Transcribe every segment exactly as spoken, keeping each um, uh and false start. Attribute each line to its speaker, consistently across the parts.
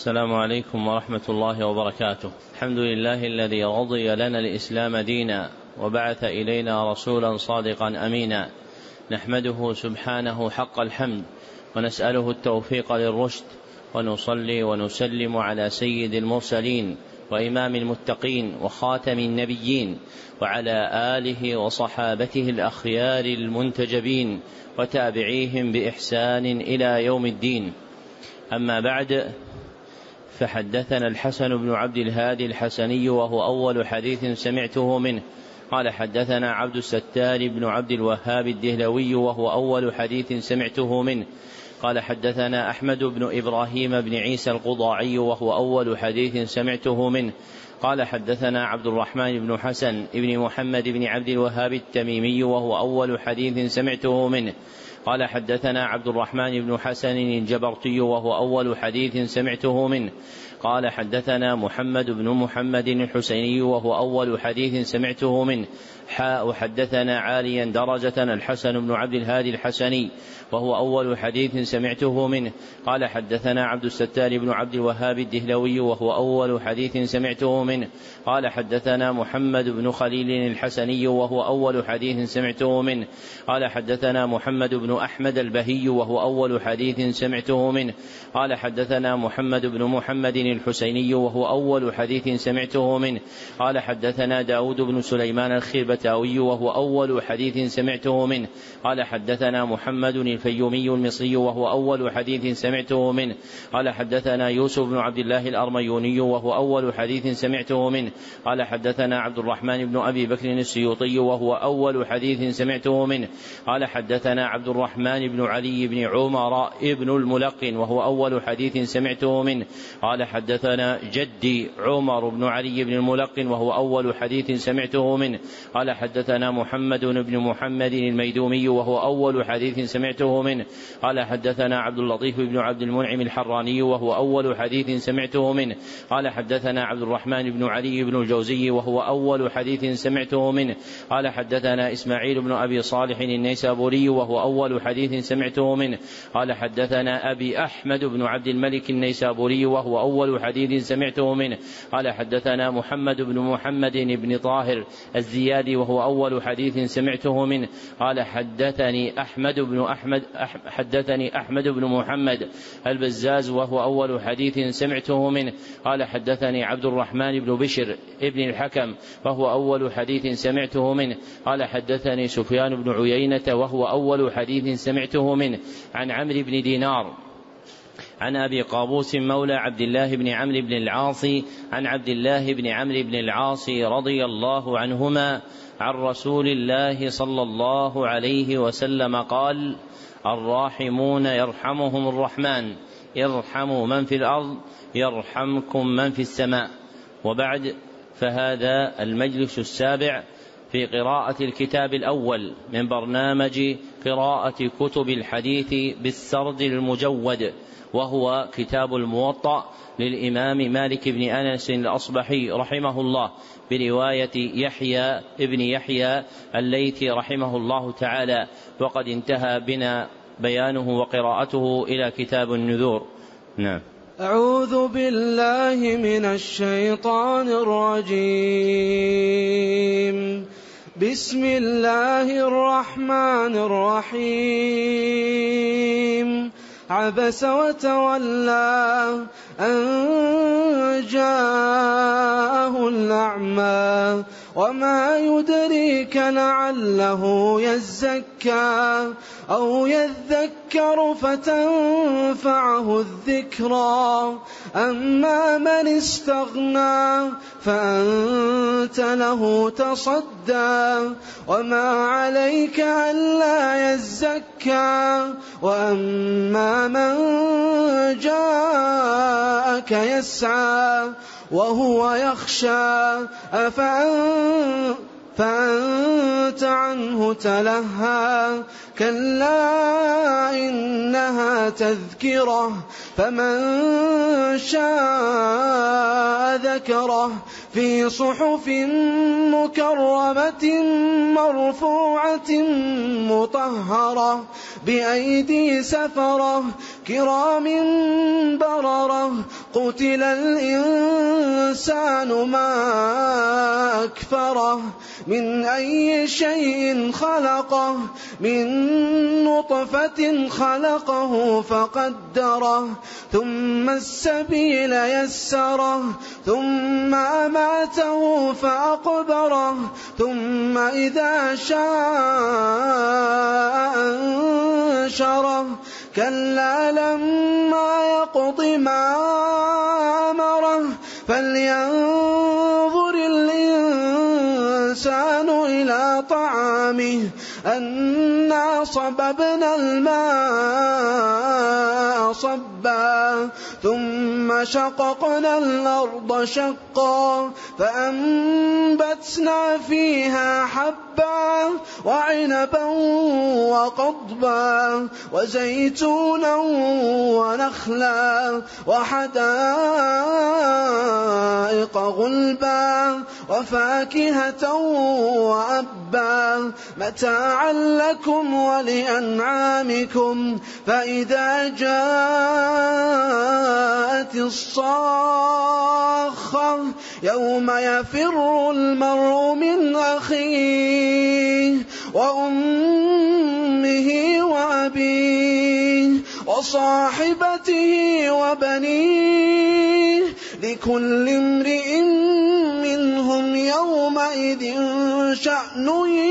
Speaker 1: السلام عليكم ورحمة الله وبركاته. الحمد لله الذي رضي لنا الإسلام دينا وبعث إلينا رسولا صادقا أمينا، نحمده سبحانه حق الحمد ونسأله التوفيق للرشد، ونصلي ونسلم على سيد المرسلين وإمام المتقين وخاتم النبيين وعلى آله وصحابته الأخيار المنتجبين وتابعيهم بإحسان إلى يوم الدين. أما بعد، فحدثنا الحسن بن عبد الهادي الحسني وهو أول حديث سمعته منه قال حدثنا عبد الستار بن عبد الوهاب الدهلوي وهو أول حديث سمعته منه قال حدثنا أحمد بن إبراهيم بن عيسى القضاعي وهو أول حديث سمعته منه قال حدثنا عبد الرحمن بن حسن بن محمد بن عبد الوهاب التميمي وهو أول حديث سمعته منه قال حدثنا عبد الرحمن بن حسن الجبرتي وهو أول حديث سمعته منه قال حدثنا محمد بن محمد الحسيني وهو أول حديث سمعته منه حاء حدثنا عاليا درجة الحسن بن عبد الهادي الحسني وهو أول حديث سمعته منه قال حدثنا عبد الستار بن عبد الوهاب الدهلوي وهو أول حديث سمعته منه قال حدثنا محمد بن خليل الحسني وهو أول حديث سمعته منه قال حدثنا محمد بن أحمد البهي وهو أول حديث سمعته منه قال حدثنا محمد بن محمد الحسيني وهو أول حديث سمعته منه قال حدثنا داود بن سليمان الخربتاوي وهو أول حديث سمعته منه قال حدثنا محمد الفيومي المصري وهو أول حديث سمعته منه قال حدثنا يوسف بن عبد الله الأرميوني وهو أول حديث سمعته منه قال حدثنا عبد الرحمن بن أبي بكر السيوطي وهو أول حديث سمعته منه قال حدثنا عبد الرحمن بن علي بن عمر ابن الملقن وهو أول حديث سمعته منه قال حدثنا جدي عمر بن علي بن الملقن وهو أول حديث سمعته منه قال حدثنا محمد بن محمد الميدومي وهو أول حديث سمعته منه قال حدثنا عبد اللطيف بن عبد المنعم الحراني وهو أول حديث سمعته منه قال حدثنا عبد الرحمن بن علي بن الجوزي وهو أول حديث سمعته منه قال حدثنا إسماعيل بن أبي صالح النيسابوري وهو أول حديث سمعته منه قال حدثنا أبي أحمد بن عبد الملك النيسابوري وهو أول حديث سمعته منه قال حدثنا محمد بن محمد بن طاهر الزيادي وهو أول حديث سمعته منه قال حدثني أحمد بن أحمد حدثني أحمد بن محمد البزاز وهو أول حديث سمعته منه قال حدثني عبد الرحمن بن بشر ابن الحكم وهو أول حديث سمعته منه قال حدثني سفيان بن عيينة وهو أول حديث سمعته منه عن عمرو بن دينار عن أبي قابوس مولى عبد الله بن عمرو بن العاص عن عبد الله بن عمرو بن العاص رضي الله عنهما عن رسول الله صلى الله عليه وسلم قال: الراحمون يرحمهم الرحمن، ارحموا من في الأرض يرحمكم من في السماء. وبعد، فهذا المجلس السابع في قراءة الكتاب الأول من برنامج قراءة كتب الحديث بالسرد المجود، وهو كتاب الموطأ للإمام مالك بن أنس الأصبحي رحمه الله برواية يحيى ابن يحيى الليثي رحمه الله تعالى، وقد انتهى بنا بيانه وقراءته إلى كتاب النذور. نعم.
Speaker 2: أعوذ بالله من الشيطان الرجيم. بسم الله الرحمن الرحيم. عبس وتولى أن جاءه الأعمى وما يدريك لعله يزكى أو يذكر فتنفعه الذكرى. أما من استغنى فأنت له تصدى وما عليك ألا يزكى. وأما من جاءك يسعى وهو يخشى فأنت عنه تلهى كلا إنها تذكرة فمن شاء ذكره في صحف مكرمة مرفوعة مطهرة بأيدي سفرة كرام بررة قتل الإنسان ما أكفره من أي شيء خلقه من نطفة خلقه فقدره ثم السبيل يسره ثم أماته فأقبره ثم إذا شاء أنشره كلا لما يقض ما أمره فلينظر الإنسان إلى طعامه أنا صببنا الماء صبا ثم شققنا الأرض شقا فأنبتنا فيها حبا وعنبا وقضبا وزيتونا ونخلا وحدائق غلبا وفاكهة وأبا متاعا لكم ولأنعامكم فإذا جاءت الصاخة يوم يفر المرء من أخيه وأمه وأبيه وصاحبته وبنيه لكل امرئ منهم يومئذ شأن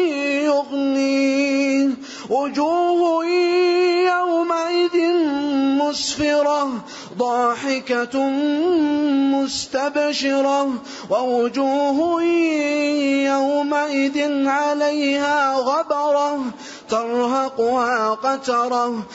Speaker 2: يغنيه وجوه يومئذ مسفرة ضاحكة مستبشرة ووجوه يومئذ عليها غبرة ترهقها قترة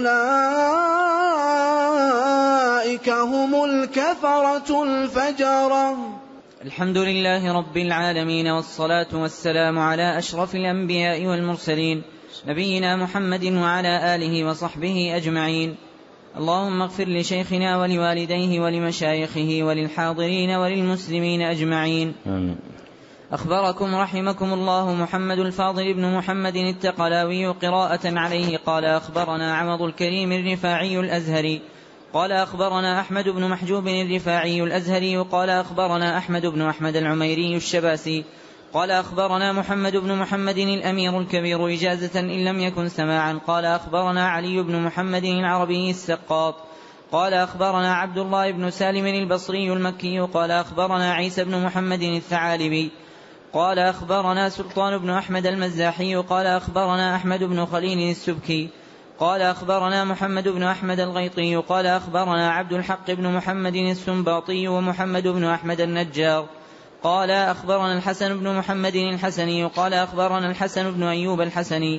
Speaker 2: أولئك هم الكفرة الفجرة.
Speaker 3: الحمد لله رب العالمين والصلاة والسلام على أشرف الأنبياء والمرسلين نبينا محمد وعلى آله وصحبه أجمعين. اللهم اغفر لشيخنا ولوالديه ولمشايخه وللحاضرين وللمسلمين أجمعين. آمين. أخبركم رحمكم الله محمد الفاضل بن محمد التقلاوي قراءة عليه قال أخبرنا عمض الكريم الرفاعي الأزهري قال أخبرنا أحمد بن محجوب الرفاعي الأزهري قال أخبرنا أحمد بن أحمد العميري الشباسي قال أخبرنا محمد بن محمد الأمير الكبير إجازة إن لم يكن سماعا قال أخبرنا علي بن محمد العربي السقاط قال أخبرنا عبد الله بن سالم البصري المكي قال أخبرنا عيسى بن محمد الثعالبي قال أخبرنا سلطان بن أحمد المزاحي قال أخبرنا أحمد بن خليل السبكي قال أخبرنا محمد بن أحمد الغيطي قال أخبرنا عبد الحق بن محمد السنباطي ومحمد بن أحمد النجار قال أخبرنا الحسن بن محمد الحسني قال أخبرنا الحسن بن أيوب الحسني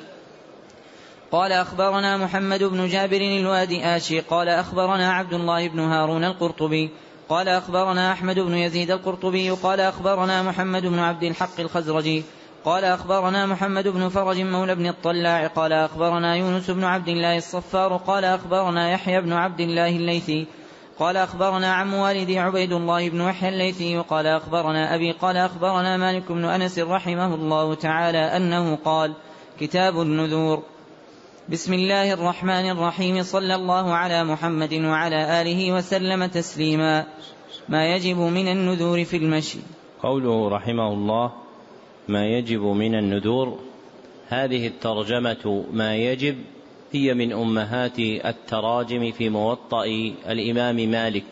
Speaker 3: قال أخبرنا محمد بن جابر الوادي آشي قال أخبرنا عبد الله بن هارون القرطبي قال أخبرنا أحمد بن يزيد القرطبي قال أخبرنا محمد بن عبد الحق الخزرجي قال أخبرنا محمد بن فرج مولى بن الطلاع قال أخبرنا يونس بن عبد الله الصفار قال أخبرنا يحيى بن عبد الله الليثي قال أخبرنا عم والدي عبيد الله بن يحيى الليثي قال أخبرنا أبي قال أخبرنا مالك بن أنس رحمه الله تعالى أنه قال كتاب النذور. بسم الله الرحمن الرحيم صلى الله على محمد وعلى آله وسلم تسليما. ما يجب من النذور في المشي.
Speaker 1: قوله رحمه الله ما يجب من النذور، هذه الترجمة ما يجب هي من أمهات التراجم في موطأ الإمام مالك،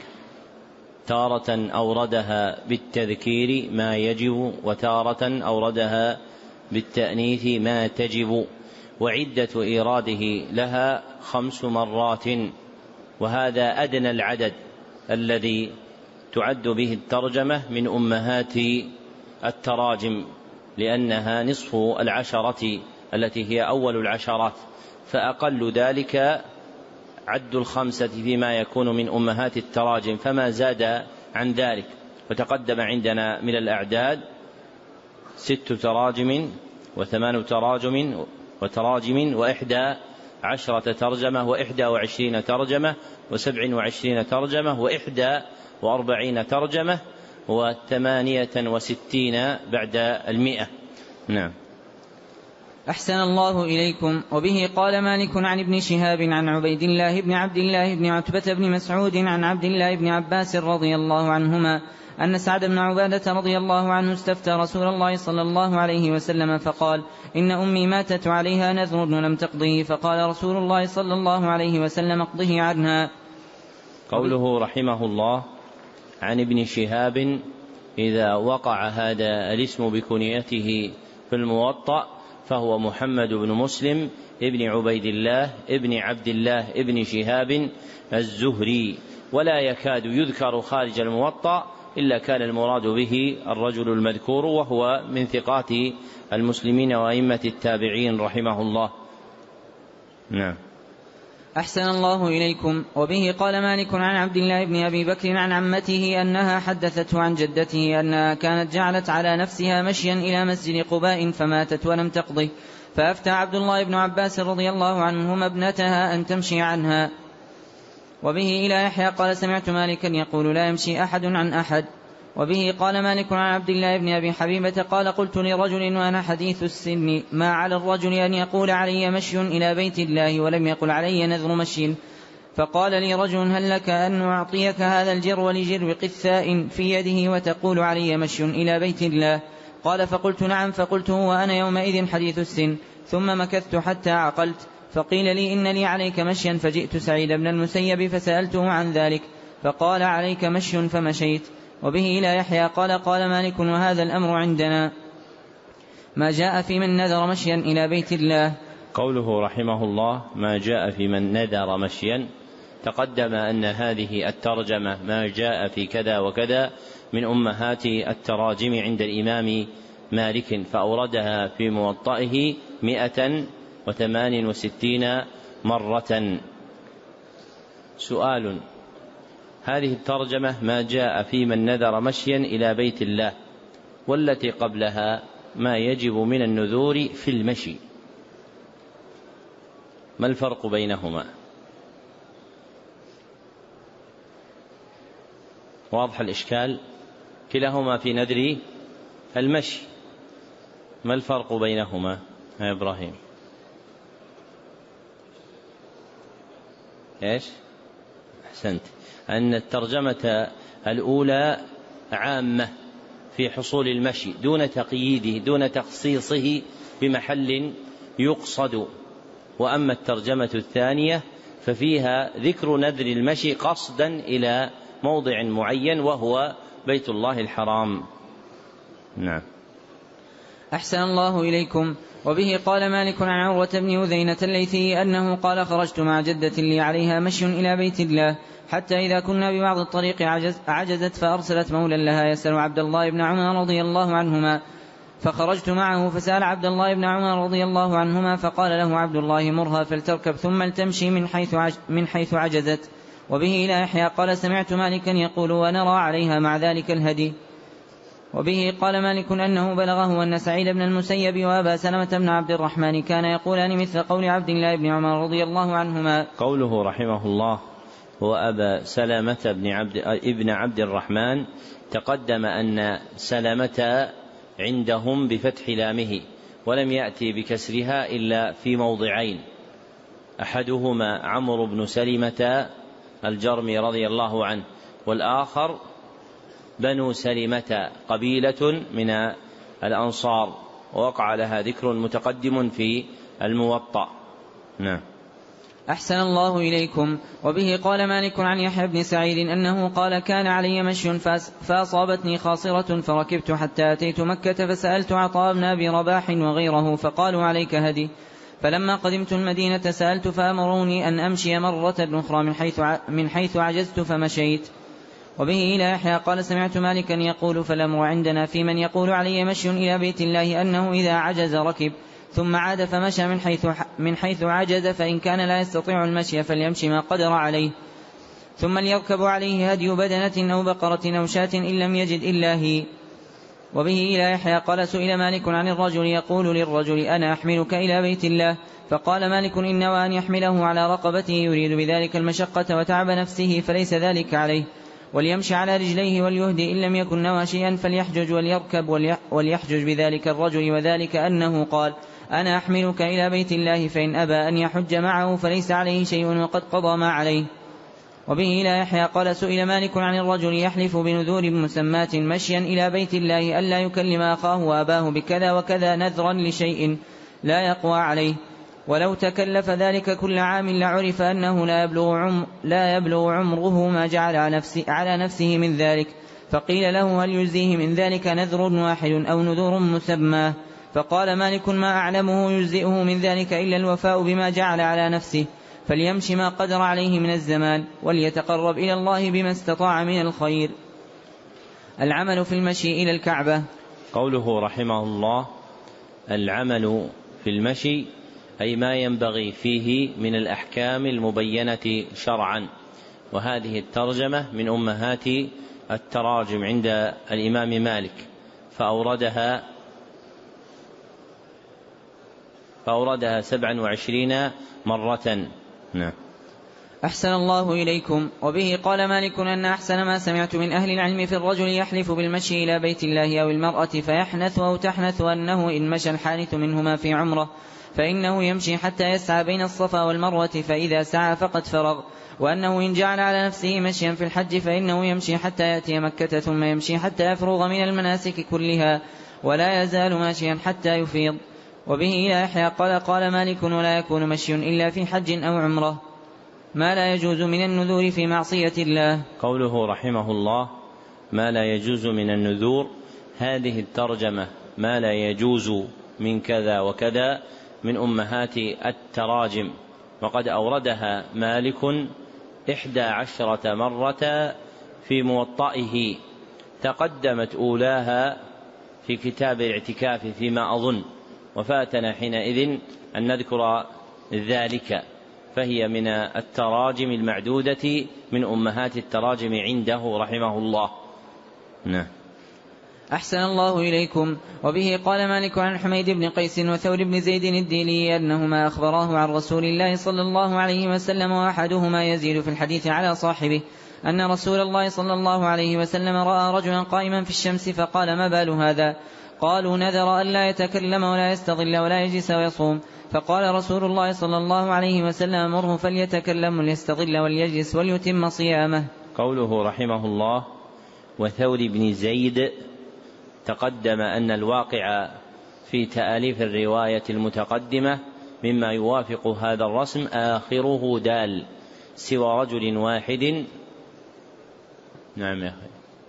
Speaker 1: تارة أوردها بالتذكير ما يجب وتارة أوردها بالتأنيث ما تجب، وعدة إيراده لها خمس مرات، وهذا أدنى العدد الذي تعد به الترجمة من أمهات التراجم، لأنها نصف العشرة التي هي أول العشرات، فأقل ذلك عد الخمسة فيما يكون من أمهات التراجم، فما زاد عن ذلك. وتقدم عندنا من الأعداد ست تراجم وثمان تراجم وتراجم وإحدى عشرة ترجمة وإحدى وعشرين ترجمة وسبع وعشرين ترجمة وإحدى وأربعين ترجمة وثمانية وستين بعد المئة. نعم.
Speaker 3: أحسن الله إليكم. وبه قال مالك عن ابن شهاب عن عبيد الله بن عبد الله بن عتبة بن مسعود عن عبد الله بن عباس رضي الله عنهما أن سعد بن عبادة رضي الله عنه استفتى رسول الله صلى الله عليه وسلم فقال: إن أمي ماتت عليها نذر لم تقضه، فقال رسول الله صلى الله عليه وسلم: اقضه عنها.
Speaker 1: قوله رحمه الله عن ابن شهاب: إذا وقع هذا الاسم بكنيته في الموطأ فهو محمد بن مسلم ابن عبيد الله ابن عبد الله ابن شهاب الزهري، ولا يكاد يذكر خارج الموطأ إلا كان المراد به الرجل المذكور، وهو من ثقات المسلمين وأئمة التابعين رحمه الله. نعم.
Speaker 3: أحسن الله إليكم. وبه قال مالك عن عبد الله بن أبي بكر عن عمته أنها حدثته عن جدته أنها كانت جعلت على نفسها مشيا إلى مسجد قباء فماتت ولم تقضه، فأفتى عبد الله بن عباس رضي الله عنهما ابنتها أن تمشي عنها. وبه إلى يحيى قال: سمعت مالكا يقول: لا يمشي أحد عن أحد. وبه قال مالك عن عبد الله بن أبي حبيبة قال: قلت لرجل وأنا حديث السن: ما على الرجل أن يقول علي مشي إلى بيت الله ولم يقل علي نذر مشي؟ فقال لي رجل: هل لك أن أعطيك هذا الجرو لجرو قثاء في يده وتقول علي مشي إلى بيت الله؟ قال: فقلت: نعم. فقلت: وأنا يومئذ حديث السن. ثم مكثت حتى عقلت، فقيل لي: إن لي عليك مشيا. فجئت سعيد بن المسيب فسألته عن ذلك، فقال: عليك مشي، فمشيت. وبه إلى يحيى قال: قال مالك: وهذا الأمر عندنا ما جاء في من نذر مشيا إلى بيت الله.
Speaker 1: قوله رحمه الله ما جاء في من نذر مشيا، تقدم أن هذه الترجمة ما جاء في كذا وكذا من أمهات التراجم عند الإمام مالك، فأوردها في موطئه مئة وثمان وستين مرة. سؤال: هذه الترجمة ما جاء في من نذر مشيا إلى بيت الله، والتي قبلها ما يجب من النذور في المشي، ما الفرق بينهما؟ واضح الإشكال؟ كلاهما في نذر المشي، ما الفرق بينهما يا إبراهيم؟ إيش؟ أحسنت، أن الترجمة الأولى عامة في حصول المشي دون تقييده دون تخصيصه بمحل يقصد، وأما الترجمة الثانية ففيها ذكر نذر المشي قصدا إلى موضع معين وهو بيت الله الحرام. نعم.
Speaker 3: أحسن الله إليكم. وبه قال مالك عن عروة بن أذينة الليثي أنه قال: خرجت مع جدة لي عليها مشي إلى بيت الله، حتى إذا كنا ببعض الطريق عجز عجزت فأرسلت مولا لها يسأل عبد الله بن عمر رضي الله عنهما، فخرجت معه فسأل عبد الله بن عمر رضي الله عنهما، فقال له عبد الله: مرها فلتركب ثم لتمشي من حيث من حيث عجزت. وبه إلى يحيى قال: سمعت مالكا يقول: ونرى عليها مع ذلك الهدي. وبه قال مالك أنه بلغه أن سعيد بن المسيب وأبا سلمة بن عبد الرحمن كان يقولان مثل قول عبد الله بن عمر رضي الله عنهما.
Speaker 1: قوله رحمه الله وأبا سلمة بن عبد ابن عبد الرحمن، تقدم أن سلمة عندهم بفتح لامه، ولم يأتي بكسرها إلا في موضعين، أحدهما عمرو بن سلمة الجرمي رضي الله عنه، والآخر بنو سلمة قبيلة من الأنصار، ووقع لها ذكر متقدم في الموطأ. نعم.
Speaker 3: أحسن الله إليكم. وبه قال مالك عن يحيى بن سعيد أنه قال: كان علي مشي فأصابتني خاصرة فركبت حتى أتيت مكة، فسألت عطاء بن أبي رباح وغيره فقالوا: عليك هدي. فلما قدمت المدينة سألت فأمروني أن أمشي مرة أخرى من حيث من حيث عجزت فمشيت. وبه إلى يحيى قال: سمعت مالكا يقول: فالأمر عندنا في من يقول علي مشي إلى بيت الله أنه إذا عجز ركب ثم عاد فمشى من حيث من حيث عجز، فإن كان لا يستطيع المشي فليمشي ما قدر عليه، ثم ليركب عليه هدي بدنة أو بقرة أو شاة إن لم يجد إلا هي. وبه إلى يحيى قال سئل مالك عن الرجل يقول للرجل أنا أحملك إلى بيت الله، فقال مالك إن نوى أن يحمله على رقبته يريد بذلك المشقة وتعب نفسه فليس ذلك عليه، وليمشي على رجليه وليهدي إن لم يكن نوى شيئا فليحجج وليركب وليحجج بذلك الرجل، وذلك أنه قال أنا أحملك إلى بيت الله، فإن أبى أن يحج معه فليس عليه شيء وقد قضى ما عليه. وبه إلى يحيى قال سئل مالك عن الرجل يحلف بنذور مسماة مشيا إلى بيت الله ألا يكلم أخاه وأباه بكذا وكذا نذرا لشيء لا يقوى عليه، ولو تكلف ذلك كل عام لعرف أنه لا يبلغ, عمر لا يبلغ عمره ما جعل على نفسه, على نفسه من ذلك، فقيل له هل يجزيه من ذلك نذر واحد أو نذور مسمى؟ فقال مالك ما أعلمه يجزئه من ذلك إلا الوفاء بما جعل على نفسه، فليمشي ما قدر عليه من الزمان وليتقرب إلى الله بما استطاع من الخير. العمل في المشي إلى الكعبة.
Speaker 1: قوله رحمه الله العمل في المشي أي ما ينبغي فيه من الأحكام المبينة شرعا، وهذه الترجمة من أمهات التراجم عند الإمام مالك، فأوردها فأوردها سبعا وعشرين مرة. نعم.
Speaker 3: أحسن الله إليكم. وبه قال مالك أن أحسن ما سمعت من أهل العلم في الرجل يحلف بالمشي إلى بيت الله أو المرأة فيحنث أو تحنث أنه إن مشى الحانث منهما في عمره فإنه يمشي حتى يسعى بين الصفا والمروة فإذا سعى فقد فرغ، وأنه إن جعل على نفسه مشيا في الحج فإنه يمشي حتى يأتي مكة ثم يمشي حتى يفرغ من المناسك كلها ولا يزال ماشيا حتى يفيض. وبه إلى يحيى قال قال مالك ولا يكون مشي إلا في حج أو عمره ما لا يجوز من النذور في معصية الله.
Speaker 1: قوله رحمه الله ما لا يجوز من النذور، هذه الترجمة ما لا يجوز من كذا وكذا من أمهات التراجم، وقد أوردها مالك إحدى عشرة مرة في موطئه، تقدمت أولاها في كتاب الاعتكاف فيما أظن، وفاتنا حينئذ أن نذكر ذلك، فهي من التراجم المعدودة من أمهات التراجم عنده رحمه الله. نعم.
Speaker 3: أحسن الله إليكم. وبه قال مالك عن حميد بن قيس وثور بن زيد الديلي أنهما أخبراه عن رسول الله صلى الله عليه وسلم، وأحدهما يزيد في الحديث على صاحبه، أن رسول الله صلى الله عليه وسلم رأى رجلا قائما في الشمس فقال ما بال هذا؟ قالوا نذر أن لا يتكلم ولا يستظل ولا يجلس ويصوم، فقال رسول الله صلى الله عليه وسلم مره فليتكلم وليستظل وليجلس وليتم صيامه.
Speaker 1: قوله رحمه الله وثور بن زيد، تقدم أن الواقع في تآليف الرواية المتقدمة مما يوافق هذا الرسم آخره دال سوى رجل واحد. نعم يا أخي،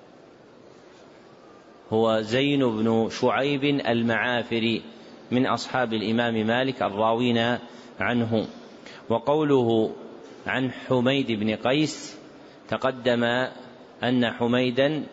Speaker 1: هو زين بن شعيب المعافري من أصحاب الإمام مالك الراوين عنه. وقوله عن حميد بن قيس، تقدم أن حميدا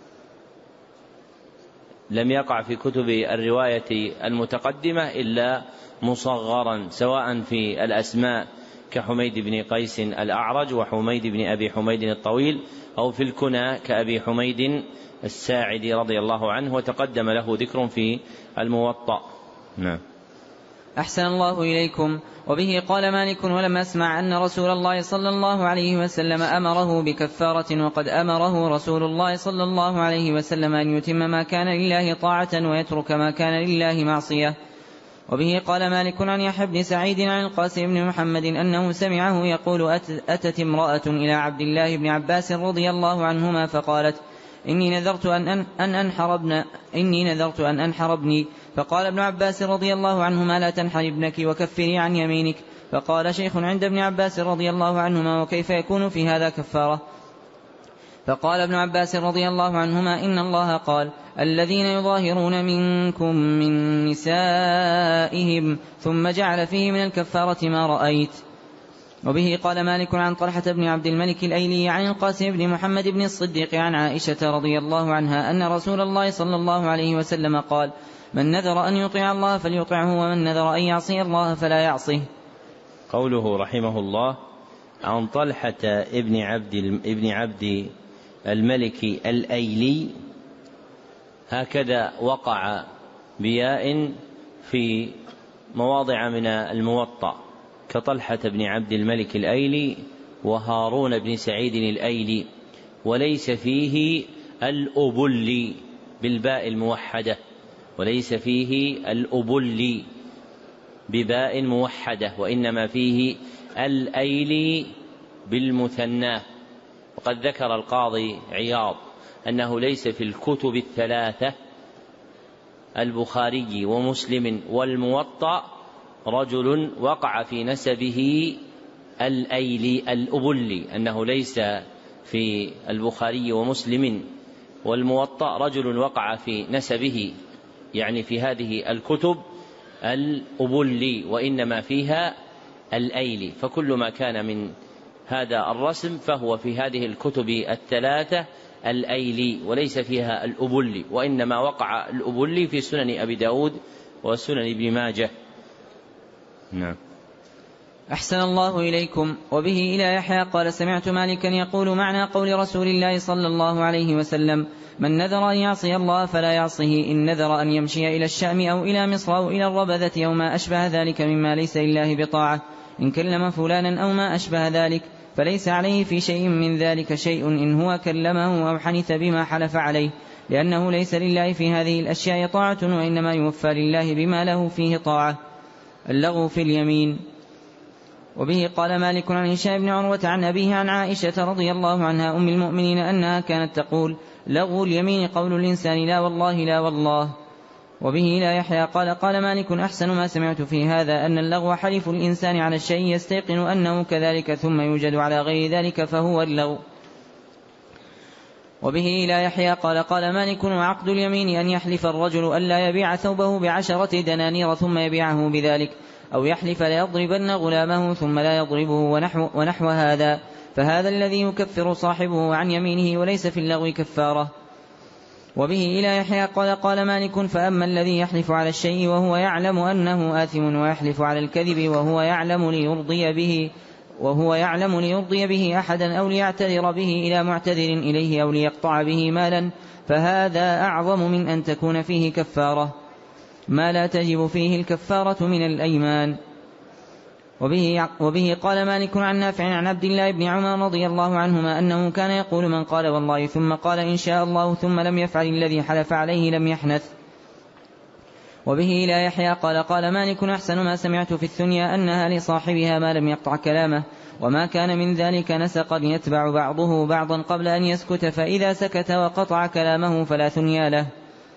Speaker 1: لم يقع في كتب الرواية المتقدمة إلا مصغرا، سواء في الأسماء كحميد بن قيس الأعرج وحميد بن أبي حميد الطويل، أو في الكنى كأبي حميد الساعدي رضي الله عنه، وتقدم له ذكر في الموطأ. نعم.
Speaker 3: أحسن الله إليكم. وبه قال مالك ولم أسمع أن رسول الله صلى الله عليه وسلم أمره بكفارة، وقد أمره رسول الله صلى الله عليه وسلم أن يتم ما كان لله طاعة ويترك ما كان لله معصية. وبه قال مالك عن يحيى بن سعيد عن القاسم بن محمد أنه سمعه يقول أتت امرأة إلى عبد الله بن عباس رضي الله عنهما فقالت إني نذرت أن, أن, أن أنحر ابن إني نذرت أن أنحر ابني، فقال ابن عباس رضي الله عنهما لا تنحر ابنك وكفري عن يمينك. فقال شيخ عند ابن عباس رضي الله عنهما وكيف يكون في هذا كفارة؟ فقال ابن عباس رضي الله عنهما إن الله قال الذين يظاهرون منكم من نسائهم، ثم جعل فيه من الكفارة ما رأيت. وبه قال مالك عن طلحة بن عبد الملك الأيلي عن القاسم بن محمد بن الصديق عن عائشة رضي الله عنها أن رسول الله صلى الله عليه وسلم قال من نذر أن يطيع الله فليطعه، ومن نذر أن يعصي الله فلا يعصيه.
Speaker 1: قوله رحمه الله عن طلحة ابن عبد ابن عبد الملك الأيلي، هكذا وقع بياء في مواضع من الموطأ كطلحة بن عبد الملك الأيلي وهارون بن سعيد الأيلي، وليس فيه الأبلي بالباء الموحدة، وليس فيه الأبلي بباء موحدة، وإنما فيه الأيلي بالمثنى. وقد ذكر القاضي عياض أنه ليس في الكتب الثلاثة البخاري ومسلم والموطأ رجل وقع في نسبه الأيلي الأبلي، أنه ليس في البخاري ومسلم والموطأ رجل وقع في نسبه يعني في هذه الكتب الأبلي، وإنما فيها الأيلي. فكل ما كان من هذا الرسم فهو في هذه الكتب الثلاثة الأيلي وليس فيها الأبلي، وإنما وقع الأبلي في سنن أبي داود وسنن ابن ماجه. نعم.
Speaker 3: أحسن الله إليكم. وبه إلى يحيى قال سمعت مالكا يقول معنى قول رسول الله صلى الله عليه وسلم من نذر أن يعصي الله فلا يعصه إن نذر أن يمشي إلى الشام أو إلى مصر أو إلى الربذة أو ما أشبه ذلك مما ليس لله بطاعة إن كلم فلانا أو ما أشبه ذلك فليس عليه في شيء من ذلك شيء إن هو كلمه أو حنث بما حلف عليه، لأنه ليس لله في هذه الأشياء طاعة وإنما يوفى لله بما له فيه طاعة. اللغو في اليمين. وبه قال مالك عن هشام بن عروة عن أبيه عن عائشة رضي الله عنها أم المؤمنين أنها كانت تقول لغو اليمين قول الإنسان لا والله لا والله. وبه لا يحيى قال قال مالك أحسن ما سمعت في هذا أن اللغو حلف الإنسان على الشيء يستيقن أنه كذلك ثم يوجد على غير ذلك فهو اللغو. وبه لا يحيى قال قال مالك وعقد اليمين أن يحلف الرجل ألا يبيع ثوبه بعشرة دنانير ثم يبيعه بذلك، أو يحلف لا يضربن غلامه ثم لا يضربه ونحو, ونحو هذا، فهذا الذي يكفر صاحبه عن يمينه وليس في اللغو كفارة. وبه إلى يحيى قال قال مالك فأما الذي يحلف على الشيء وهو يعلم أنه آثم ويحلف على الكذب وهو يعلم ليرضي به وهو يعلم ليرضي به أحدا أو ليعتذر به إلى معتذر إليه أو ليقطع به مالا فهذا أعظم من أن تكون فيه كفارة ما لا تجب فيه الكفارة من الأيمان. وبه, وبه قال مالك عن نافع عن عبد الله بن عمر رضي الله عنهما أنه كان يقول من قال والله ثم قال إن شاء الله ثم لم يفعل الذي حلف عليه لم يحنث. وبه لا يحيى قال قال مالك أحسن ما سمعت في الثنيا أنها لصاحبها ما لم يقطع كلامه، وما كان من ذلك نسقا يتبع بعضه بعضا قبل أن يسكت، فإذا سكت وقطع كلامه فلا ثنيا له.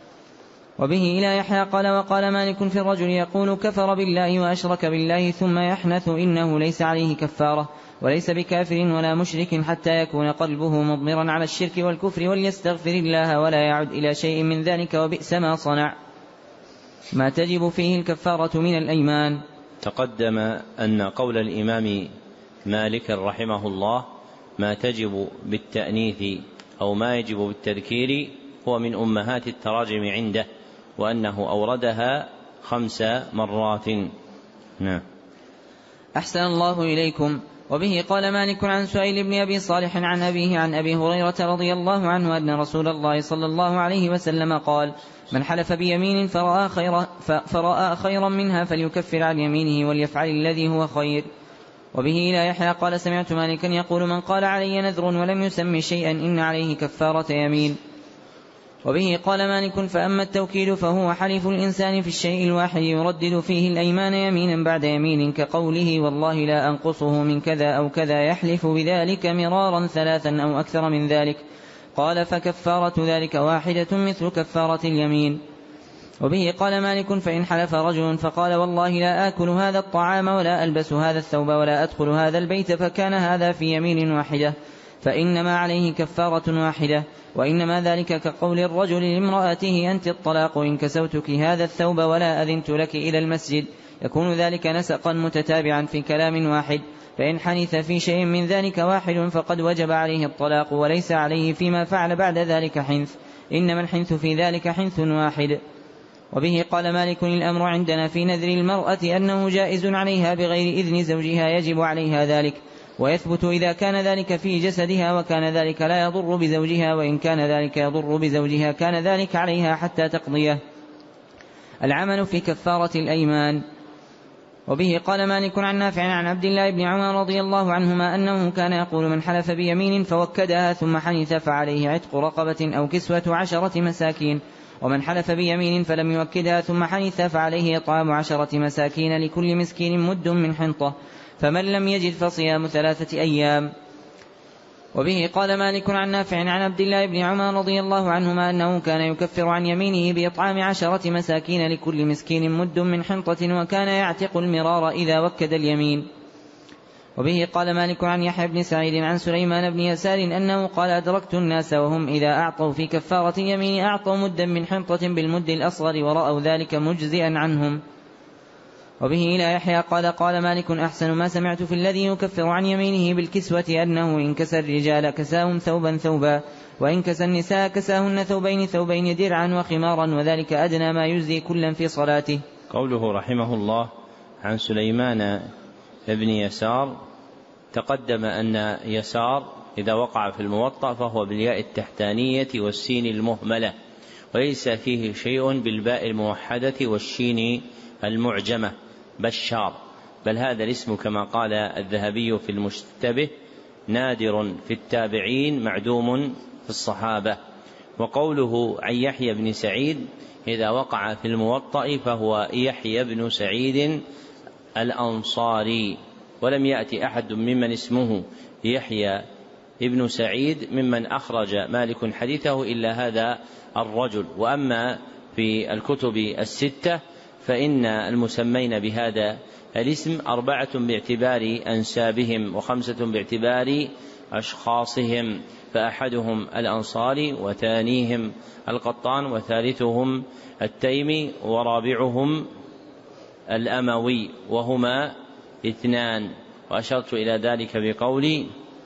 Speaker 3: وبه إلى يحيى قال وقال مالك في الرجل يقول كفر بالله وأشرك بالله ثم يحنث إنه ليس عليه كفارة وليس بكافر ولا مشرك حتى يكون قلبه مضمرا على الشرك والكفر وليستغفر الله ولا يعد إلى شيء من ذلك وبئس ما صنع. ما تجب فيه الكفارة من الأيمان.
Speaker 1: تقدم أن قول الإمام مالك رحمه الله ما تجب بالتأنيث أو ما يجب بالتذكير هو من أمهات التراجم عنده، وأنه أوردها خمس مرات. نعم.
Speaker 3: أحسن الله إليكم. وبه قال مالك عن سهيل بن أبي صالح عن أبيه عن أبي هريرة رضي الله عنه أن رسول الله صلى الله عليه وسلم قال من حلف بيمين فرأى خيرا, فرأى خيرا منها فليكفر عن يمينه وليفعل الذي هو خير. وبه لا يحيى قال سمعت مالكا يقول من قال علي نذر ولم يسمي شيئا إن عليه كفارة يمين. وبه قال مالك فأما التوكيد فهو حلف الإنسان في الشيء الواحد يردد فيه الأيمان يمينا بعد يمين كقوله والله لا أنقصه من كذا أو كذا يحلف بذلك مرارا ثلاثا أو أكثر من ذلك. قال فكفارة ذلك واحدة مثل كفارة اليمين. وبه قال مالك فإن حلف رجل فقال والله لا آكل هذا الطعام ولا ألبس هذا الثوب ولا أدخل هذا البيت فكان هذا في يمين واحدة فإنما عليه كفارة واحدة، وإنما ذلك كقول الرجل لامرأته أنت الطلاق إن كسوتك هذا الثوب ولا أذنت لك إلى المسجد، يكون ذلك نسقا متتابعا في كلام واحد، فإن حنث في شيء من ذلك واحد فقد وجب عليه الطلاق وليس عليه فيما فعل بعد ذلك حنث، إنما الحنث في ذلك حنث واحد. وبه قال مالك الأمر عندنا في نذر المرأة أنه جائز عليها بغير إذن زوجها يجب عليها ذلك، ويثبت إذا كان ذلك في جسدها وكان ذلك لا يضر بزوجها، وإن كان ذلك يضر بزوجها كان ذلك عليها حتى تقضيه. العمل في كفارة الأيمان. وبه قال مالك عن نافع عن عبد الله بن عمر رضي الله عنهما أنه كان يقول: من حلف بيمين فوكدها ثم حنث فعليه عتق رقبة أو كسوة عشرة مساكين، ومن حلف بيمين فلم يوكدها ثم حنث فعليه إطعام عشرة مساكين لكل مسكين مد من حنطة، فمن لم يجد فصيام ثلاثة أيام. وبه قال مالك عن نافع عن عبد الله بن عمر رضي الله عنهما أنه كان يكفر عن يمينه بإطعام عشرة مساكين لكل مسكين مد من حنطة، وكان يعتق المرار إذا وكد اليمين. وبه قال مالك عن يحيى بن سعيد عن سليمان بن يسار أنه قال: أدركت الناس وهم إذا أعطوا في كفارة اليمين أعطوا مدا من حنطة بالمد الأصغر ورأوا ذلك مجزئا عنهم. وبه إلى يحيى قال: قال مالك: أحسن ما سمعت في الذي يكفر عن يمينه بالكسوة أنه إن كسى الرجال كساهم ثوبا ثوبا، وإن كسى النساء كساهن ثوبين ثوبين درعا وخمارا، وذلك أدنى ما يجزي كلا في صلاته.
Speaker 1: قوله رحمه الله عن سليمان بن يسار، تقدم أن يسار إذا وقع في الموطأ فهو بالياء التحتانية والسين المهملة، وليس فيه شيء بالباء الموحدة والشين المعجمة بشار، بل هذا الاسم كما قال الذهبي في المشتبه نادر في التابعين معدوم في الصحابة. وقوله عن يحيى بن سعيد إذا وقع في الموطأ فهو يحيى بن سعيد الأنصاري، ولم يأتي أحد ممن اسمه يحيى ابن سعيد ممن أخرج مالك حديثه إلا هذا الرجل. وأما في الكتب الستة فإن المسمين بهذا الاسم أربعة باعتبار أنسابهم وخمسة باعتبار أشخاصهم، فأحدهم الأنصاري وثانيهم القطان وثالثهم التيمي ورابعهم الأموي، وهما اثنان. وأشرت إلى ذلك بقولي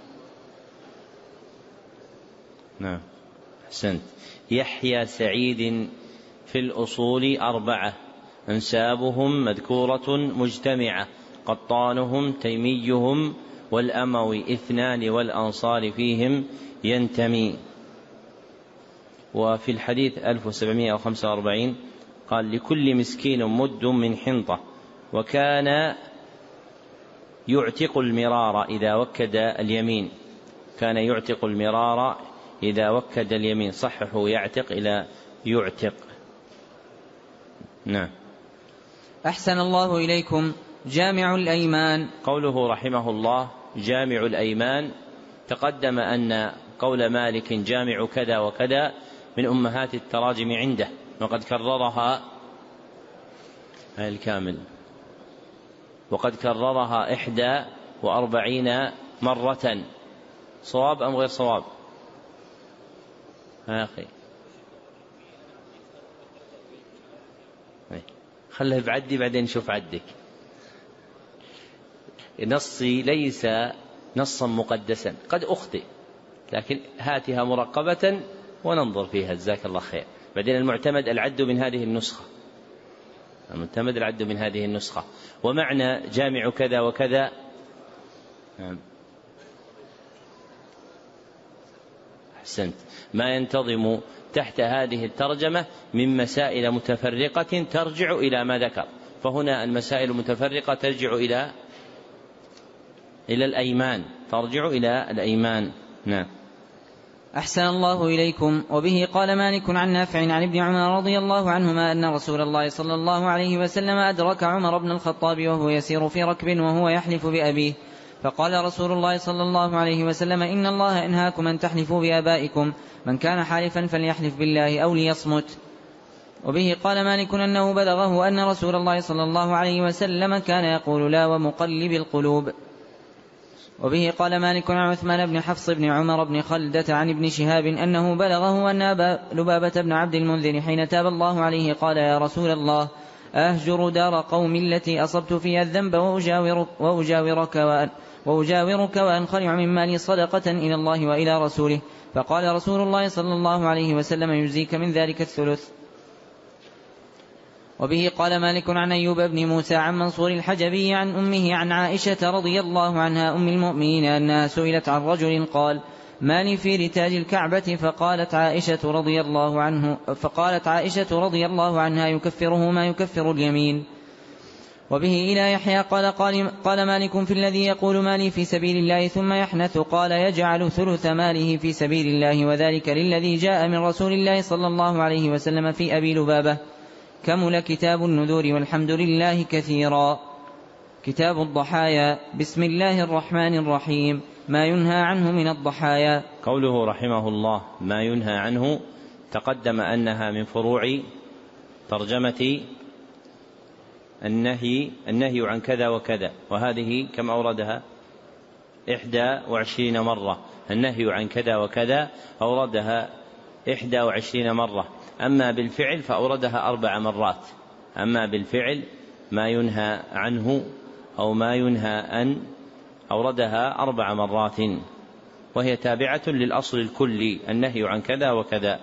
Speaker 1: نعم أحسنت يحيى سعيد في الأصول أربعة أنسابهم مذكورة مجتمعة، قطانهم تيميهم والأموي اثنان، والأنصار فيهم ينتمي. وفي الحديث ألف وسبعمائة وخمسة وأربعين قال: لكل مسكين مد من حنطة، وكان يعتق المرار إذا وكد اليمين، كان يعتق المرار إذا وكد اليمين، صححوا يعتق إلى يعتق. نعم.
Speaker 3: أحسن الله إليكم. جامع الأيمان.
Speaker 1: قوله رحمه الله جامع الأيمان، تقدم أن قول مالك جامع كذا وكذا من أمهات التراجم عنده، وقد كررها الكامل وقد كررها إحدى وأربعين مرة. صواب أم غير صواب؟ يا أخي خله بعدي بعدين نشوف عدك. نصي ليس نصا مقدسا، قد أخطئ، لكن هاتها مرقبة وننظر فيها جزاك الله خير. بعدين المعتمد العد من هذه النسخة، المعتمد العد من هذه النسخة. ومعنى جامع كذا وكذا أحسنت ما ينتظم تحت هذه الترجمة من مسائل متفرقة ترجع إلى ما ذكر، فهنا المسائل المتفرقة ترجع إلى إلى الأيمان، ترجع إلى الأيمان. نعم.
Speaker 3: أحسن الله إليكم. وبه قال مالك عن نافع عن ابن عمر رضي الله عنهما أن رسول الله صلى الله عليه وسلم أدرك عمر بن الخطاب وهو يسير في ركب وهو يحلف بأبيه، فقال رسول الله صلى الله عليه وسلم: إن الله إنهاكم أن تحلفوا بآبائكم، من كان حالفا فليحلف بالله أو ليصمت. وبه قال مالك أنه بلغه أن رسول الله صلى الله عليه وسلم كان يقول: لا ومقلب القلوب. وبه قال مالك عن عثمان بن حفص بن عمر بن خلدة عن ابن شهاب أنه بلغه أن أبا لبابة بن عبد المنذر حين تاب الله عليه قال: يا رسول الله، أهجر دار قوم التي أصبت فيها الذنب وأجاورك, وأجاورك, وأن وأجاورك وأنخلع من مالي صدقة إلى الله وإلى رسوله؟ فقال رسول الله صلى الله عليه وسلم: يجزيك من ذلك الثلث. وبه قال مالك عن أيوب بن موسى عن منصور الحجبي عن أمه عن عائشة رضي الله عنها أم المؤمنين أنها سئلت عن رجل قال ما لي في رتاج الكعبة فقالت عائشة رضي الله عنه فقالت عائشة رضي الله عنها يكفره ما يكفر اليمين. وبه إلى يحيى قال, قال, قال مالك في الذي يقول مالي في سبيل الله ثم يحنث قال يجعل ثلث ماله في سبيل الله وذلك للذي جاء من رسول الله صلى الله عليه وسلم في أبي لبابة. كمل كتاب النذور والحمد لله كثيرا. كتاب الضحايا. بسم الله الرحمن الرحيم. ما ينهى عنه من الضحايا.
Speaker 1: قوله رحمه الله ما ينهى عنه تقدم أنها من فروع ترجمة النهي النهي عن كذا وكذا، وهذه كم أوردها إحدى وعشرين مرة. النهي عن كذا وكذا أوردها إحدى وعشرين مرة. أما بالفعل فأوردها أربع مرات. أما بالفعل ما ينهى عنه أو ما ينهى أن أوردها أربع مرات، وهي تابعة للأصل الكلي النهي عن كذا وكذا.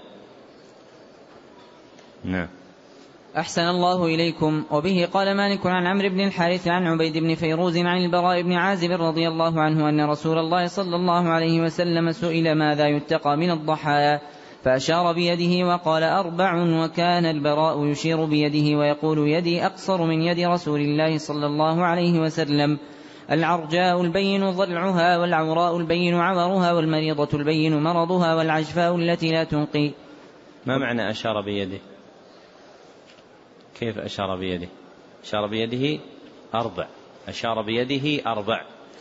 Speaker 1: نعم.
Speaker 3: أحسن الله إليكم. وبه قال مالك عن عمرو بن الحارث عن عبيد بن فيروز عن البراء بن عازب رضي الله عنه أن رسول الله صلى الله عليه وسلم سئل ماذا يتقى من الضحايا فأشار بيده وقال أربع، وكان البراء يشير بيده ويقول يدي أقصر من يد رسول الله صلى الله عليه وسلم: العرجاء البين ضلعها، والعوراء البين عورها، والمريضة البين مرضها، والعجفاء التي لا تنقي.
Speaker 1: ما معنى أشار بيده؟ كيف أشار بيده؟ أشار بيده أربع أشار بيده أربع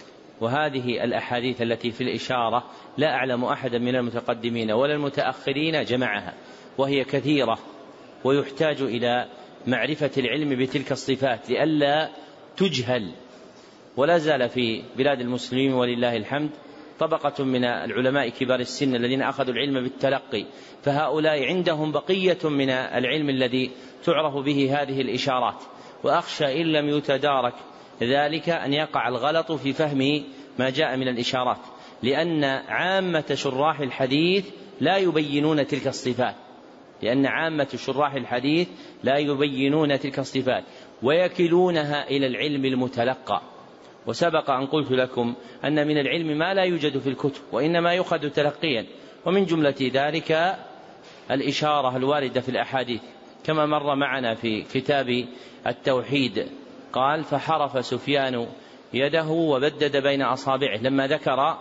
Speaker 1: وهذه الأحاديث التي في الإشارة لا أعلم أحدا من المتقدمين ولا المتأخرين جمعها، وهي كثيرة، ويحتاج إلى معرفة العلم بتلك الصفات لئلا تجهل. ولا زال في بلاد المسلمين ولله الحمد طبقة من العلماء كبار السن الذين أخذوا العلم بالتلقي، فهؤلاء عندهم بقية من العلم الذي تعرف به هذه الإشارات، وأخشى إن لم يتدارك ذلك أن يقع الغلط في فهم ما جاء من الإشارات، لأن عامة شراح الحديث لا يبينون تلك الصفات لأن عامة شراح الحديث لا يبينون تلك الصفات ويكلونها إلى العلم المتلقى. وسبق أن قلت لكم أن من العلم ما لا يوجد في الكتب وإنما يؤخذ تلقيا، ومن جملة ذلك الإشارة الواردة في الأحاديث، كما مر معنا في كتاب التوحيد قال: فحرف سفيان يده وبدد بين أصابعه، لما ذكر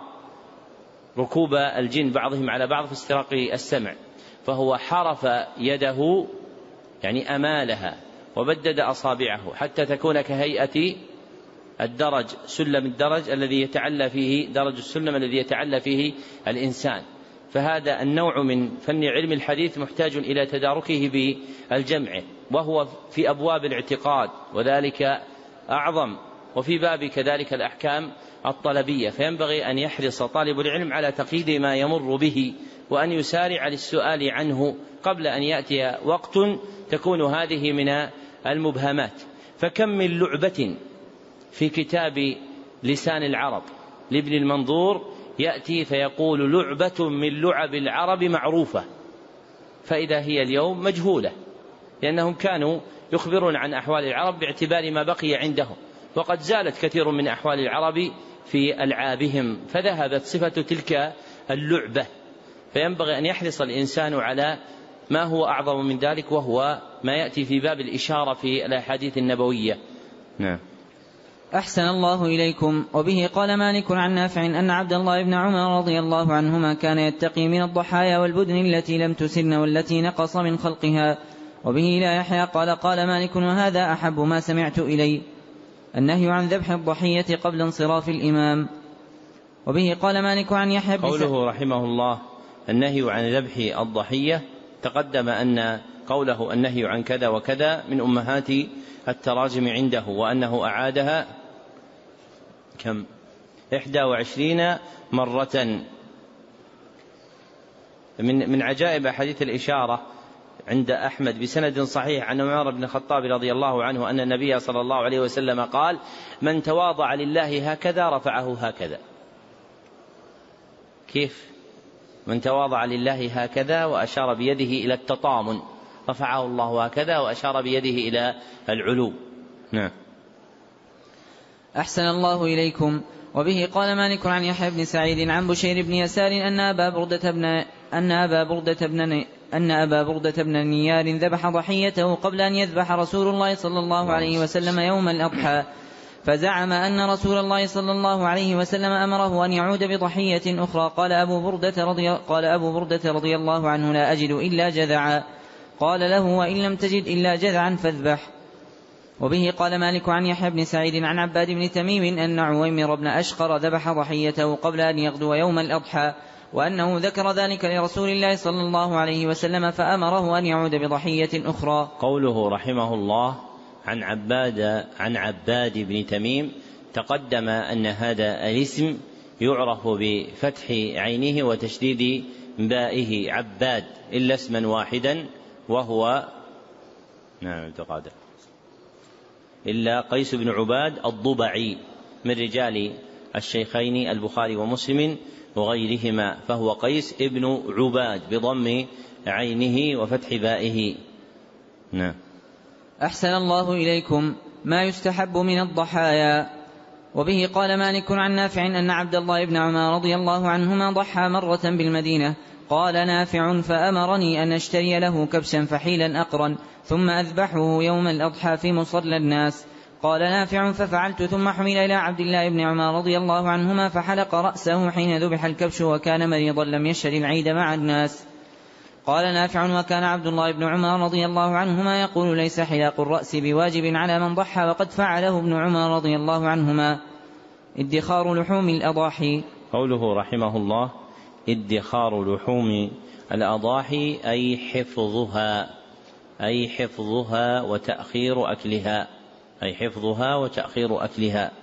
Speaker 1: ركوب الجن بعضهم على بعض في استراق السمع، فهو حرف يده يعني أمالها وبدد أصابعه حتى تكون كهيئة الدرج، سلم الدرج الذي يتعلى فيه درج السلم الذي يتعلى فيه الإنسان. فهذا النوع من فن علم الحديث محتاج إلى تداركه بالجمع، وهو في أبواب الاعتقاد وذلك أعظم، وفي باب كذلك الأحكام الطلبية، فينبغي أن يحرص طالب العلم على تقييد ما يمر به وأن يسارع للسؤال عنه قبل أن يأتي وقت تكون هذه من المبهمات. فكم من لعبة في كتاب لسان العرب لابن المنظور يأتي فيقول لعبة من لعب العرب معروفة، فإذا هي اليوم مجهولة، لأنهم كانوا يخبرون عن أحوال العرب باعتبار ما بقي عندهم، وقد زالت كثير من أحوال العرب في ألعابهم، فذهبت صفة تلك اللعبة. فينبغي أن يحرص الإنسان على ما هو أعظم من ذلك، وهو ما يأتي في باب الإشارة في الأحاديث النبوية. نعم.
Speaker 3: أحسن الله إليكم. وبه قال مالك عن نافع أن عبد الله بن عمر رضي الله عنهما كان يتقي من الضحايا والبدن التي لم تسن والتي نقص من خلقها. وبه لا يحيى قال قال مالك: وهذا أحب ما سمعت إلي، النهي عن ذبح الضحية قبل انصراف الإمام. وبه قال مالك عن يحيى بن سعيد
Speaker 1: قوله رحمه الله النهي عن ذبح الضحية، تقدم أن قوله النهي عن كذا وكذا من أمهات التراجم عنده، وأنه أعادها كم إحدى وعشرين مرة. من من عجائب حديث الإشارة عند أحمد بسند صحيح عن عمر بن الخطاب رضي الله عنه أن النبي صلى الله عليه وسلم قال: من تواضع لله هكذا رفعه هكذا. كيف من تواضع لله هكذا؟ وأشار بيده إلى التطامن، رفعه الله هكذا وأشار بيده إلى العلو. نعم.
Speaker 3: أحسن الله إليكم. وبه قال مالك عن يحيى بن سعيد عن بشير بن يسار أن أبا بردة بن أن أبا بردة بن أن أبا بردة بن نيار ذبح ضحيته قبل أن يذبح رسول الله صلى الله عليه وسلم يوم الأضحى، فزعم أن رسول الله صلى الله عليه وسلم أمره أن يعود بضحية أخرى. قال أبو بردة رضي, قال أبو بردة رضي الله عنه: لا أجد إلا جذعا. قال له: وإن لم تجد إلا جذعا فاذبح. وبه قال مالك عن يحيى بن سعيد عن عباد بن تميم أن عويمر بن أشقر ذبح ضحيته قبل أن يغدو يوم الأضحى، وأنه ذكر ذلك لرسول الله صلى الله عليه وسلم فأمره أن يعود بضحية أخرى.
Speaker 1: قوله رحمه الله عن عباد عن عباد بن تميم، تقدم أن هذا الاسم يعرف بفتح عينه وتشديد بائه عباد إلا اسما واحدا وهو نعم تقادم إلا قيس بن عباد الضبعي من رجال الشيخين البخاري ومسلم وغيرهما، فهو قيس ابن عباد بضم عينه وفتح بائه. نعم.
Speaker 3: أحسن الله إليكم. ما يستحب من الضحايا. وبه قال مالك عن نافع أن عبد الله بن عمر رضي الله عنهما ضحى مرة بالمدينة. قال نافع: فأمرني أن أشتري له كبشا فحيلا أقرا ثم أذبحه يوم الأضحى في مصلى الناس. قال نافع: ففعلت ثم حمل إلى عبد الله بن عمر رضي الله عنهما فحلق رأسه حين ذبح الكبش وكان مريضا لم يشهد العيد مع الناس. قال نافع: وكان عبد الله بن عمر رضي الله عنهما يقول: ليس حلاق الرأس بواجب على من ضحى، وقد فعله ابن عمر رضي الله عنهما. ادخار لحوم الأضاحي.
Speaker 1: قوله رحمه الله ادخار لحوم الأضاحي أي حفظها أي حفظها وتأخير أكلها أي حفظها وتأخير أكلها.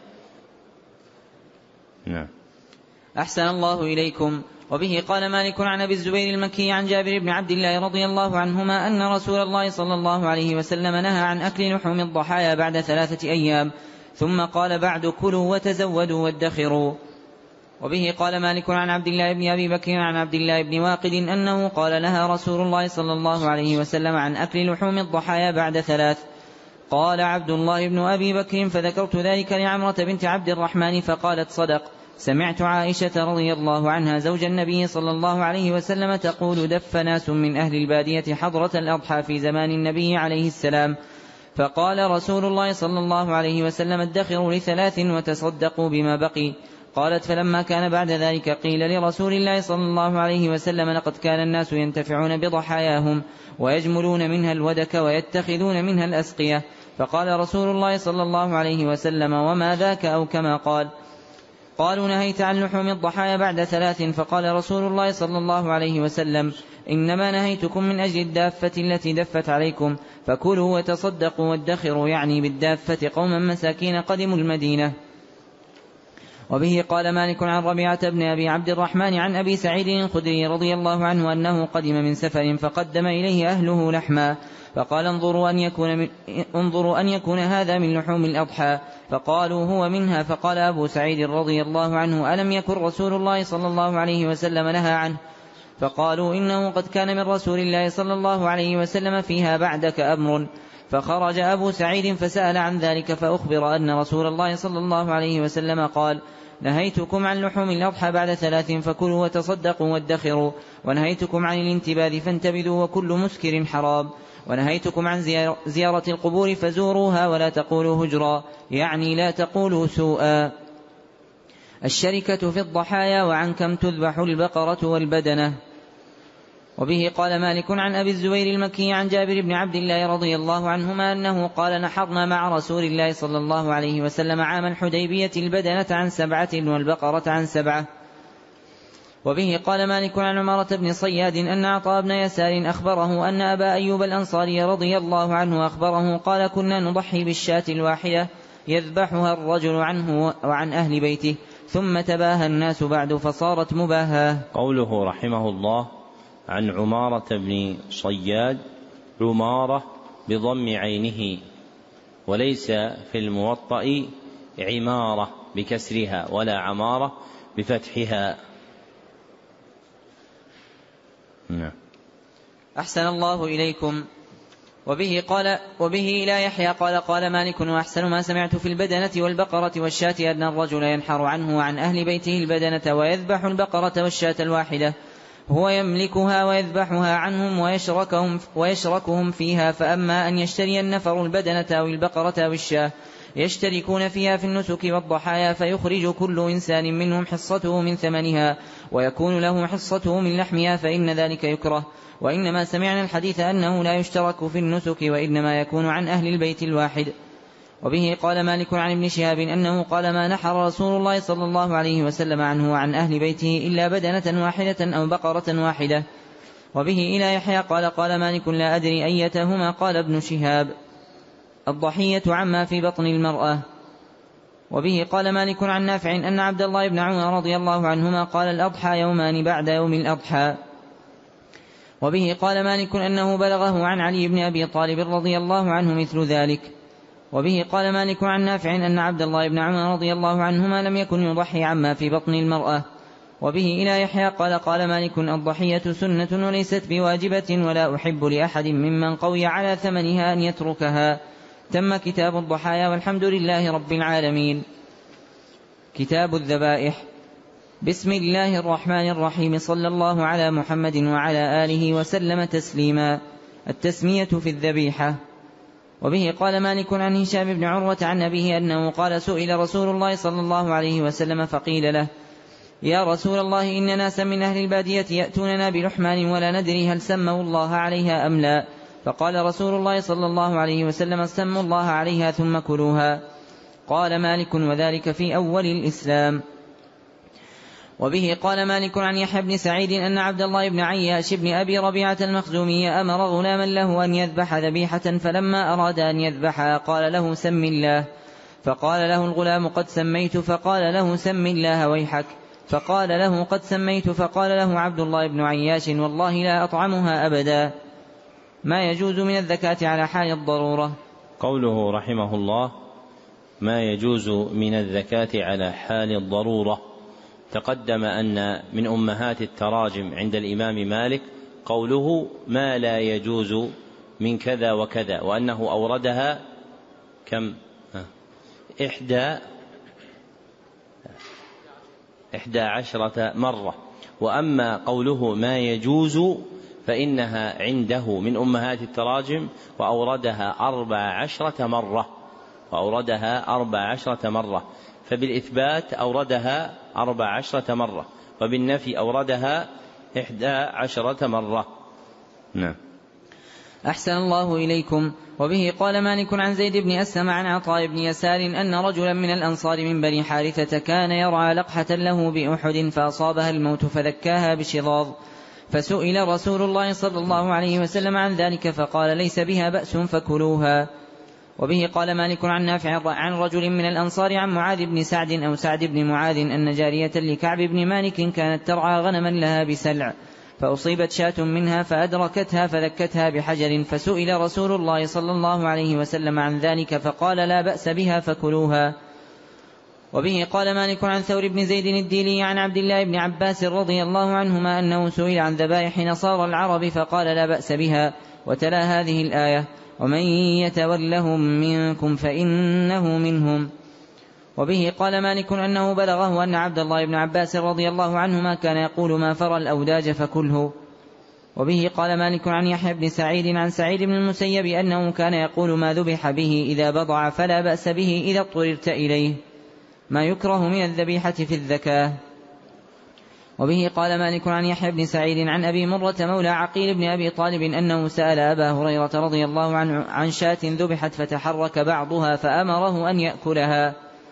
Speaker 1: نعم.
Speaker 3: أحسن الله إليكم. وبه قال مالك عن أبي الزبير المكي عن جابر بن عبد الله رضي الله عنهما أن رسول الله صلى الله عليه وسلم نهى عن أكل لحوم الضحايا بعد ثلاثة أيام، ثم قال: بعد كلوا وتزودوا وادخروا. وبه قال مالك عن عبد الله بن أبي بكر عن عبد الله بن واقد أنه قال: نهى رسول الله صلى الله عليه وسلم عن أكل لحوم الضحايا بعد ثلاث. قال عبد الله بن أبي بكر: فذكرت ذلك لعمرة بنت عبد الرحمن فقالت: صدق. سمعت عائشة رضي الله عنها زوج النبي صلى الله عليه وسلم تقول: دف ناس من أهل البادية حضرة الأضحى في زمان النبي عليه السلام، فقال رسول الله صلى الله عليه وسلم: ادخروا لثلاث وتصدقوا بما بقي. قالت: فلما كان بعد ذلك قيل لرسول الله صلى الله عليه وسلم: لقد كان الناس ينتفعون بضحاياهم ويجملون منها الودك ويتخذون منها الأسقية. فقال رسول الله صلى الله عليه وسلم: وما ذاك؟ أو كما قال. قالوا: نهيت عن لحوم الضحايا بعد ثلاث. فقال رسول الله صلى الله عليه وسلم: إنما نهيتكم من أجل الدافة التي دفت عليكم، فكلوا وتصدقوا وادخروا، يعني بالدافة قوما مساكين قدموا المدينة. وبه قال مالك عن ربيعة بن أبي عبد الرحمن عن أبي سعيد الخدري رضي الله عنه أنه قدم من سفر فقدم إليه أهله لحما، فقال: انظروا أن يكون, من انظروا أن يكون هذا من لحوم الأضحى. فقالوا: هو منها. فقال أبو سعيد رضي الله عنه: ألم يكن رسول الله صلى الله عليه وسلم نهى عنه؟ فقالوا: إنه قد كان من رسول الله صلى الله عليه وسلم فيها بعدك أمر. فخرج أبو سعيد فسأل عن ذلك، فأخبر أن رسول الله صلى الله عليه وسلم قال: نهيتكم عن لحوم الأضحى بعد ثلاث، فكلوا وتصدقوا وادخروا، ونهيتكم عن الانتباذ فانتبذوا، وكل مسكر حرام، ونهيتكم عن زيارة القبور فزوروها ولا تقولوا هجرا، يعني لا تقولوا سوءا. الشركة في الضحايا، وعن كم تذبح البقرة والبدنة. وبه قال مالك عن أبي الزبير المكي عن جابر بن عبد الله رضي الله عنهما أنه قال: نحرنا مع رسول الله صلى الله عليه وسلم عام الحديبية البدنة عن سبعة والبقرة عن سبعة. وبه قال مالك عن عمارة بن صياد أن عطاء بن يسار أخبره أن أبا أيوب الأنصاري رضي الله عنه أخبره قال: كنا نضحي بالشاة الواحدة يذبحها الرجل عنه وعن أهل بيته، ثم تباهى الناس بعد فصارت مباهاة.
Speaker 1: قوله رحمه الله عن عمارة بن صياد، عمارة بضم عينه، وليس في الموطأ عمارة بكسرها ولا عمارة بفتحها. نعم.
Speaker 3: أحسن الله إليكم. وبه, قال وبه إلى يحيى قال قال مالك وأحسن ما سمعت في البدنة والبقرة والشاة أن الرجل ينحر عنه وعن أهل بيته البدنة ويذبح البقرة والشاة الواحدة هو يملكها ويذبحها عنهم ويشركهم, ويشركهم فيها. فأما أن يشتري النفر البدنة أو البقرة أو الشاة يشتركون فيها في النسك والضحايا فيخرج كل إنسان منهم حصته من ثمنها ويكون له حصته من لحمها فإن ذلك يكره. وإنما سمعنا الحديث أنه لا يشترك في النسك وإنما يكون عن أهل البيت الواحد. وبه قال مالك عن ابن شهاب أنه قال ما نحر رسول الله صلى الله عليه وسلم عنه وعن أهل بيته إلا بدنة واحدة أو بقرة واحدة. وبه إلى يحيى قال قال مالك لا أدري أيتهما قال ابن شهاب الضحية عما في بطن المرأة. وبه قال مالك عن نافع أن عبد الله بن عمر رضي الله عنهما قال الأضحى يومان بعد يوم الأضحى. وبه قال مالك أنه بلغه عن علي بن أبي طالب رضي الله عنه مثل ذلك. وبه قال مالك عن نافع أن عبد الله بن عمر رضي الله عنهما لم يكن يضحي عما في بطن المرأة. وبه إلى يحيى قال قال مالك الضحية سنة وليست بواجبة ولا أحب لأحد ممن قوي على ثمنها أن يتركها. تم كتاب الضحايا والحمد لله رب العالمين. كتاب الذبائح. بسم الله الرحمن الرحيم صلى الله على محمد وعلى آله وسلم تسليما. التسمية في الذبيحة. وبه قال مالك عن هشام بن عروة عن أبيه أنه قال سئل رسول الله صلى الله عليه وسلم فقيل له يا رسول الله إن ناسا من أهل البادية يأتوننا بلحمان ولا ندري هل سموا الله عليها أم لا. فقال رسول الله صلى الله عليه وسلم سموا الله عليها ثم كلوها. قال مالك وذلك في أول الإسلام. وبه قال مالك عن يحيى بن سعيد أن عبد الله بن عياش بن أبي ربيعة المخزومي أمر غلاما له أن يذبح ذبيحة فلما أراد أن يذبحها قال له سم الله. فقال له الغلام قد سميت. فقال له سم الله ويحك. فقال له قد سميت. فقال له عبد الله بن عياش والله لا أطعمها أبدا. ما يجوز من الزكاة على حال الضرورة.
Speaker 1: قوله رحمه الله ما يجوز من الزكاة على حال الضرورة. تقدم أن من أمهات التراجم عند الإمام مالك قوله ما لا يجوز من كذا وكذا وأنه أوردها كم إحدى إحدى عشرة مرة. وأما قوله ما يجوز فإنها عنده من أمهات التراجم وأوردها أربع عشرة مرة وأوردها أربع عشرة مرة. فبالإثبات أوردها أربع عشرة مرة وبالنفي أوردها إحدى عشرة مرة. نعم.
Speaker 3: أحسن الله إليكم. وبه قال مالك عن زيد بن أسلم عن عطاء بن يسار أن رجلا من الأنصار من بني حارثة كان يرعى لقحة له بأحد فأصابها الموت فذكاها بشظاظ. فسئل رسول الله صلى الله عليه وسلم عن ذلك فقال ليس بها بأس فكلوها. وبه قال مالك عن نافع عن رجل من الأنصار عن معاذ بن سعد أو سعد بن معاذ أن جارية لكعب بن مالك كانت ترعى غنما لها بسلع فأصيبت شاة منها فأدركتها فذكتها بحجر فسئل رسول الله صلى الله عليه وسلم عن ذلك فقال لا بأس بها فكلوها. وبه قال مالك عن ثور بن زيد الديلي عن عبد الله بن عباس رضي الله عنهما أنه سئل عن ذبائح نصارى العرب فقال لا بأس بها وتلا هذه الآية ومن يتولهم منكم فإنه منهم. وبه قال مالك أنه بلغه أن عبد الله بن عباس رضي الله عنهما كان يقول ما فرى الأوداج فكله. وبه قال مالك عن يحيى بن سعيد عن سعيد بن المسيب أنه كان يقول ما ذبح به إذا بضع فلا بأس به إذا اضطررت إليه ما يكره من الذبيحة في الذكاة. وبه قال مالك عن يحيى بن سعيد عن أبي مرة مولى عقيل بن أبي طالب أنه سأل أبا هريرة رضي الله عنه عن شاة ذبحت فتحرك بعضها فأمره أن يأكلها.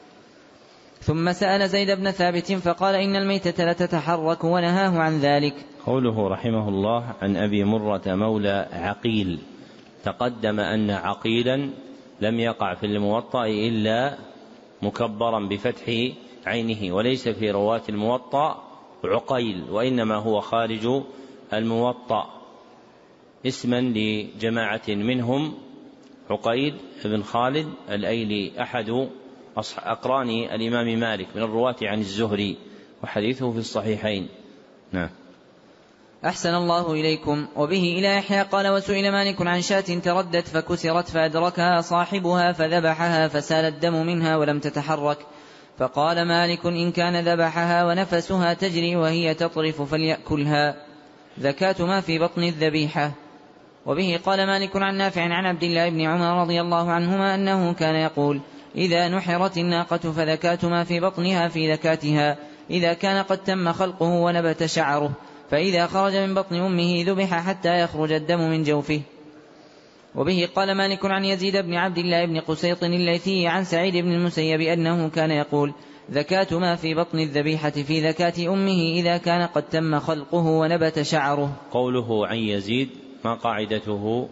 Speaker 3: ثم سأل زيد بن ثابت فقال إن الميتة لتتحرك ونهاه عن ذلك.
Speaker 1: قوله رحمه الله عن أبي مرة مولى عقيل. تقدم أن عقيلا لم يقع في الموطأ إلا مكبرا بفتح عينه وليس في رواة الموطأ عقيل وإنما هو خارج الموطأ اسما لجماعة منهم عقيل بن خالد الأيلي أحد أقران الإمام مالك من الرواة عن الزهري وحديثه في الصحيحين. نعم.
Speaker 3: أحسن الله إليكم. وبه إلى يحيى قال وسئل مالك عن شاة تردت فكسرت فأدركها صاحبها فذبحها فسال الدم منها ولم تتحرك، فقال مالك إن كان ذبحها ونفسها تجري وهي تطرف فليأكلها، زكاة ما في بطن الذبيحة. وبه قال مالك عن نافع عن عبد الله بن عمر رضي الله عنهما أنه كان يقول إذا نحرت الناقة فذكاة ما في بطنها في ذكاتها إذا كان قد تم خلقه ونبت شعره، فإذا خرج من بطن أمه ذبح حتى يخرج الدم من جوفه. وبه قال مالك عن يزيد بن عبد الله بن قسيط الليثي عن سعيد بن المسيب أنه كان يقول زكاة ما في بطن الذبيحة في ذكاة أمه إذا كان قد تم خلقه ونبت شعره.
Speaker 1: قوله عن يزيد ما قاعدته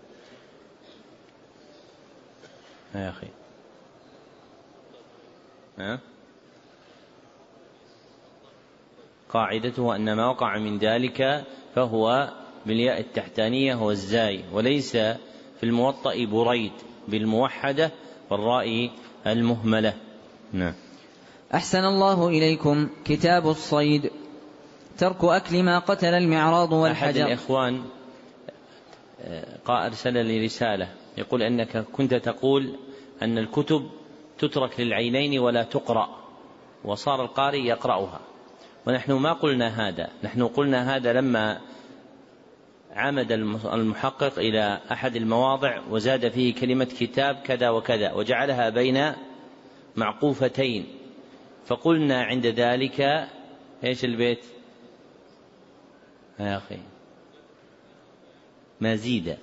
Speaker 1: يا أخي؟ ها؟ قاعدته أن ما وقع من ذلك فهو بالياء التحتانية والزاي، وليس في الموطأ بريد بالموحدة والراء المهملة. نعم.
Speaker 3: أحسن الله إليكم. كتاب الصيد. ترك أكل ما قتل المعراض والحجر.
Speaker 1: أحد الإخوان أرسل لي رسالة يقول أنك كنت تقول أن الكتب تترك للعينين ولا تقرأ، وصار القارئ يقرأها، ونحن ما قلنا هذا. نحن قلنا هذا لما عمد المحقق إلى أحد المواضع وزاد فيه كلمة كتاب كذا وكذا وجعلها بين معقوفتين، فقلنا عند ذلك إيش البيت يا أخي؟ ما زيد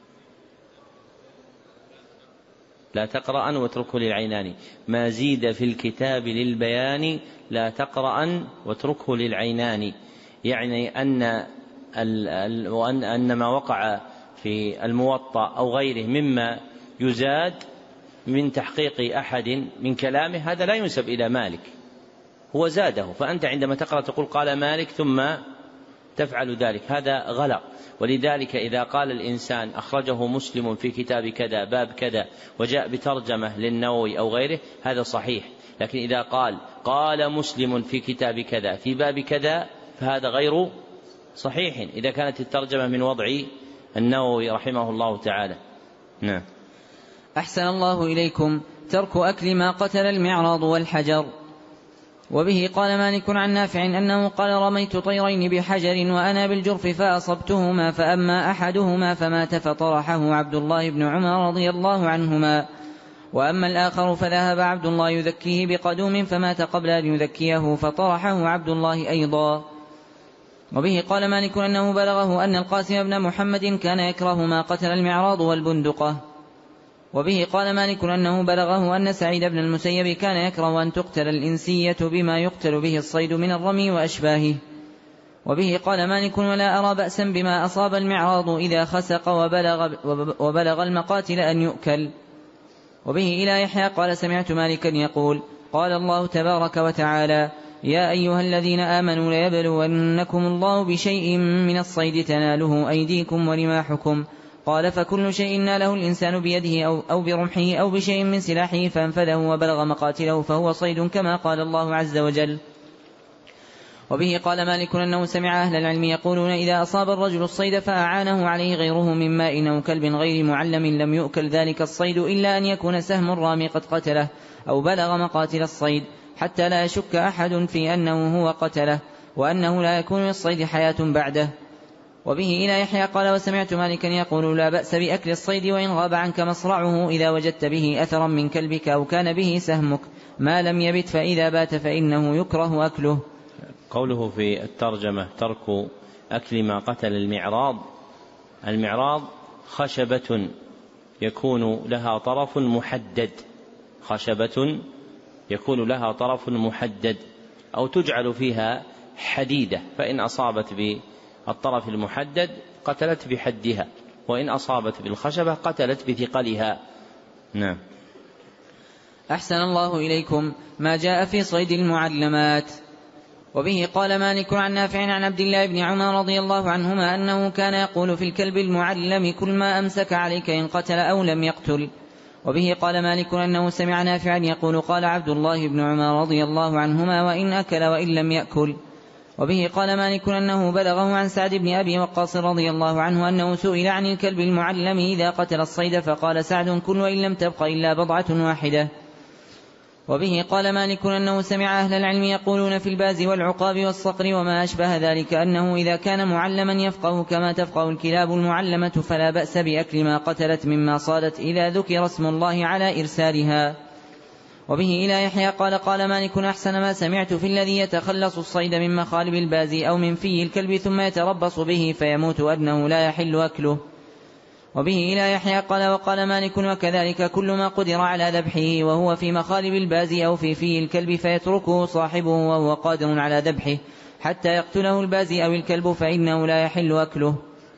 Speaker 1: لا تقرأ واتركه للعينان، ما زيد في الكتاب للبيان لا تقرأ واتركه للعينان، يعني أن وأن أن ما وقع في الموطأ أو غيره مما يزاد من تحقيق أحد من كلامه هذا لا ينسب إلى مالك، هو زاده، فأنت عندما تقرأ تقول قال مالك ثم تفعل ذلك، هذا غلط. ولذلك إذا قال الإنسان أخرجه مسلم في كتاب كذا باب كذا وجاء بترجمة للنووي أو غيره هذا صحيح، لكن إذا قال قال مسلم في كتاب كذا في باب كذا فهذا غير صحيح إذا كانت الترجمة من وضع النووي رحمه الله تعالى. نعم.
Speaker 3: أحسن الله إليكم. ترك أكل ما قتل المعراض والحجر. وبه قال مالك عن نافع أنه قال رميت طيرين بحجر وأنا بالجرف فأصبتهما فأما أحدهما فمات فطرحه عبد الله بن عمر رضي الله عنهما، وأما الآخر فذهب عبد الله يذكيه بقدوم فمات قبل أن يذكيه فطرحه عبد الله أيضا. وبه قال مالك أنه بلغه أن القاسم بن محمد كان يكره ما قتل المعراض والبندقة. وبه قال مالك أنه بلغه أن سعيد بن المسيب كان يكره أن تقتل الإنسية بما يقتل به الصيد من الرمي وأشباهه. وبه قال مالك ولا أرى بأسا بما أصاب المعراض إذا خسق وبلغ, وبلغ المقاتل أن يؤكل. وبه إلى يحيى قال سمعت مالكا يقول قال الله تبارك وتعالى يا أيها الذين آمنوا ليبلونكم الله بشيء من الصيد تناله أيديكم ورماحكم، قال فكل شيء ناله الإنسان بيده أو, أو برمحه أو بشيء من سلاحه فانفذه وبلغ مقاتله فهو صيد كما قال الله عز وجل. وبه قال مالك أنه سمع أهل العلم يقولون إذا أصاب الرجل الصيد فأعانه عليه غيره من ماء أو كلب غير معلم لم يؤكل ذلك الصيد إلا أن يكون سهم الرامي قد قتله أو بلغ مقاتل الصيد، حتى لا يشك أحد في أنه هو قتله وأنه لا يكون للصيد حياة بعده. وبه إلى يحيى قال وسمعت مالكا يقول لا بأس بأكل الصيد وإن غاب عنك مصرعه إذا وجدت به أثرا من كلبك أو كان به سهمك ما لم يبت، فإذا بات فإنه يكره أكله.
Speaker 1: قوله في الترجمة ترك أكل ما قتل المعراض، المعراض خشبة يكون لها طرف محدد، خشبة يكون لها طرف محدد أو تجعل فيها حديدة، فإن أصابت بالطرف المحدد قتلت بحدها، وإن أصابت بالخشبة قتلت بثقلها. نعم.
Speaker 3: أحسن الله إليكم. ما جاء في صيد المعلمات. وبه قال مالك عن نافع عن عبد الله بن عمر رضي الله عنهما أنه كان يقول في الكلب المعلم كل ما أمسك عليك إن قتل أو لم يقتل. وبه قال مالك أنه سمع نافعا يقول قال عبد الله بن عمر رضي الله عنهما وإن أكل وإن لم يأكل. وبه قال مالك أنه بلغه عن سعد بن أبي وقاص رضي الله عنه أنه سئل عن الكلب المعلم إذا قتل الصيد فقال سعد: كل وإن لم تبق إلا بضعة واحدة. وبه قال مالك أنه سمع أهل العلم يقولون في الباز والعقاب والصقر وما أشبه ذلك أنه إذا كان معلما يفقه كما تفقه الكلاب المعلمة فلا بأس بأكل ما قتلت مما صادت إذا ذكر اسم الله على إرسالها. وبه إلى يحيى قال قال مالك: أحسن ما سمعت في الذي يتخلص الصيد من مخالب الباز أو من في الكلب ثم يتربص به فيموت أنه لا يحل أكله. وبه إلى يحيى قال وقال مالك: وكذلك كل ما قدر على ذبحه وهو في مخالب الباز أو في في الكلب فيتركه صاحبه وهو قادر على ذبحه حتى يقتله الباز أو الكلب فإنه لا يحل أكله.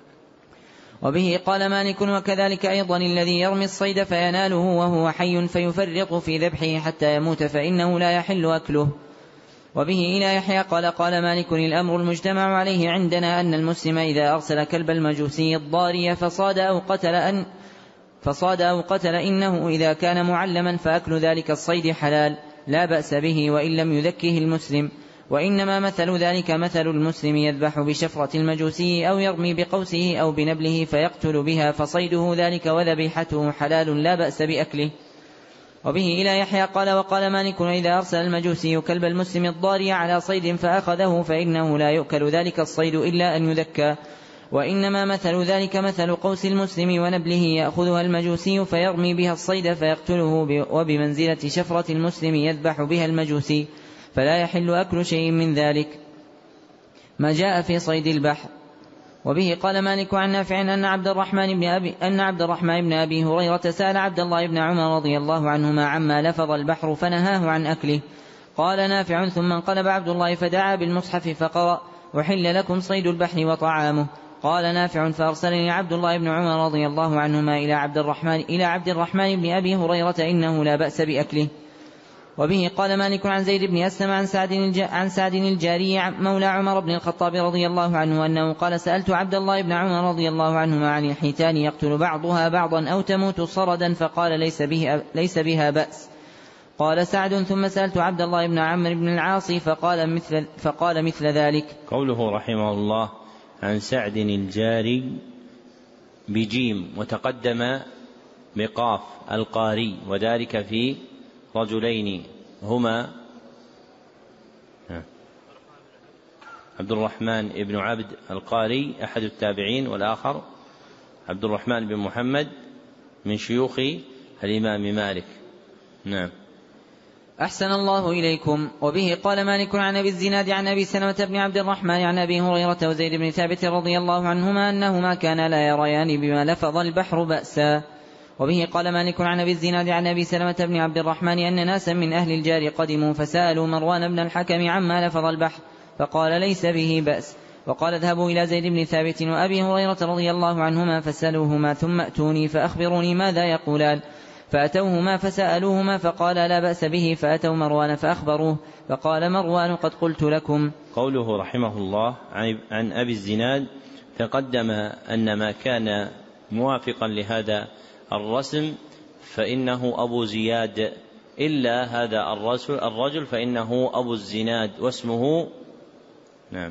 Speaker 3: وبه قال مالك: وكذلك أيضا الذي يرمي الصيد فيناله وهو حي فيفرط في ذبحه حتى يموت فإنه لا يحل أكله. وبه إلى يحيى قال قال مالك: الأمر المجتمع عليه عندنا أن المسلم إذا أرسل كلب المجوسي الضاري فصاد أو قتل أن فصاد أو قتل إنه إذا كان معلما فأكل ذلك الصيد حلال لا بأس به وإن لم يذكه المسلم، وإنما مثل ذلك مثل المسلم يذبح بشفرة المجوسي أو يرمي بقوسه أو بنبله فيقتل بها فصيده ذلك وذبيحته حلال لا بأس بأكله. وبه إلى يحيى قال وقال مالك: إذا أرسل المجوسي كلب المسلم الضاري على صيد فأخذه فإنه لا يؤكل ذلك الصيد إلا أن يذكى، وإنما مثل ذلك مثل قوس المسلم ونبله يأخذها المجوسي فيرمي بها الصيد فيقتله وبمنزلة شفرة المسلم يذبح بها المجوسي، فلا يحل أكل شيء من ذلك ما جاء في صيد البحر. وبه قال مالك عن نافع أن عبد الرحمن بن أبي أن عبد الرحمن بن أبي هريرة سأل عبد الله بن عمر رضي الله عنهما عما لفظ البحر فنهاه عن أكله. قال نافع: ثم انقلب عبد الله فدعا بالمصحف فقرأ: وحل لكم صيد البحر وطعامه. قال نافع: فأرسلني عبد الله بن عمر رضي الله عنهما إلى عبد الرحمن إلى عبد الرحمن بن أبي هريرة إنه لا بأس بأكله. وبه قال مالك عن زيد بن أسلم عن سعد, الج... عن سعد الجاري مولى عمر بن الخطاب رضي الله عنه أنه قال: سألت عبد الله بن عمر رضي الله عنهما عن الحيتان يقتل بعضها بعضا أو تموت صردا فقال: ليس, به... ليس بها بأس. قال سعد: ثم سألت عبد الله بن عمرو بن العاص فقال مثل, فقال مثل ذلك.
Speaker 1: قوله رحمه الله عن سعد الجاري بجيم وتقدم بقاف القاري، وذلك في رجلين هما عبد الرحمن بن عبد القاري أحد التابعين، والآخر عبد الرحمن بن محمد من شيوخ الإمام مالك. نعم.
Speaker 3: أحسن الله إليكم. وبه قال مالك عن أبي الزناد عن أبي سلمة بن عبد الرحمن عن أبي هريرة وزيد بن ثابت رضي الله عنهما أنهما كانا لا يريان بما لفظ البحر بأسا. وبه قال مالك عن أبي الزناد عن أبي سلمة بن عبد الرحمن أن ناسا من أهل الجار قدموا فسألوا مروان بن الحكم عما لفظ البحر فقال: ليس به بأس. وقال: اذهبوا إلى زيد بن ثابت وأبي هريرة رضي الله عنهما فسألوهما ثم أتوني فأخبروني ماذا يقولان. فأتوهما فسألوهما فقال: لا بأس به. فأتوا مروان فأخبروه فقال مروان: قد قلت لكم.
Speaker 1: قوله رحمه الله عن أبي الزناد تقدم أن ما كان موافقا لهذا الرسم فإنه أبو زياد، إلا هذا الرجل, الرجل فإنه أبو الزناد واسمه نعم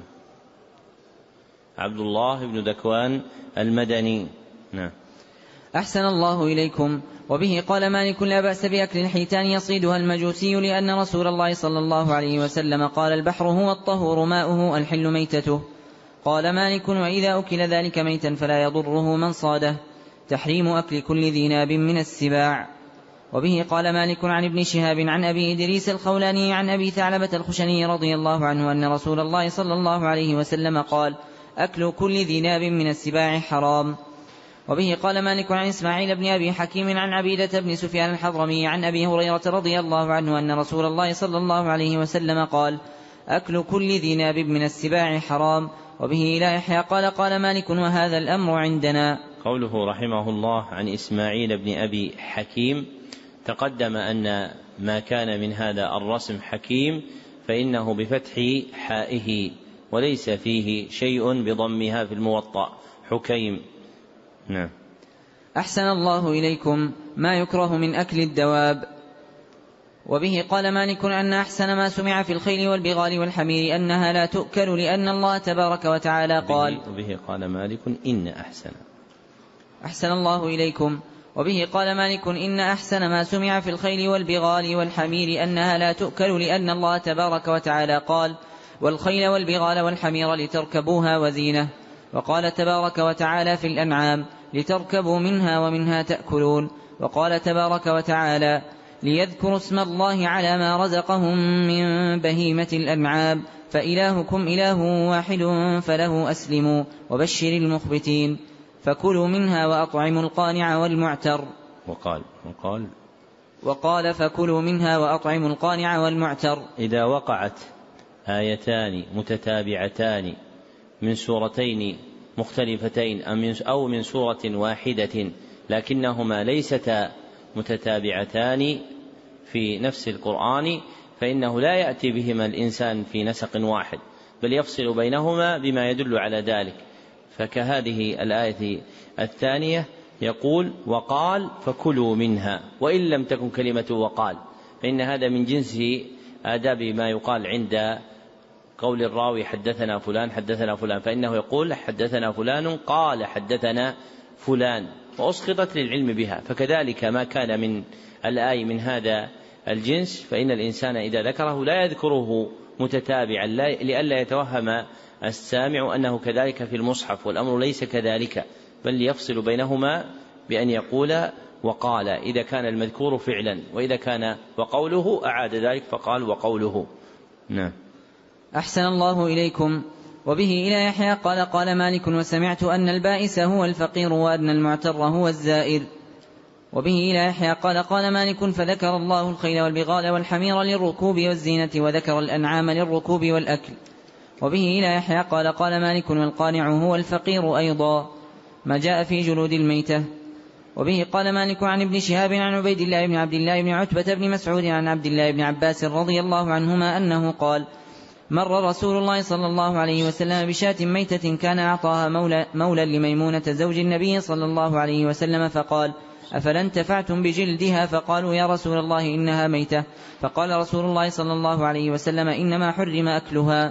Speaker 1: عبد الله بن ذكوان المدني. نعم.
Speaker 3: أحسن الله إليكم. وبه قال مالك: لا بأس بأكل الحيتان يصيدها المجوسي لأن رسول الله صلى الله عليه وسلم قال: البحر هو الطهور ماؤه الحل ميتته. قال مالك: وإذا أكل ذلك ميتا فلا يضره من صاده. تحريم أكل كل ذي ناب من السباع. وبه قال مالك عن ابن شهاب عن أبي إدريس الخولاني عن أبي ثعلبة الخشني رضي الله عنه أن رسول الله صلى الله عليه وسلم قال: أكل كل ذي ناب من السباع حرام. وبه قال مالك عن إسماعيل بن أبي حكيم عن عبيدة بن سفيان الحضرمي عن أبي هريرة رضي الله عنه أن رسول الله صلى الله عليه وسلم قال: أكل كل ذي ناب من السباع حرام. وبه إلى يحيى قال قال مالك: وهذا الأمر عندنا.
Speaker 1: قوله رحمه الله عن إسماعيل بن أبي حكيم تقدم أن ما كان من هذا الرسم حكيم فإنه بفتح حائه وليس فيه شيء بضمها في الموطأ حكيم. نعم.
Speaker 3: أحسن الله إليكم. ما يكره من أكل الدواب. وبه قال مالك أن أحسن ما سمع في الخيل والبغال والحمير أنها لا تؤكل لأن الله تبارك وتعالى قال.
Speaker 1: وبه قال مالك إن أحسن
Speaker 3: أحسن الله إليكم. وبه قال مالك إن أحسن ما سمع في الخيل والبغال والحمير أنها لا تؤكل لأن الله تبارك وتعالى قال والخيل والبغال والحمير لتركبوها وزينة. وقال تبارك وتعالى في الأنعام لتركبوا منها ومنها تأكلون. وقال تبارك وتعالى ليذكروا اسم الله على ما رزقهم من بهيمة الأنعام فإلهكم إله واحد فله أسلموا وبشر المخبتين فكلوا منها وأطعموا القانع والمعتر.
Speaker 1: وقال وقال
Speaker 3: وقال فكلوا منها وأطعموا القانع والمعتر.
Speaker 1: إذا وقعت آيتان متتابعتان من سورتين مختلفتين أو من سورة واحدة لكنهما ليستا متتابعتان في نفس القرآن فإنه لا يأتي بهما الإنسان في نسق واحد بل يفصل بينهما بما يدل على ذلك. فكهذه الآية الثانية يقول وقال فكلوا منها وإن لم تكن كلمة وقال فإن هذا من جنس آداب ما يقال عند قول الراوي حدثنا فلان حدثنا فلان فإنه يقول حدثنا فلان قال حدثنا فلان وأسقطت للعلم بها. فكذلك ما كان من الآية من هذا الجنس فإن الإنسان إذا ذكره لا يذكره متتابعا لئلا يتوهم السامع أنه كذلك في المصحف والأمر ليس كذلك بل يفصل بينهما بأن يقول وقال إذا كان المذكور فعلا وإذا كان وقوله أعاد ذلك فقال وقوله. نعم.
Speaker 3: أحسن الله إليكم. وبه إلى يحيى قال قال مالك وسمعت أن البائس هو الفقير وأن المعتر هو الزائر. وبه إلى يحيى قال قال مالك فذكر الله الخيل والبغال والحمير للركوب والزينة وذكر الأنعام للركوب والأكل. وبه إلى يحيى قال قال مالك والقانع هو الفقير أيضا ما جاء في جلود الميتة. وبه قال مالك عن ابن شهاب عن عبيد الله بن عبد الله بن عتبة بن مسعود عن عبد الله بن عباس رضي الله عنهما أنه قال مر رسول الله صلى الله عليه وسلم بشاة ميتة كان أعطاها مولى, مولى لميمونة زوج النبي صلى الله عليه وسلم فقال أفلا انتفعتم بجلدها؟ فقالوا يا رسول الله إنها ميتة. فقال رسول الله صلى الله عليه وسلم إنما حرم أكلها.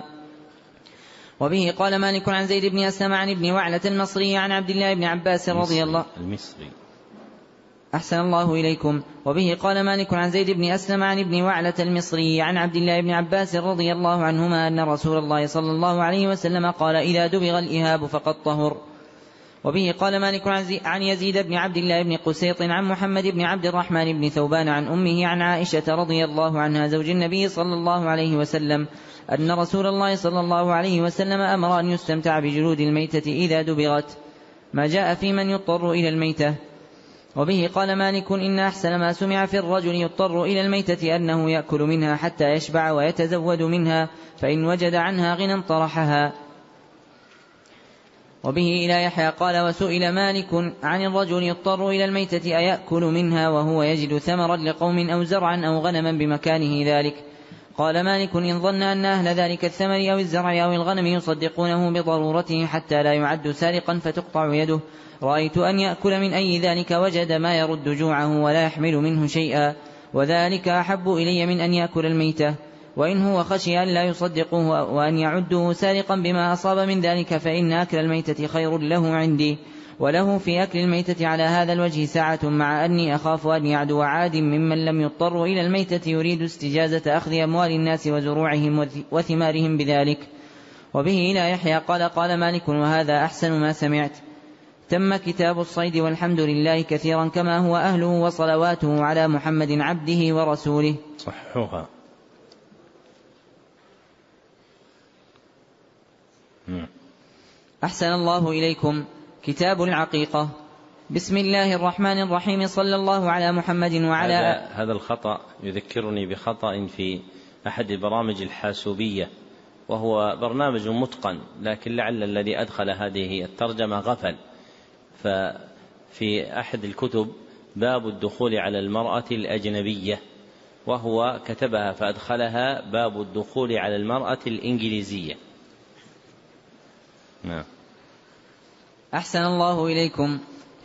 Speaker 3: وبه قال مالك عن زيد بن أسلم عن ابن وعلة المصري عن عبد الله بن عباس رضي الله
Speaker 1: المصري.
Speaker 3: أحسن الله إليكم. وبه قال مالك عن زيد بن أسلم عن ابن وعلة المصري عن عبد الله بن عباس رضي الله عنهما أن رسول الله صلى الله عليه وسلم قال إذا دبغ الإهاب فقد طهر. وبه قال مالك عن يزيد بن عبد الله بن قسيط عن محمد بن عبد الرحمن بن ثوبان عن أمه عن عائشة رضي الله عنها زوج النبي صلى الله عليه وسلم أن رسول الله صلى الله عليه وسلم أمر أن يستمتع بجلود الميتة إذا دبغت ما جاء في من يضطر إلى الميتة. وبه قال مالك إن أحسن ما سمع في الرجل يضطر إلى الميتة أنه يأكل منها حتى يشبع ويتزود منها فإن وجد عنها غنى طرحها. وبه إلى يحيى قال وسئل مالك عن الرجل يضطر إلى الميتة أيأكل منها وهو يجد ثمرا لقوم أو زرعا أو غنما بمكانه ذلك؟ قال مالك إن ظن أن أهل ذلك الثمر أو الزرع أو الغنم يصدقونه بضرورته حتى لا يعد سارقا فتقطع يده رأيت أن يأكل من أي ذلك وجد ما يرد جوعه ولا يحمل منه شيئا وذلك أحب إلي من أن يأكل الميتة. وإن هو خشي أن لا يصدقوه وأن يعده سارقا بما أصاب من ذلك فإن أكل الميتة خير له عندي. وله في أكل الميتة على هذا الوجه ساعة مع أني أخاف أن يعدو عاد ممن لم يضطر إلى الميتة يريد استجازة أخذ أموال الناس وزروعهم وثمارهم بذلك. وبه إلى يحيى قال قال مالك وهذا أحسن ما سمعت. تم كتاب الصيد والحمد لله كثيرا كما هو أهله وصلواته على محمد عبده ورسوله.
Speaker 1: صحوها.
Speaker 3: أحسن الله إليكم. كتاب العقيقة. بسم الله الرحمن الرحيم صلى الله على محمد وعلى
Speaker 1: هذا, هذا الخطأ يذكرني بخطأ في أحد البرامج الحاسوبية وهو برنامج متقن لكن لعل الذي أدخل هذه الترجمة غفل. ففي أحد الكتب باب الدخول على المرأة الأجنبية وهو كتبها فأدخلها باب الدخول على المرأة الإنجليزية. نعم.
Speaker 3: أحسن الله إليكم.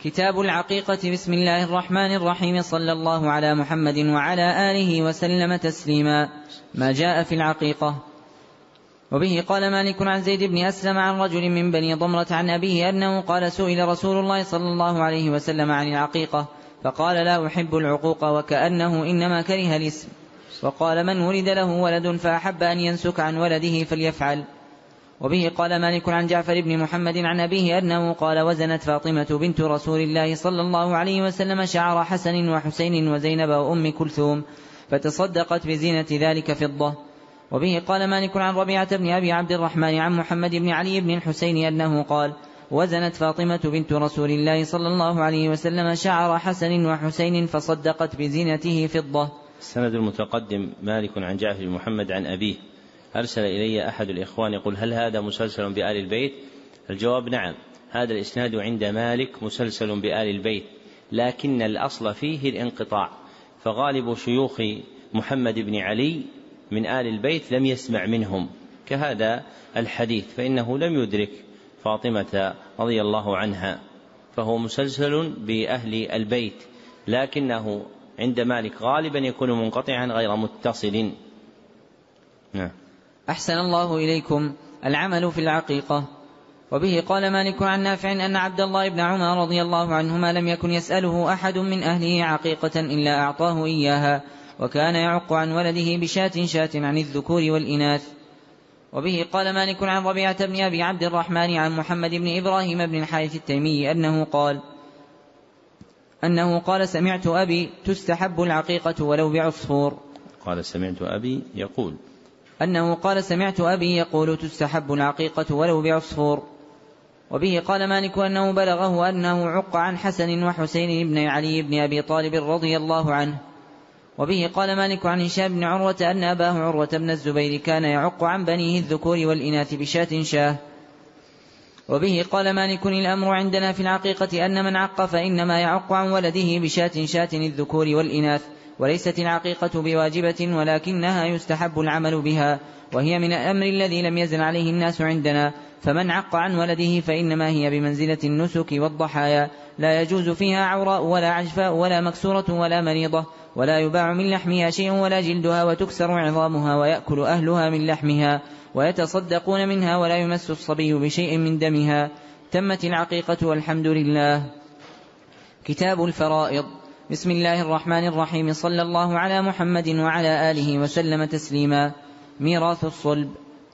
Speaker 3: كتاب العقيقة. بسم الله الرحمن الرحيم. صلى الله على محمد وعلى آله وسلم تسليما. ما جاء في العقيقة. وبه قال مالك عن زيد بن أسلم عن رجل من بني ضمرة عن أبيه أنه قال سئل رسول الله صلى الله عليه وسلم عن العقيقة فقال لا أحب العقوق، وكأنه إنما كره الاسم. وقال من ولد له ولد فأحب أن ينسك عن ولده فليفعل. وبه قال مالك عن جعفر بن محمد عن أبيه أنه قال وزنت فاطمة بنت رسول الله صلى الله عليه وسلم شعر حسن وحسين وزينب وأم كلثوم فتصدقت بزينة ذلك فضة. وبه قال مالك عن ربيعة بن أبي عبد الرحمن عن محمد بن علي بن الحسين أنه قال وزنت فاطمة بنت رسول الله صلى الله عليه وسلم شعر حسن وحسين فصدقت بزينته فضة.
Speaker 1: السند المتقدم مالك عن جعفر بن محمد عن أبيه. أرسل إلي أحد الإخوان يقول هل هذا مسلسل بآل البيت؟ الجواب نعم، هذا الإسناد عند مالك مسلسل بآل البيت، لكن الأصل فيه الانقطاع، فغالب شيوخ محمد بن علي من آل البيت لم يسمع منهم، كهذا الحديث فإنه لم يدرك فاطمة رضي الله عنها، فهو مسلسل بأهل البيت، لكنه عند مالك غالبا يكون منقطعا غير متصل. نعم.
Speaker 3: أحسن الله إليكم. العمل في العقيقة. وبه قال مالك عن نافع أن عبد الله بن عمر رضي الله عنهما لم يكن يسأله أحد من أهله عقيقة إلا أعطاه إياها، وكان يعق عن ولده بشاة شاة عن الذكور والإناث. وبه قال مالك عن ربيعة بن أبي عبد الرحمن عن محمد بن إبراهيم بن الحارث التيمي أنه قال أنه قال سمعت أبي تستحب العقيقة ولو بعصفور.
Speaker 1: قال سمعت أبي يقول
Speaker 3: أنه قال سمعت أبي يقول تستحب العقيقة ولو بعصفور. وبه قال مالك أنه بلغه أنه عق عن حسن وحسين بن علي بن أبي طالب رضي الله عنه. وبه قال مالك عن هشام بن عروة أن أباه عروة بن الزبير كان يعق عن بنيه الذكور والإناث بشاة شاه. وبه قال مالك الأمر عندنا في العقيقة أن من عق فإنما يعق عن ولده بشاة شاة الذكور والإناث، وليست العقيقة بواجبة ولكنها يستحب العمل بها، وهي من الأمر الذي لم يزل عليه الناس عندنا، فمن عق عن ولده فإنما هي بمنزلة النسك والضحايا، لا يجوز فيها عوراء ولا عجفاء ولا مكسورة ولا مريضة، ولا يباع من لحمها شيء ولا جلدها، وتكسر عظامها ويأكل أهلها من لحمها ويتصدقون منها، ولا يمس الصبي بشيء من دمها. تمت العقيقة والحمد لله. كتاب الفرائض. بسم الله الرحمن الرحيم. صلى الله على محمد وعلى آله وسلم تسليما. ميراث الصلب.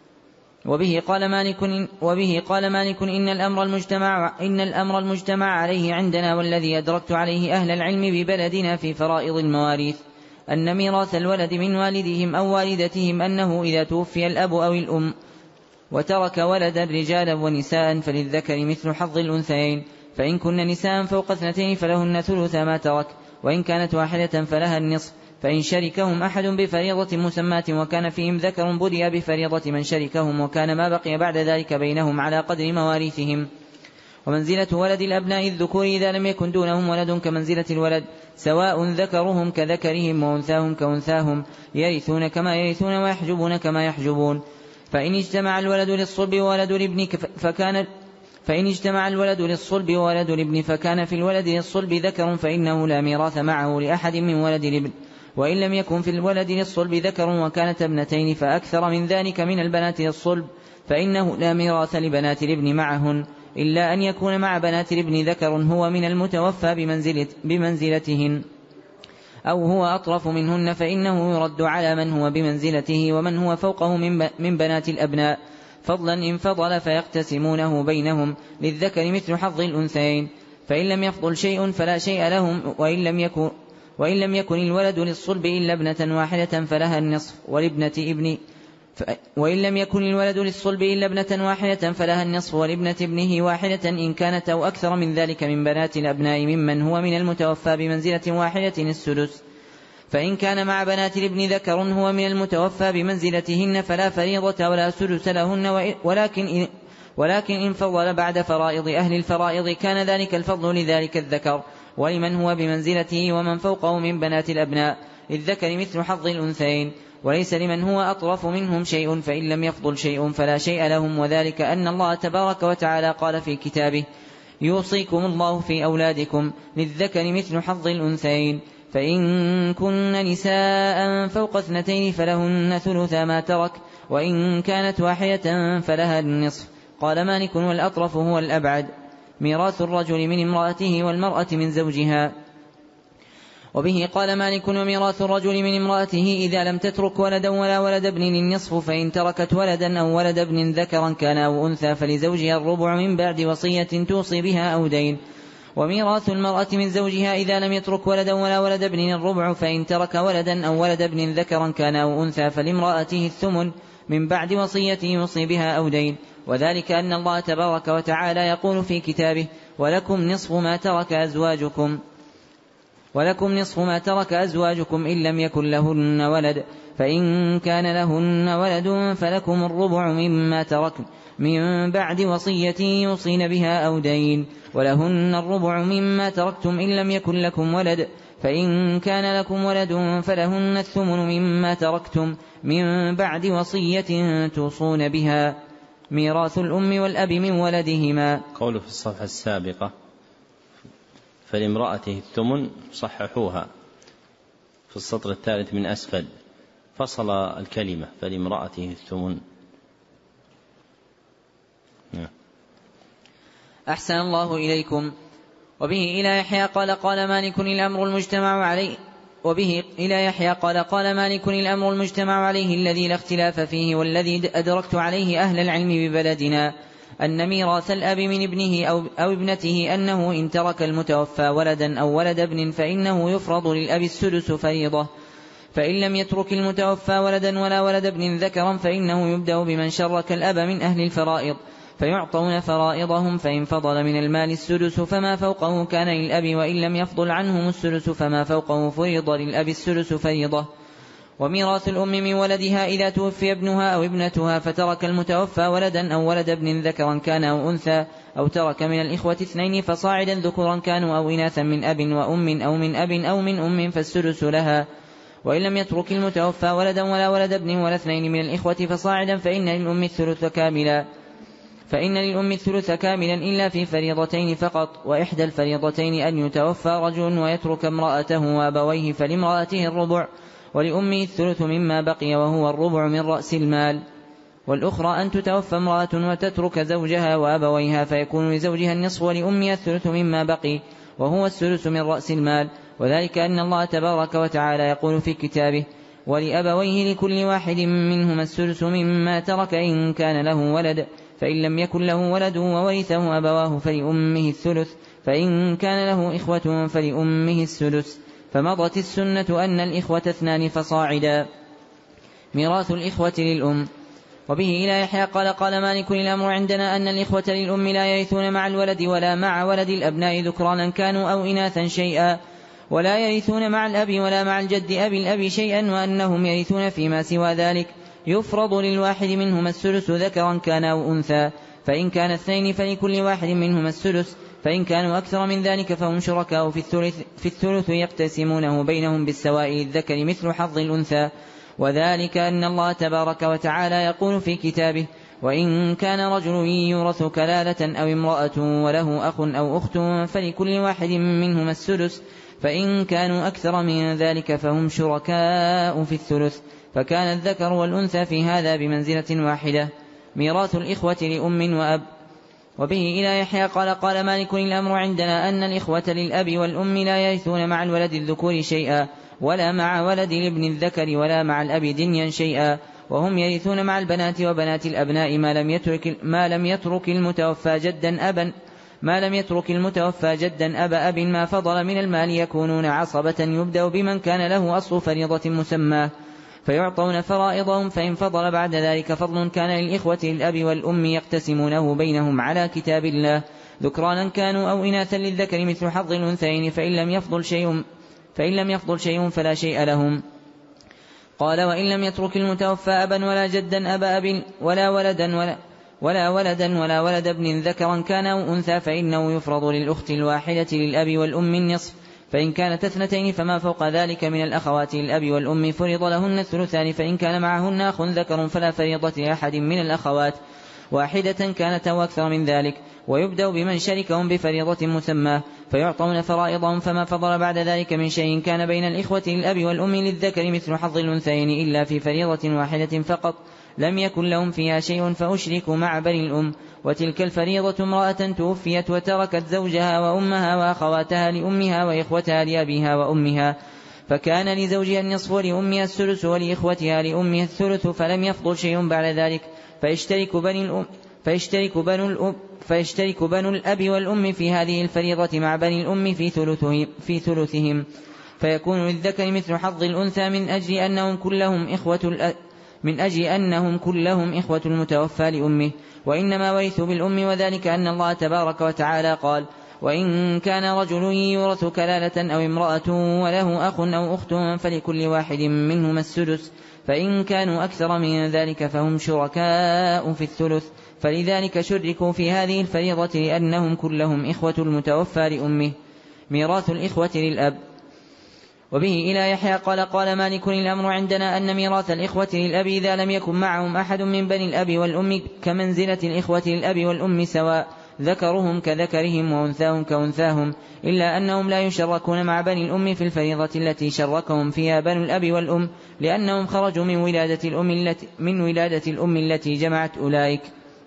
Speaker 3: وبه قال مالك وبه قال مالك إن الأمر المجتمع إن الأمر المجتمع عليه عندنا والذي أدركت عليه أهل العلم ببلدنا في فرائض المواريث أن ميراث الولد من والدهم أو والدتهم أنه إذا توفي الأب أو الأم وترك ولدا رجالا ونساء فللذكر مثل حظ الأنثيين، فإن كن نساء فوق اثنتين فلهن ثلث ما ترك، وإن كانت واحدة فلها النصف، فإن شركهم أحد بفريضة مسماة وكان فيهم ذكر بدأ بفريضة من شركهم، وكان ما بقي بعد ذلك بينهم على قدر مواريثهم. ومنزلة ولد الأبناء الذكور إذا لم يكن دونهم ولد كمنزلة الولد، سواء ذكرهم كذكرهم وأنثاهم كأنثاهم، يرثون كما يرثون ويحجبون كما يحجبون. فإن اجتمع الولد للصلب وولد الابن فكان فإن اجتمع الولد للصلب وولد الابن فكان في الولد للصلب ذكر فإنه لا ميراث معه لأحد من ولد الابن، وإن لم يكن في الولد للصلب ذكر وكانت ابنتين فأكثر من ذلك من البنات للصلب فإنه لا ميراث لبنات الابن معهن، إلا أن يكون مع بنات الابن ذكر هو من المتوفى بمنزلة بمنزلتهن أو هو أطرف منهن، فإنه يرد على من هو بمنزلته ومن هو فوقه من بنات الأبناء، فضلا إن فضل فيقتسمونه بينهم، للذكر مثل حظ الأنثيين. فإن لم يفضل شيء فلا شيء لهم، وإن لم يكن وإن لم يكن الولد للصلب إلا ابنة واحدة فلها النصف، ولابنة ابن ف... وإن لم يكن الولد للصلب إلا ابنة واحدة فلها النصف، ولابنة ابنه واحدة إن كانت أو أكثر من ذلك من بنات الأبناء ممن هو من المتوفى بمنزلة واحدة السدس. فإن كان مع بنات الابن ذكر هو من المتوفى بمنزلتهن فلا فريضة ولا سدس لهن، ولكن إن, ولكن إن فضل بعد فرائض أهل الفرائض كان ذلك الفضل لذلك الذكر ولمن هو بمنزلته ومن فوقه من بنات الأبناء، للذكر مثل حظ الأنثيين، وليس لمن هو أطرف منهم شيء، فإن لم يفضل شيء فلا شيء لهم، وذلك أن الله تبارك وتعالى قال في كتابه: يوصيكم الله في أولادكم للذكر مثل حظ الأنثيين، فإن كن نساء فوق اثنتين فلهن ثلثا ما ترك، وإن كانت واحدة فلها النصف. قال مالك والأطرف هو الأبعد. ميراث الرجل من امرأته والمرأة من زوجها. وبه قال مالك وميراث الرجل من امرأته إذا لم تترك ولدا ولا ولد ابن النصف، فإن تركت ولدا أو ولد ابن ذكرا كان أو أنثى فلزوجها الربع من بعد وصية توصي بها أو دين. وميراث المرأة من زوجها إذا لم يترك ولدا ولا ولد ابن الربع، فإن ترك ولدا أو ولد ابن ذكرا كان أو أنثى فلامرأته الثمن من بعد وصية يوصي بها أو دين. وذلك أن الله تبارك وتعالى يقول في كتابه: ولكم نصف ما ترك أزواجكم ولكم نصف ما ترك أزواجكم إن لم يكن لهن ولد، فإن كان لهن ولد فلكم الربع مما تركن من بعد وصية يوصين بها أو دين، ولهن الربع مما تركتم إن لم يكن لكم ولد، فإن كان لكم ولد فلهن الثمن مما تركتم من بعد وصية توصون بها. ميراث الأم والأب من ولدهما.
Speaker 1: قوله في الصفحة السابقة فلامرأته الثمن صححوها في السطر الثالث من أسفل، فصل الكلمة فلامرأته الثمن.
Speaker 3: أحسن الله إليكم. وبه إلى يحيى قال قال مالك الأمر المجتمع عليه وبه إلى يحيى قال قال مالك الأمر المجتمع عليه الذي لا اختلاف فيه والذي أدركت عليه أهل العلم ببلدنا أن ميراث الأب من ابنه أو, أو ابنته أنه إن ترك المتوفى ولدا أو ولد ابن فإنه يفرض للأب السدس فريضة، فإن لم يترك المتوفى ولدا ولا ولد ابن ذكرا فإنه يبدأ بمن شرك الأب من أهل الفرائض فيعطون فرائضهم، فإن فضل من المال السدس فما فوقه كان للأب، وإن لم يفضل عنهم السدس فما فوقه فريض للأب السدس فريضة. وميراث الأم من ولدها إذا توفي ابنها أو ابنتها فترك المتوفى ولدا أو ولد ابن ذكرا كان أو أنثى، أو ترك من الإخوة اثنين فصاعدا ذكرا كانوا أو إناثا من أب وأم أو من أب أو من أم فالسدس لها. وإن لم يترك المتوفى ولدا ولا ولد ابن ولا اثنين من الإخوة فصاعدا فإن للأم الثلث كاملا فإن للأم الثلث كاملا إلا في فريضتين فقط، وإحدى الفريضتين أن يتوفى رجل ويترك امرأته وأبويه فلامرأته الربع، ولأمه الثلث مما بقي وهو الربع من رأس المال، والأخرى أن تتوفى امرأة وتترك زوجها وأبويها فيكون لزوجها النصف ولأمها الثلث مما بقي وهو الثلث من رأس المال. وذلك أن الله تبارك وتعالى يقول في كتابه: ولأبويه لكل واحد منهما الثلث مما ترك إن كان له ولد، فإن لم يكن له ولد وورثه أبواه فلأمه الثلث، فإن كان له إخوة فلأمه السدس. فمضت السنة أن الإخوة اثنان فصاعدا. ميراث الإخوة للأم. وبه إلى يحيى قال قال مالك الأمر عندنا أن الإخوة للأم لا يرثون مع الولد ولا مع ولد الأبناء ذكرانا كانوا أو إناثا شيئا، ولا يرثون مع الأب ولا مع الجد أبي الأب شيئا، وأنهم يرثون فيما سوى ذلك يفرض للواحد منهما الثلث ذكرا كان أو أنثى، فإن كان اثنين فلكل واحد منهما الثلث، فإن كانوا أكثر من ذلك فهم شركاء في الثلث, في الثلث يقتسمونه بينهم بالسواء للذكر مثل حظ الأنثى. وذلك أن الله تبارك وتعالى يقول في كتابه: وإن كان رجل يورث كلالة أو امرأة وله أخ أو أخت فلكل واحد منهما السدس، فإن كانوا أكثر من ذلك فهم شركاء في الثلث، فكان الذكر والأنثى في هذا بمنزلة واحدة. ميراث الإخوة لأم وأب. وبه إلى يحيى قال قال مالك الأمر عندنا أن الإخوة للأب والأم لا يرثون مع الولد الذكور شيئا، ولا مع ولد الابن الذكر ولا مع الأب دنيا شيئا، وهم يرثون مع البنات وبنات الأبناء ما لم يترك, ما لم يترك المتوفى جدا أبا ما لم يترك المتوفى جدا أبا أب ما فضل من المال يكونون عصبة، يبدأ بمن كان له أصل فريضة مسماه فيعطون فرائضهم، فإن فضل بعد ذلك فضل كان للإخوة للأب والأم يقتسمونه بينهم على كتاب الله ذكرانا كانوا أو إناثا للذكر مثل حظ الأنثيين، فإن لم يفضل شيء فإن لم يفضل شيء فلا شيء لهم. قال: وإن لم يترك المتوفى أبا ولا جدا أبا أب ولا ولدا ولا ولا ولدا ولا ولد ابن ذكرا كان أو أنثى فإنه يفرض للأخت الواحدة للأب والأم النصف، فإن كانت اثنتين فما فوق ذلك من الأخوات للأب والأم فرض لهن الثلثان، فإن كان معهن أخ ذكر فلا فريضة لأحد من الأخوات، واحدة كانت أو أكثر من ذلك، ويبدأ بمن شركهم بفريضة مسماه فيعطون فرائضهم، فما فضل بعد ذلك من شيء كان بين الإخوة للأب والأم للذكر مثل حظ الأنثيين إلا في فريضة واحدة فقط لم يكن لهم فيها شيء فأشركوا مع بني الأم. وتلك الفريضة امرأة توفيت وتركت زوجها وأمها وأخواتها لأمها وإخوتها لأبيها وأمها، فكان لزوجها النصف ولأمها الثلث ولإخوتها لأمها الثلث، فلم يفضل شيء بعد ذلك، فيشترك بني الأم فيشترك بنو الأم فيشترك بنو الأب والأم في هذه الفريضة مع بني الأم في ثلثهم, في ثلثهم فيكون للذكر مثل حظ الأنثى من أجل أنهم كلهم إخوة من أجل أنهم كلهم إخوة المتوفى لأمه، وإنما ورثوا بالأم، وذلك أن الله تبارك وتعالى قال: وإن كان رجل يورث كلالة أو امرأة وله أخ أو أخت فلكل واحد منهما السدس، فإن كانوا أكثر من ذلك فهم شركاء في الثلث، فلذلك شركوا في هذه الفريضة لأنهم كلهم إخوة المتوفى لأمه. ميراث الإخوة للأب. وبه إلى يحيى قال: قال مالك: الأمر عندنا أن ميراث الإخوة للأب إذا لم يكن معهم أحد من بني الأب والأم كمنزلة الإخوة للأب والأم سواء، ذكرهم كذكرهم وأنثاهم كأنثاهم، إلا أنهم لا يشركون مع بني الأم في الفريضة التي شركهم فيها بنو الأب والأم، لأنهم خرجوا من ولادة الأم التي, من ولادة الأم التي جمعت أولئك.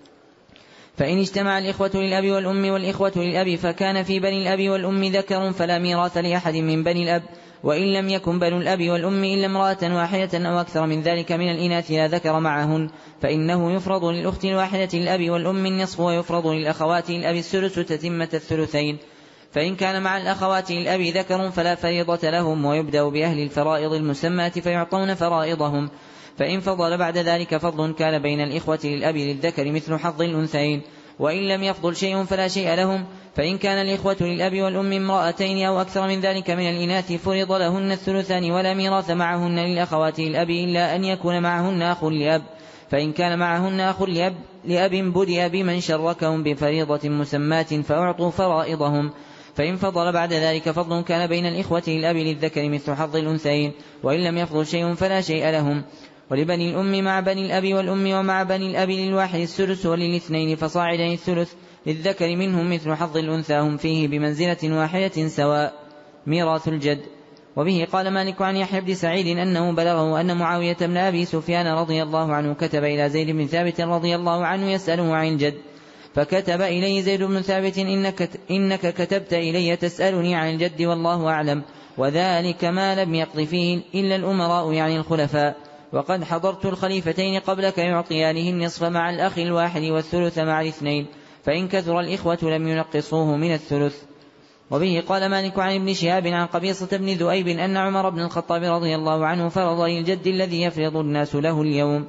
Speaker 3: فإن اجتمع الإخوة للأب والأم والإخوة للأب فكان في بني الأب والأم ذكر فلا ميراث لأحد من بني الأب، وإن لم يكن بنو الأب والأم إلا امرأة واحدة أو أكثر من ذلك من الإناث لا ذكر معهن، فإنه يفرض للأخت الواحدة الأب والأم النصف، ويفرض للأخوات الأب الثلث تتمة الثلثين. فإن كان مع الأخوات الأب ذكر فلا فريضة لهم، ويبدأ بأهل الفرائض المسماة فيعطون فرائضهم، فإن فضل بعد ذلك فضل كان بين الإخوة للأب للذكر مثل حظ الأنثيين، وإن لم يفضل شيء فلا شيء لهم. فإن كان الإخوة للأب والأم امرأتين أو أكثر من ذلك من الإناث فرض لهن الثلثان، ولا ميراث معهن للأخوات للأب إلا أن يكون معهن أخ لأب، فإن كان معهن أخ لأب, لأب بدأ بمن شركهم بفريضة مسماة فأعطوا فرائضهم، فإن فضل بعد ذلك فضل كان بين الإخوة للأب للذكر مثل حظ الأنثيين، وإن لم يفضل شيء فلا شيء لهم. ولبني الأم مع بني الأب والأم ومع بني الأب للواحد الثلث وللاثنين فصاعدا الثلث، للذكر منهم مثل حظ الأنثى، هم فيه بمنزلة واحدة سواء. ميراث الجد. وبه قال مالك عن يحيى بن سعيد أنه بلغه أن معاوية بن أبي سفيان رضي الله عنه كتب إلى زيد بن ثابت رضي الله عنه يسأله عن الجد، فكتب إليه زيد بن ثابت: إنك, إنك كتبت إلي تسألني عن الجد والله أعلم، وذلك ما لم يقض فيه إلا الأمراء يعني الخلفاء، وقد حضرت الخليفتين قبلك يعطيانه النصف مع الأخ الواحد والثلث مع الاثنين، فإن كثر الإخوة لم ينقصوه من الثلث. وبه قال مالك عن ابن شهاب عن قبيصة بن ذؤيب أن عمر بن الخطاب رضي الله عنه فرض للجد الذي يفرض الناس له اليوم.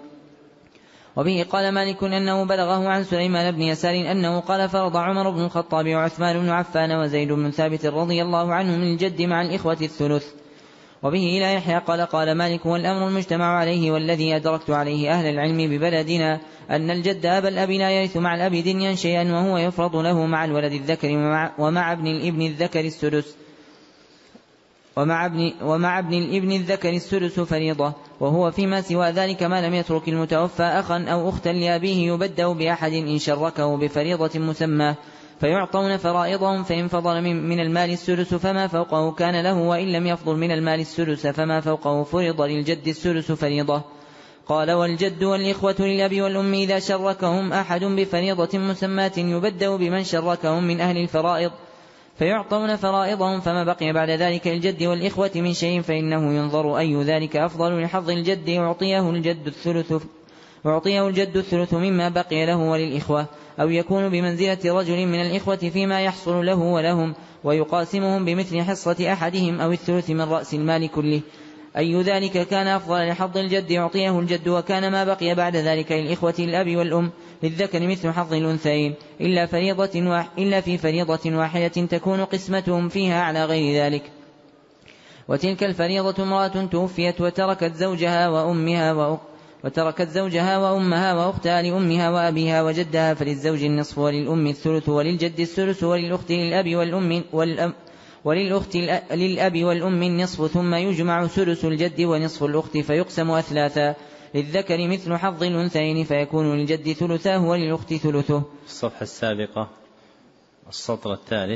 Speaker 3: وبه قال مالك أنه بلغه عن سليمان بن يسار أنه قال: فرض عمر بن الخطاب وعثمان بن عفان وزيد بن ثابت رضي الله عنه من الجد مع الإخوة الثلث. وبه إلى يحيى قال: قال مالك: والأمر المجتمع عليه والذي أدركت عليه أهل العلم ببلدنا أن الجد أبا الأب لا يرث مع الأب دنيا شيئا، وهو يفرض له مع الولد الذكر ومع, ومع ابن الابن الذكر السدس ومع ابن, ومع ابن الابن الذكر السدس فريضة، وهو فيما سوى ذلك ما لم يترك المتوفى أخا أو أختا لأبيه يبدأ بأحد إن شركه بفريضة مسمى، فيعطون فرائضهم، فإن فضل من المال السدس فما فوقه كان له، وإن لم يفضل من المال السدس فما فوقه فرض للجد السدس فريضة. قال: والجد والإخوة للأب والأم إذا شركهم أحد بفريضة مسماة يبدأ بمن شركهم من أهل الفرائض فيعطون فرائضهم، فما بقي بعد ذلك الجد والإخوة من شيء فإنه ينظر أي ذلك أفضل لحظ الجد يعطيه الجد الثلث أعطيه الجد الثلث مما بقي له وللإخوة، أو يكون بمنزلة رجل من الإخوة فيما يحصل له ولهم، ويقاسمهم بمثل حصة أحدهم أو الثلث من رأس المال كله. أي ذلك كان أفضل لحظ الجد يعطيه الجد، وكان ما بقي بعد ذلك للإخوة الأب والأم للذكر مثل حظ الأنثيين، إلا, فريضة واح إلا في فريضة واحدة تكون قسمتهم فيها على غير ذلك. وتلك الفريضة امرأة توفيت وتركت زوجها وأمها وأخ وتركت زوجها وأمها وأختها لأمها وأبيها وجدها، فللزوج النصف وللأم الثلث وللجد الثلث وللأخت للأب والأم, والأم وللأخت للأب والأم النصف ثم يجمع ثلث الجد ونصف الأخت فيقسم أثلاثا للذكر مثل حظ الأنثيين فيكون للجد ثلثاه وللأخت ثلثه.
Speaker 1: الصفحة السابقة السطر الثالث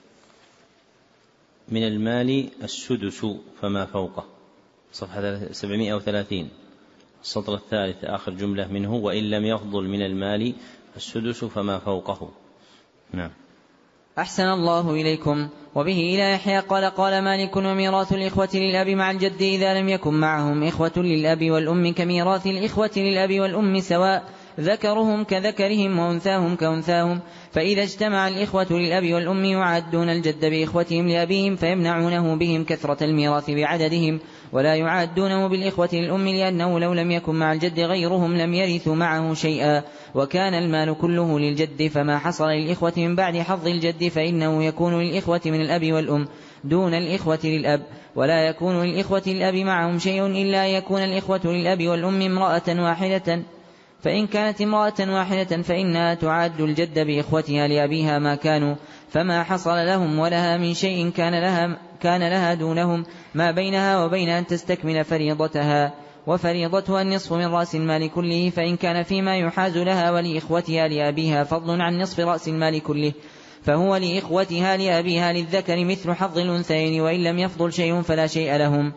Speaker 1: من المال السدس فما فوقه، صفحة سبعمائة وثلاثين السطر الثالث آخر جملة منه وإن لم يفضل من المال السدس فما فوقه. نعم.
Speaker 3: أحسن الله إليكم. وبه إلى يحيى قال قال مالك وميراث الإخوة للأب مع الجد إذا لم يكن معهم إخوة للأب والأم كميراث الإخوة للأب والأم سواء ذكرهم كذكرهم وأنثاهم كأنثاهم، فإذا اجتمع الإخوة للأب والأم يعادون الجد بإخوتهم لأبيهم فيمنعونه بهم كثرة الميراث بعددهم، ولا يعادونه بالإخوة للأم لأنه لو لم يكن مع الجد غيرهم لم يرثوا معه شيئا، وكان المال كله للجد، فما حصل للإخوة من بعد حظ الجد فإنه يكون للإخوة من الأب والأم دون الإخوة للأب، ولا يكون للإخوة للأب معهم شيء إلا يكون الإخوة للأب والأم امرأة واحدة، فإن كانت امرأة واحدة فإنها تعاد الجد بإخوتها لأبيها ما كانوا، فما حصل لهم ولها من شيء كان لها, كان لها دونهم ما بينها وبين أن تستكمل فريضتها، وفريضتها النصف من رأس المال كله، فإن كان فيما يحاز لها ولإخوتها لأبيها فضل عن نصف رأس المال كله فهو لإخوتها لأبيها للذكر مثل حظ الأنثيين، وإن لم يفضل شيء فلا شيء لهم.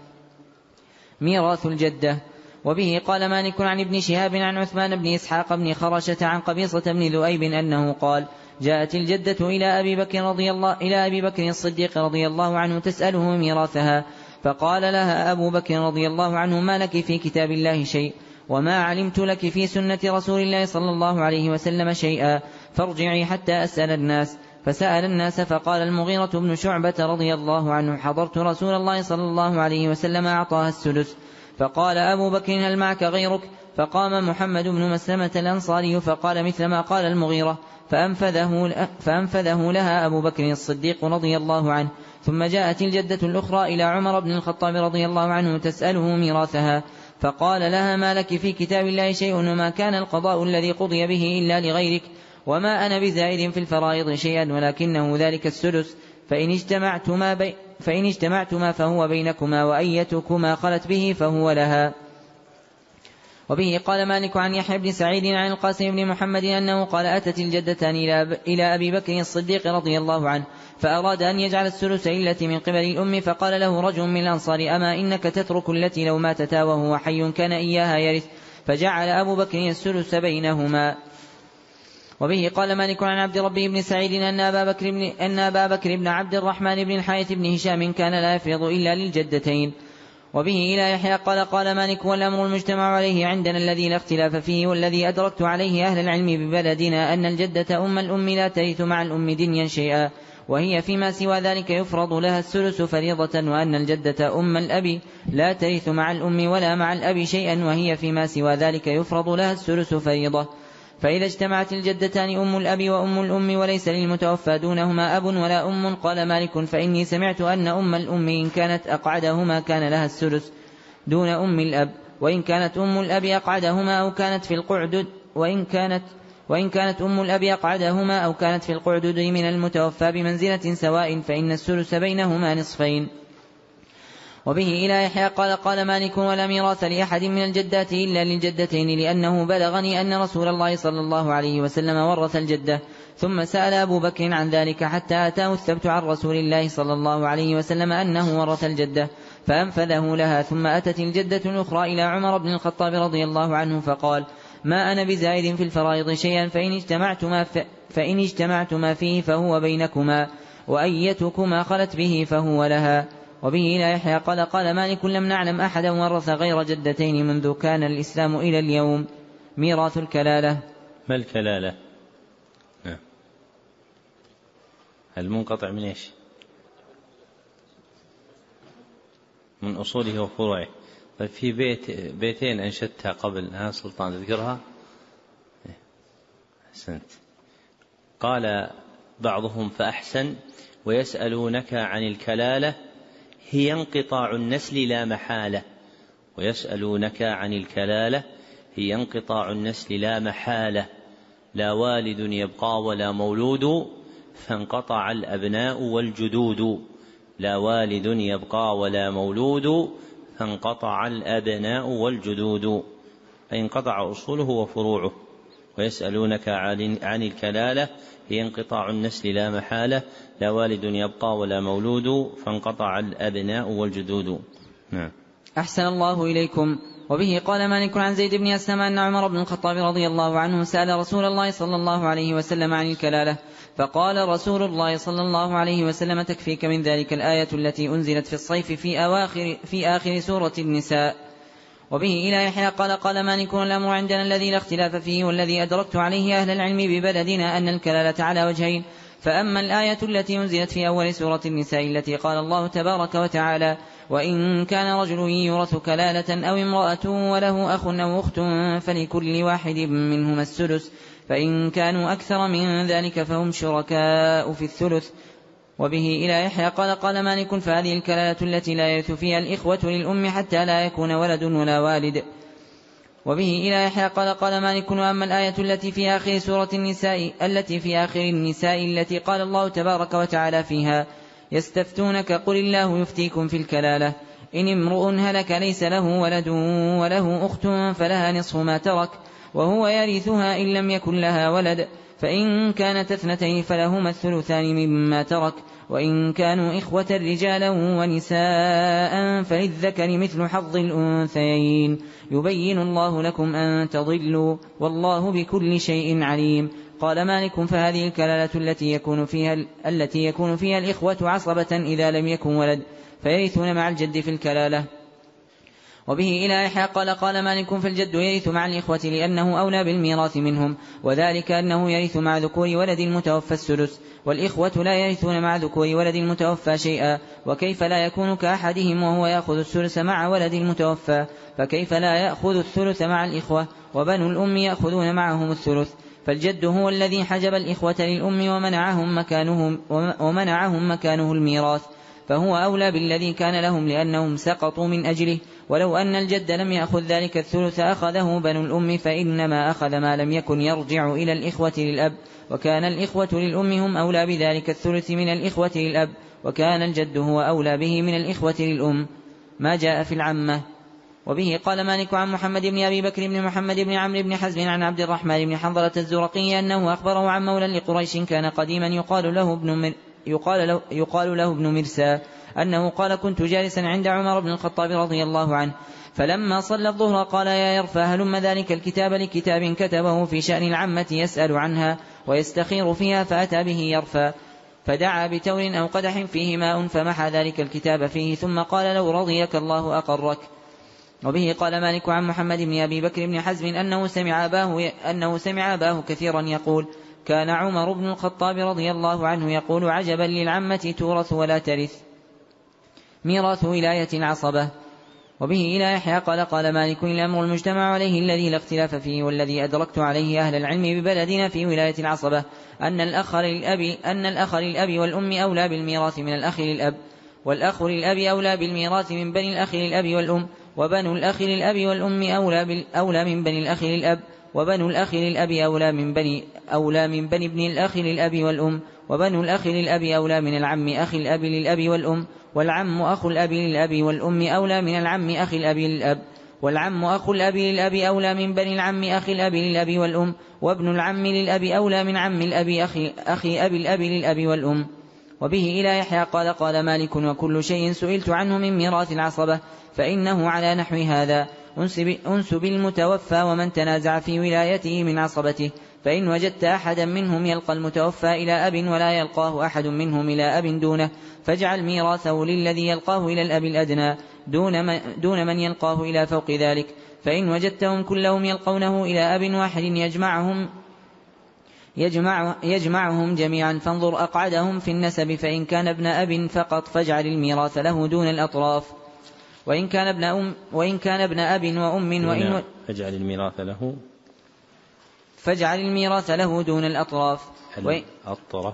Speaker 3: ميراث الجدة. وبه قال مالك عن ابن شهاب عن عثمان بن إسحاق بن خرشة عن قبيصة بن ذؤيب أنه قال جاءت الجدة إلى أبي بكر رضي الله إلى أبي بكر الصديق رضي الله عنه تسأله ميراثها، فقال لها أبو بكر رضي الله عنه ما لك في كتاب الله شيء، وما علمت لك في سنة رسول الله صلى الله عليه وسلم شيئا، فارجعي حتى أسأل الناس. فسأل الناس فقال المغيرة بن شعبة رضي الله عنه حضرت رسول الله صلى الله عليه وسلم أعطاها السدس، فقال أبو بكر هل معك غيرك؟ فقام محمد بن مسلمة الأنصاري فقال مثل ما قال المغيرة، فأنفذه, فأنفذه لها أبو بكر الصديق رضي الله عنه. ثم جاءت الجدة الأخرى إلى عمر بن الخطاب رضي الله عنه تسأله ميراثها، فقال لها ما لك في كتاب الله شيء، وما كان القضاء الذي قضي به إلا لغيرك، وما أنا بزائد في الفرائض شيئا ولكنه ذلك السدس، فإن اجتمعتما, بي فإن اجتمعتما فهو بينكما، وأيتكما خلت به فهو لها. وبه قال مالك عن يحيى بن سعيد عن القاسم بن محمد أنه قال أتت الجدتان إلى أبي بكر الصديق رضي الله عنه فأراد أن يجعل الثلث التي من قبل الأم، فقال له رجل من الأنصار أما إنك تترك التي لو ماتتا وهو حي كان إياها يرث، فجعل أبو بكر الثلث بينهما. وبه قال مالك عن عبد ربه بن سعيد أن أبا بكر بن, أن أبا بكر بن عبد الرحمن بن الحارث بن هشام كان لا يفرض إلا للجدتين. وبه إلى يحيى قال قال مالك والأمر المجتمع عليه عندنا الذي لا اختلاف فيه والذي أدركت عليه أهل العلم ببلدنا أن الجدة أم الأم لا ترث مع الأم دنيا شيئا، وهي فيما سوى ذلك يفرض لها الثلث فريضة، وأن الجدة أم الأب لا ترث مع الأم ولا مع الأب شيئا، وهي فيما سوى ذلك يفرض لها الثلث فريضة. فإذا اجتمعت الجدتان أم الأب وأم الأم وليس للمتوفى دونهما أب ولا أم، قال مالك فإني سمعت أن أم الأم إن كانت أقعدهما كان لها الثلث دون أم الأب، وإن كانت أم الأب أقعدهما أو كانت في القعدد وإن كانت وإن كانت أم الأب أقعدهما أو كانت في القعدد من المتوفى بمنزلة سواء فإن الثلث بينهما نصفين. وبه إلى يحيى قال قال مالك ولا ميراث لأحد من الجدات إلا للجدتين، لأنه بلغني أن رسول الله صلى الله عليه وسلم ورث الجدة. ثم سأل أبو بكر عن ذلك حتى أتاه الثبت عن رسول الله صلى الله عليه وسلم أنه ورث الجدة فأنفذه لها. ثم أتت الجدة الأخرى إلى عمر بن الخطاب رضي الله عنه فقال ما أنا بزائد في الفرائض شيئا، فإن اجتمعتما, فإن اجتمعتما فيه فهو بينكما، وأيتكما خلت به فهو لها. وبه إلى يحيى قال قال مالك لم نعلم أحدا ورث غير جدتين منذ كان الإسلام إلى اليوم. ميراث الكلالة.
Speaker 1: ما الكلالة؟ المنقطع من إيش؟ من أصوله وفروعه. طيب في بيت بيتين أنشدتها قبل ها سلطان تذكرها؟ أحسنت. قال بعضهم فأحسن ويسألونك عن الكلالة هي انقطاع النسل لا محالة، ويسألونك عن الكلالة هي انقطاع النسل لا محالة، لا والد يبقى ولا مولود فانقطع الأبناء والجدود، لا والد يبقى ولا مولود فانقطع الأبناء والجدود، أي انقطع أصوله وفروعه. ويسألونك عن الكلالة هي انقطاع النسل لا محالة، لا والد يبقى ولا مولود فانقطع الأبناء والجدود. نعم.
Speaker 3: أحسن الله إليكم. وبه قال مالك عن زيد بن أسلم أن عمر بن الخطاب رضي الله عنه سأل رسول الله صلى الله عليه وسلم عن الكلالة، فقال رسول الله صلى الله عليه وسلم: تكفيك من ذلك الآية التي أنزلت في الصيف في أواخر في آخر سورة النساء. وبه إلى يحيى قال قال مالك: الأمر عندنا الذي لا اختلاف فيه والذي أدركت عليه أهل العلم ببلدنا أن الكلالة على وجهين، فأما الآية التي أنزلت في أول سورة النساء التي قال الله تبارك وتعالى: وإن كان رجل يورث كلالة أو امرأة وله أخ أو أخت فلكل واحد منهما السدس، فإن كانوا أكثر من ذلك فهم شركاء في الثلث. وبه إلى يحيى قال قال مالك: فهذه الكلالة التي لا يرث فيها الإخوة للأم حتى لا يكون ولد ولا والد. وبه إلى يحيى قال قال مالك: وأما الآية التي في آخر سورة النساء التي في آخر النساء التي قال الله تبارك وتعالى فيها: يستفتونك قل الله يفتيكم في الكلالة، إن امرؤ هلك ليس له ولد وله أخت فلها نصف ما ترك وهو يرثها إن لم يكن لها ولد، فإن كانت اثنتين فلهما الثلثان مما ترك، وإن كانوا إخوة رجالا ونساء فللذكر مثل حظ الأنثيين، يبين الله لكم أن تضلوا والله بكل شيء عليم. قال مالك: فهذه الكلالة التي يكون فيها التي يكون فيها الإخوة عصبة إذا لم يكن ولد فيرثون مع الجد في الكلالة. وبه إلى يحيى قال قال مالك: فالجد يرث مع الإخوة لأنه أولى بالميراث منهم، وذلك أنه يرث مع ذكور ولد المتوفى السدس، والإخوة لا يرثون مع ذكور ولد المتوفى شيئا، وكيف لا يكون كأحدهم وهو يأخذ الثلث مع ولد المتوفى، فكيف لا يأخذ الثلث مع الإخوة وبنو الأم يأخذون معهم الثلث. فالجد هو الذي حجب الإخوة للأم ومنعهم مكانه, ومنعهم مكانه الميراث، فهو أولى بالذي كان لهم لأنهم سقطوا من أجله، ولو أن الجد لم يأخذ ذلك الثلث أخذه بنو الأم فإنما أخذ ما لم يكن يرجع إلى الإخوة للأب، وكان الإخوة للأم هم أولى بذلك الثلث من الإخوة للأب، وكان الجد هو أولى به من الإخوة للأم. ما جاء في العمة. وبه قال مالك عن محمد بن أبي بكر بن محمد بن عمرو بن حزم عن عبد الرحمن بن حنظلة الزرقي أنه أخبره عن مولى لقريش كان قديما يقال له ابن مر يقال له, يقال له ابن مرسى أنه قال: كنت جالسا عند عمر بن الخطاب رضي الله عنه، فلما صلى الظهر قال: يا يرفى هلم ذلك الكتاب لكتاب كتبه في شأن العمة يسأل عنها ويستخير فيها، فأتى به يرفى، فدعا بتور أو قدح فيه ماء فمحى ذلك الكتاب فيه، ثم قال: لو رضيك الله أقرك. وبه قال مالك عن محمد بن أبي بكر بن حزم أنه سمع أباه, أنه سمع أباه كثيرا يقول: كان عمر بن الخطاب رضي الله عنه يقول: عجبا للعمة تورث ولا ترث، ميراث ولاية العصبة. وبه إلى يحيى قال قال مالك: الأمر المجتمع عليه الذي لا اختلاف فيه والذي أدركت عليه أهل العلم ببلدنا في ولاية العصبة أن الأخ للأب أن الأخ للأب والأم أولى بالميراث من الأخ للأب، والأخ للأب أولى بالميراث من بني الأخ للأب والأم، وبنو الأخ للأب والأم أولى, أولى من بني الأخ للأب، وبنو الأخ للأب أولى من بني أولى من بني ابن الأخ للأب والأم، وبنو الأخ للأب أولى من العم أخي الأب للأب والأم، والعم أخو الأب للأب والأم أولى من العم أخي الأب للأب، والعم أخو الأب للأب أولى من بني العم أخي الأب للأب والأم، وابن العم للأب أولى من عم الأب أخي, أخي أبي الأب للأب والأم. وبه إلى يحيى قال قال مالك: وكل شيء سئلت عنه من ميراث العصبة فإنه على نحو هذا: أنسب المتوفى ومن تنازع في ولايته من عصبته، فإن وجدت أحدا منهم يلقى المتوفى إلى أب ولا يلقاه أحد منهم إلى أب دونه فاجعل ميراثه للذي يلقاه إلى الأب الأدنى دون من, دون من يلقاه إلى فوق ذلك، فإن وجدتهم كلهم يلقونه إلى أب واحد يجمعهم يجمع يجمعهم جميعا فانظر أقعدهم في النسب، فإن كان ابن أب فقط فاجعل الميراث له دون الأطراف، وإن كان ابن أم وإن كان ابن أب وأم وإن
Speaker 1: فاجعل الميراث له
Speaker 3: فاجعل الميراث له دون الأطراف
Speaker 1: الطرف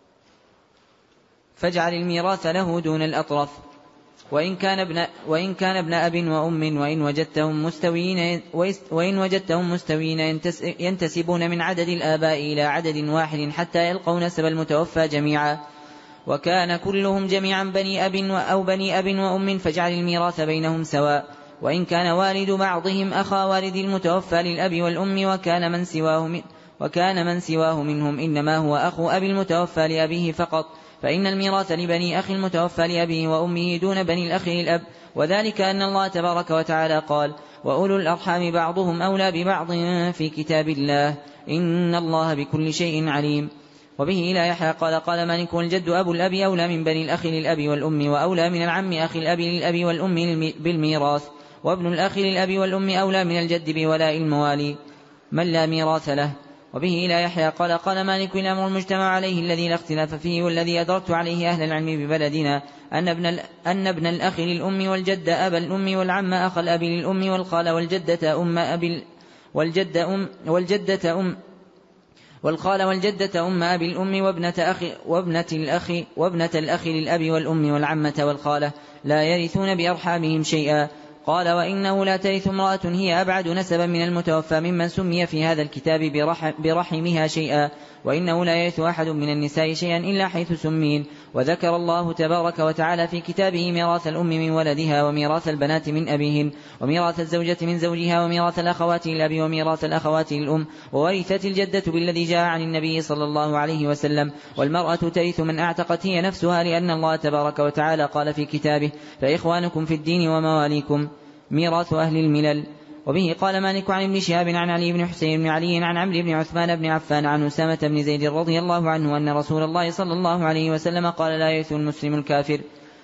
Speaker 3: فاجعل الميراث له دون الأطراف وإن كان ابن وإن كان ابن أب وأم وإن وجدتهم مستويين وإن وجدتهم مستويين ينتسبون من عدد الآباء إلى عدد واحد حتى يلقوا نسب المتوفى جميعا، وكان كلهم جميعا بني أب أو بني أب وأم فاجعل الميراث بينهم سواء، وإن كان والد بعضهم أخا والد المتوفى للأب والأم وكان من سواه من وكان من سواه منهم إنما هو أخو أبي المتوفى لأبيه فقط، فإن الميراث لبني أخي المتوفى لأبيه وأمه دون بني الأخ للأب، وذلك أن الله تبارك وتعالى قال: وأولو الأرحام بعضهم أولى ببعض في كتاب الله إن الله بكل شيء عليم. وبه إلى يحيى قال قال مالك: والجد أبو الأب أولى من بني الأخ للأب والأم، وأولى من العم أخي الأب للأب والأم بالميراث، وابن الأخ للأب والأم أولى من الجد بولاء الموالي من لا ميراث له. وبه إلى يحيى قال قال مالك: الأمر المجتمع عليه الذي لا اختلاف فيه والذي أدركت عليه أهل العلم ببلدنا أن ابن, أن ابن الأخ للأم والجد أبا الأم والعم أخ الأب للأم والخال والجدة أم أبي والجدة أم والجدة أم والخال والجدة أم أبي الأم وابنة أخ وابنة الأخ وابنة الأخ للأب والأم والعمة والخالة لا يرثون بأرحامهم شيئا. قال: وإنه لا ترث امرأة هي أبعد نسبا من المتوفى ممن سمي في هذا الكتاب برحم برحمها شيئا، وإنه لا يرث أحد من النساء شيئا إلا حيث سمين. وذكر الله تبارك وتعالى في كتابه ميراث الأم من ولدها وميراث البنات من أبيهن وميراث الزوجة من زوجها وميراث الأخوات للأب وميراث الأخوات للأم، وورثت الجدة بالذي جاء عن النبي صلى الله عليه وسلم. والمرأة ترث من أعتقت هي نفسها، لأن الله تبارك وتعالى قال في كتابه: فإخوانكم في الدين ومواليكم. ميراث أهل الملل. وبه قال مالك عن ابن شهاب عن علي بن حسين بن علي عن عمرو بن عثمان بن عفان عن أسامة بن زيد رضي الله عنه أن رسول الله صلى الله عليه وسلم قال: لا يرث المسلم الكافر.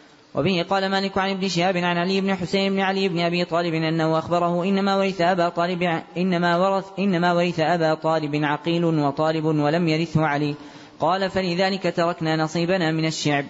Speaker 3: وبه قال مالك عن ابن شهاب عن علي بن حسين بن علي بن أبي طالب أنه أخبره إنما ورث أبا طالب إنما ورث إنما ورث أبا طالب عقيل وطالب ولم يرثه علي. قال: فلذلك تركنا نصيبنا من الشعب.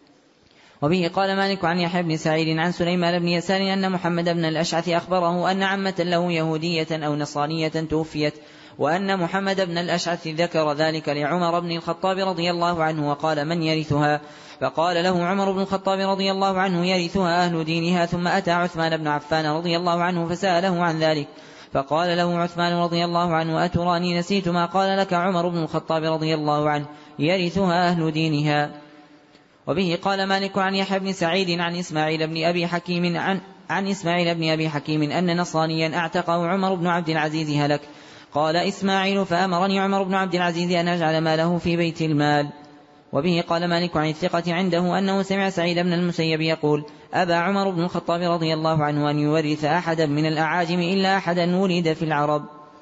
Speaker 3: وبه قال مالك عن يحيى بن سعيد عن سليمان بن يسار أن محمد بن الأشعث أخبره أن عمة له يهودية أو نصرانية توفيت، وأن محمد بن الأشعث ذكر ذلك لعمر بن الخطاب رضي الله عنه وقال: من يرثها؟ فقال له عمر بن الخطاب رضي الله عنه: يرثها أهل دينها. ثم أتى عثمان بن عفان رضي الله عنه فسأله عن ذلك، فقال له عثمان رضي الله عنه: أتراني نسيت ما قال لك عمر بن الخطاب رضي الله عنه؟ يرثها أهل دينها. وبه قال مالك عن يحيى بن سعيد عن إسماعيل بن أبي حكيم عن, عن إسماعيل بن أبي حكيم أن نصرانيا أعتقه عمر بن عبد العزيز هلك. قال إسماعيل: فأمرني عمر بن عبد العزيز أن أجعل ماله في بيت المال. وبه قال مالك عن الثقة عنده أنه سمع سعيد بن المسيب يقول: أبى عمر بن الخطاب رضي الله عنه أن يورث أحدا من الأعاجم إلا أحدا ولد في العرب.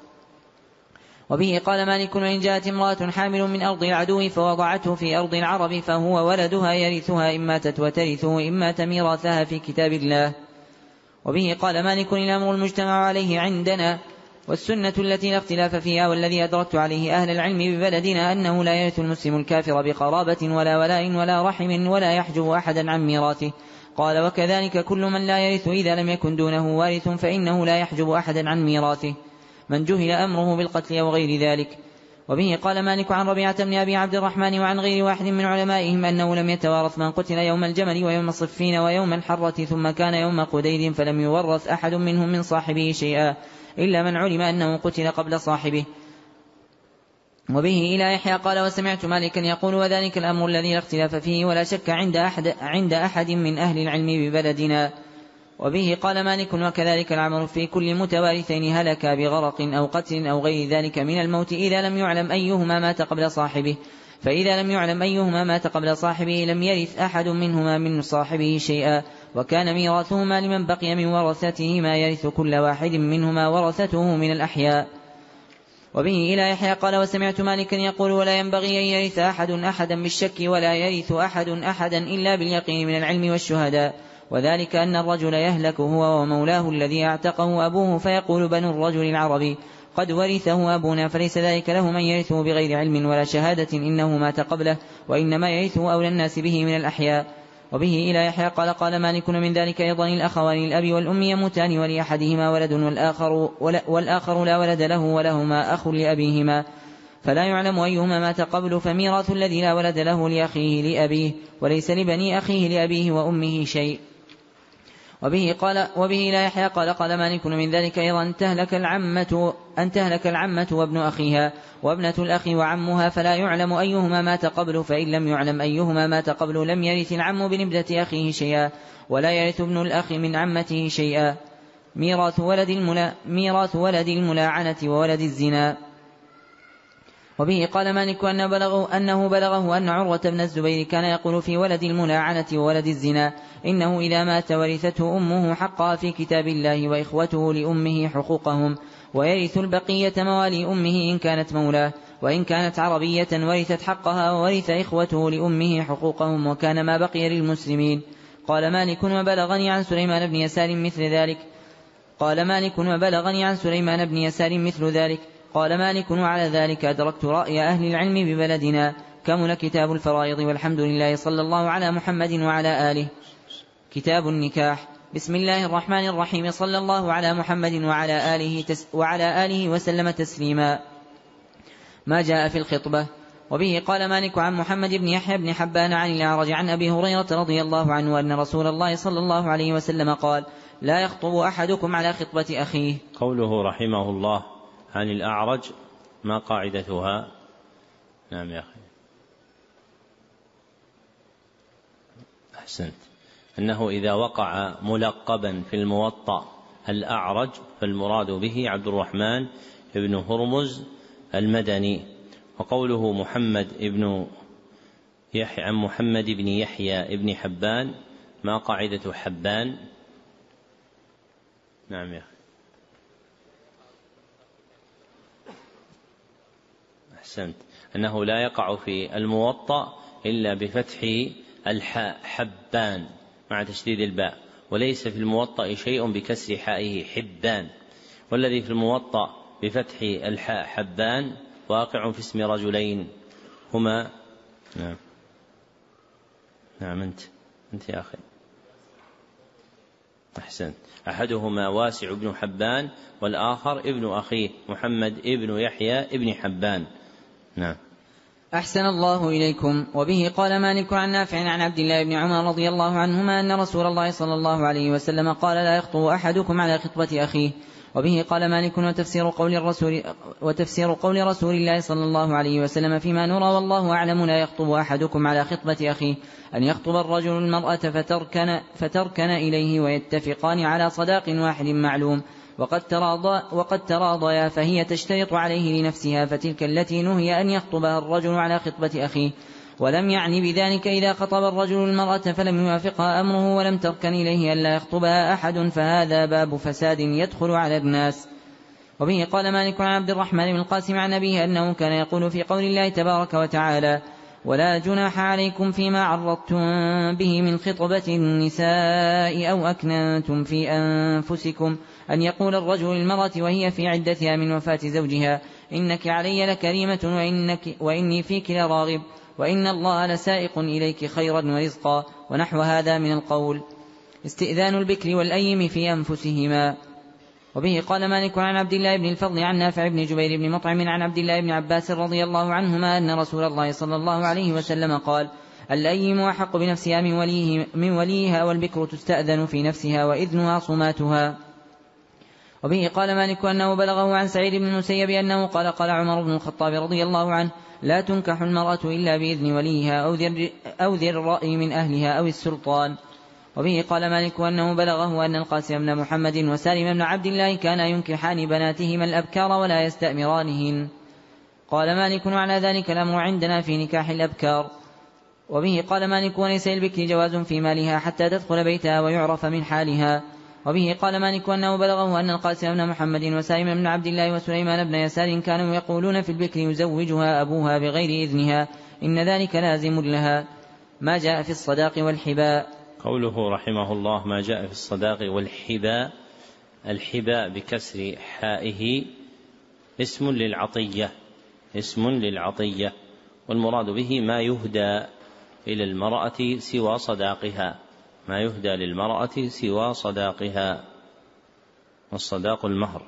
Speaker 3: وبه قال مالك: وإن جاءت امرأة حامل من أرض العدو فوضعته في أرض العرب فهو ولدها يرثها إن ماتت وترثه إن مات ميراثها في كتاب الله. وبه قال مالك: الأمر المجتمع عليه عندنا والسنة التي لا اختلاف فيها والذي أدركت عليه أهل العلم ببلدنا أنه لا يرث المسلم الكافر بقرابة ولا ولاء ولا رحم ولا يحجب أحدا عن ميراثه. قال: وكذلك كل من لا يرث إذا لم يكن دونه وارث فإنه لا يحجب أحدا عن ميراثه من جهل أمره بالقتل أو غير ذلك. وبه قال مالك عن ربيعة بن أبي عبد الرحمن وعن غير واحد من علمائهم أنه لم يتوارث من قتل يوم الجمل ويوم الصفين ويوم الحرة ثم كان يوم قديد فلم يورث أحد منهم من صاحبه شيئا إلا من علم أنه قتل قبل صاحبه. وبه إلى يحيى قال: وسمعت مالكا يقول: وذلك الأمر الذي لا اختلاف فيه ولا شك عند أحد, عند أحد من أهل العلم ببلدنا. وبه قال مالك: وكذلك العمل في كل متوارثين هلك بغرق أو قتل أو غير ذلك من الموت إذا لم يعلم أيهما مات قبل صاحبه، فإذا لم يعلم أيهما مات قبل صاحبه لم يرث أحد منهما من صاحبه شيئا، وكان ميراثهما لمن بقي من ورثته ما يرث كل واحد منهما ورثته من الأحياء. وبه إلى يحيى قال: وسمعت مالكا يقول: ولا ينبغي أن يرث أحد أحدا بالشك ولا يرث أحد أحدا إلا باليقين من العلم والشهداء، وذلك أن الرجل يهلك هو ومولاه الذي اعتقه أبوه فيقول بنو الرجل العربي: قد ورثه أبونا، فليس ذلك له من يرثه بغير علم ولا شهادة إنه مات قبله، وإنما يرثه أولى الناس به من الأحياء. وبه إلى يحيى قال: قال مالك: من ذلك أيضا الأخوان الأب والأم يموتان ولأحدهما ولد والآخر, والآخر لا ولد له ولهما أخ لأبيهما، فلا يعلم أيهما مات قبل، فميراث الذي لا ولد له لأخيه لأبيه، وليس لبني أخيه لأبيه وأمه شيء. وبه قال وبه لا يحيى قال: قال مالك: من ذلك أيضا أن تهلك العمة أن تهلك العمة وابن أخيها وابنة الأخ وعمها فلا يعلم أيهما مات قبله، فإن لم يعلم أيهما مات قبله لم يرث العم من ابنة أخيه شيئا، ولا يرث ابن الأخ من عمته شيئا. ميراث ولد الملا ميراث ولد الملاعنة وولد الزنا. وبه قال مالك أن بلغه أنه بلغه أن عروة بن الزبير كان يقول في ولد الملاعنة وولد الزنا: إنه إذا مات ورثته أمه حقها في كتاب الله، وإخوته لأمه حقوقهم، ويرث البقية موالي أمه إن كانت مولاه، وإن كانت عربية ورثت حقها، وورث إخوته لأمه حقوقهم، وكان ما بقي للمسلمين. قال مالك وبلغني عن سليمان بن يسار مثل ذلك قال مالك وبلغني عن سليمان بن يسار مثل ذلك قال مالك وعلى ذلك أدركت رأي أهل العلم ببلدنا. كمل كتاب الفرائض، والحمد لله، صلى الله على محمد وعلى آله. كتاب النكاح. بسم الله الرحمن الرحيم. صلى الله على محمد وعلى آله, تس وعلى آله وسلم تسليما. ما جاء في الخطبة. وبه قال مالك عن محمد بن يحيى بن حبان عن الأعرج عن أبي هريرة رضي الله عنه أن رسول الله صلى الله عليه وسلم قال: لا يخطب أحدكم على خطبة أخيه.
Speaker 1: قوله رحمه الله عن الأعرج ما قاعدتها؟ نعم يا أخي، أحسنت. أنه إذا وقع ملقبا في الموطأ الأعرج فالمراد به عبد الرحمن بن هرمز المدني. وقوله محمد بن يحيى عن محمد بن يحيى بن حبان ما قاعدة حبان؟ نعم يا أخي، أحسنت. أنه لا يقع في الموطأ إلا بفتح الحاء حبان مع تشديد الباء، وليس في الموطأ شيء بكسر حائه حبان، والذي في الموطأ بفتح الحاء حبان واقع في اسم رجلين هما نعم نعم أنت أنت يا أخي، أحسنت. أحدهما واسع بن حبان والآخر ابن أخيه محمد ابن يحيى ابن حبان. نعم.
Speaker 3: أحسن الله إليكم. وبه قال مالك عن نافع عن عبد الله بن عمر رضي الله عنهما أن رسول الله صلى الله عليه وسلم قال: لا يخطب أحدكم على خطبة أخيه. وبه قال مالك وتفسير قول الرسول وتفسير قول رسول الله صلى الله عليه وسلم فيما نرى والله أعلم: لا يخطب أحدكم على خطبة أخيه أن يخطب الرجل المرأة فتركن, فتركن إليه ويتفقان على صداق واحد معلوم، وقد تراضى وقد تراضيا فهي تشترط عليه لنفسها، فتلك التي نهي أن يخطبها الرجل على خطبة أخيه. ولم يعني بذلك إذا خطب الرجل المرأة فلم يوافقها أمره ولم تركن إليه ألا يخطبها أحد، فهذا باب فساد يدخل على الناس. وبه قال مالك عن عبد الرحمن بن القاسم عن أبيه أنه كان يقول في قول الله تبارك وتعالى: ولا جناح عليكم فيما عرضتم به من خطبة النساء أو أكننتم في أنفسكم، أن يقول الرجل للمرأة وهي في عدتها من وفاة زوجها: إنك علي لكريمة وإنك وإني فيك لراغب، وإن الله لسائق إليك خيرا ورزقا، ونحو هذا من القول. استئذان البكر والأيم في أنفسهما. وبه قال مالك عن عبد الله بن الفضل عن نافع بن جبير بن مطعم عن عبد الله بن عباس رضي الله عنهما أن رسول الله صلى الله عليه وسلم قال: الأيم أحق بنفسها من, وليه من وليها، والبكر تستأذن في نفسها وإذنها صماتها. وبه قال مالك أنه بلغه عن سعيد بن المسيب أنه قال: قال عمر بن الخطاب رضي الله عنه: لا تنكح المرأة إلا بإذن وليها أو ذي الرأي من أهلها أو السلطان. وبه قال مالك أنه بلغه أن القاسم بن محمد وسالم بن عبد الله كانا ينكحان بناتهما الأبكار ولا يستأمرانهن. قال مالك: على ذلك الأمر عندنا في نكاح الأبكار. وبه قال مالك: وليس للبكر جواز في مالها حتى تدخل بيتها ويعرف من حالها. وبه قال مالك أنه بلغه أن القاسم بن محمد وسالم بن عبد الله وسليمان بن يسار كانوا يقولون في البكر يزوجها أبوها بغير إذنها، إن ذلك لازم لها. ما جاء في الصداق والحباء.
Speaker 1: قوله رحمه الله ما جاء في الصداق والحباء. الحباء بكسر حائه اسم للعطية اسم للعطية والمراد به ما يهدى إلى المرأة سوى صداقها ما يهدى للمرأة سوى صداقها، والصداق المهر.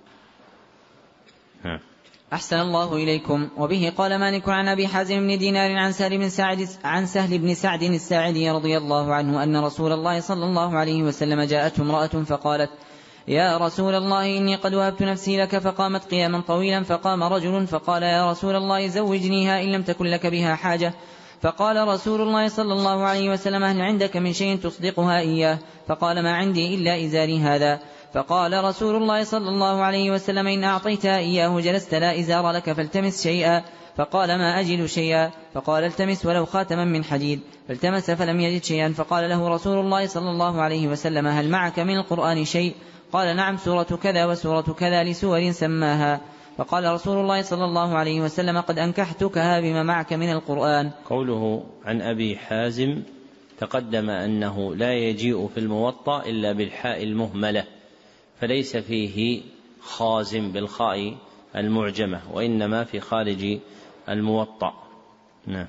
Speaker 1: ها.
Speaker 3: أحسن الله إليكم. وبه قال مالك عن أبي حازم بن دينار عن سهل بن سعد عن سهل بن سعد الساعدي رضي الله عنه أن رسول الله صلى الله عليه وسلم جاءته امرأة فقالت: يا رسول الله إني قد وهبت نفسي لك. فقامت قياما طويلا. فقام رجل فقال يا رسول الله زوجنيها إن لم تكن لك بها حاجة. فقال رسول الله صلى الله عليه وسلم هل عندك من شيء تصدقها إياه؟ فقال ما عندي إلا إزاري هذا. فقال رسول الله صلى الله عليه وسلم إن أعطيتها إياه جلست لا إزار لك فالتمس شيئا. فقال ما أجد شيئا. فقال التمس ولو خاتما من حديد. فالتمس فلم يجد شيئا. فقال له رسول الله صلى الله عليه وسلم هل معك من القرآن شيء؟ قال نعم سورة كذا وسورة كذا لسور سماها. فقال رسول الله صلى الله عليه وسلم قد أنكحتكها بما معك من القرآن.
Speaker 1: قوله عن أبي حازم تقدم أنه لا يجيء في الموطأ إلا بالحاء المهملة، فليس فيه خازم بالخاء المعجمة، وإنما في خارج الموطأ. نعم.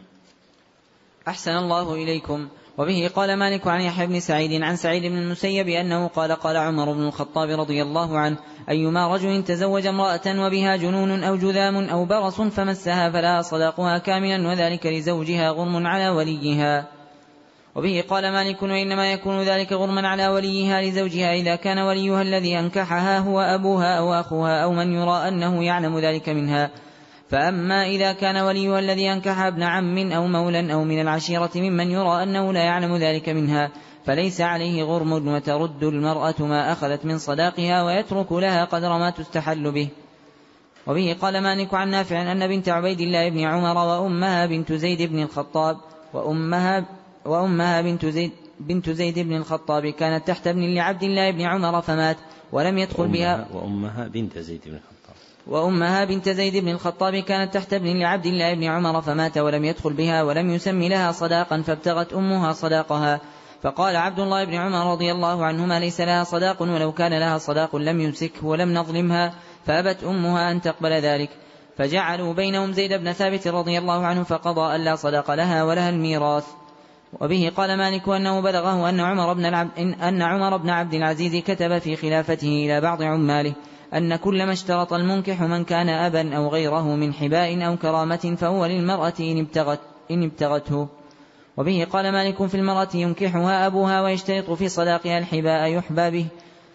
Speaker 3: أحسن الله إليكم. وبه قال مالك عن يحيى بن سعيد عن سعيد بن المسيب أنه قال قال عمر بن الخطاب رضي الله عنه أيما رجل تزوج امرأة وبها جنون أو جذام أو برص فمسها فلا صداقها كاملا وذلك لزوجها غرم على وليها. وبه قال مالك وإنما يكون ذلك غرما على وليها لزوجها إذا كان وليها الذي أنكحها هو أبوها أو أخوها أو من يرى أنه يعلم ذلك منها. فأما إذا كان وليها الذي أنكحها ابن عم أو مولا أو من العشيرة ممن يرى أنه لا يعلم ذلك منها فليس عليه غرم وترد المرأة ما أخذت من صداقها ويترك لها قدر ما تستحل به. وبه قال مالك عن نافع أن بنت عبيد الله بن عمر وأمها بنت زيد بن الخطاب وأمها, وأمها بنت زيد بنت زيد بن الخطاب كانت تحت ابن لعبد الله بن عمر فمات ولم يدخل بها.
Speaker 1: وأمها بنت زيد بن الخطاب
Speaker 3: وأمها بنت زيد بن الخطاب كانت تحت ابن لعبد الله بن عمر فمات ولم يدخل بها ولم يسمي لها صداقا فابتغت أمها صداقها. فقال عبد الله بن عمر رضي الله عنهما ليس لها صداق ولو كان لها صداق لم يمسكه ولم نظلمها. فأبت أمها أن تقبل ذلك فجعلوا بينهم زيد بن ثابت رضي الله عنه فقضى ألا صداق لها ولها الميراث. وبه قال مالك أنه بلغه أن عمر بن العبد أن عمر بن عبد العزيز كتب في خلافته إلى بعض عماله أن كلما اشترط المنكح من كان أبا أو غيره من حباء أو كرامة فهو للمرأة إن ابتغت إن ابتغته. وبه قال مالك في المرأة ينكحها أبوها ويشترط في صداقها الحباء يحبى به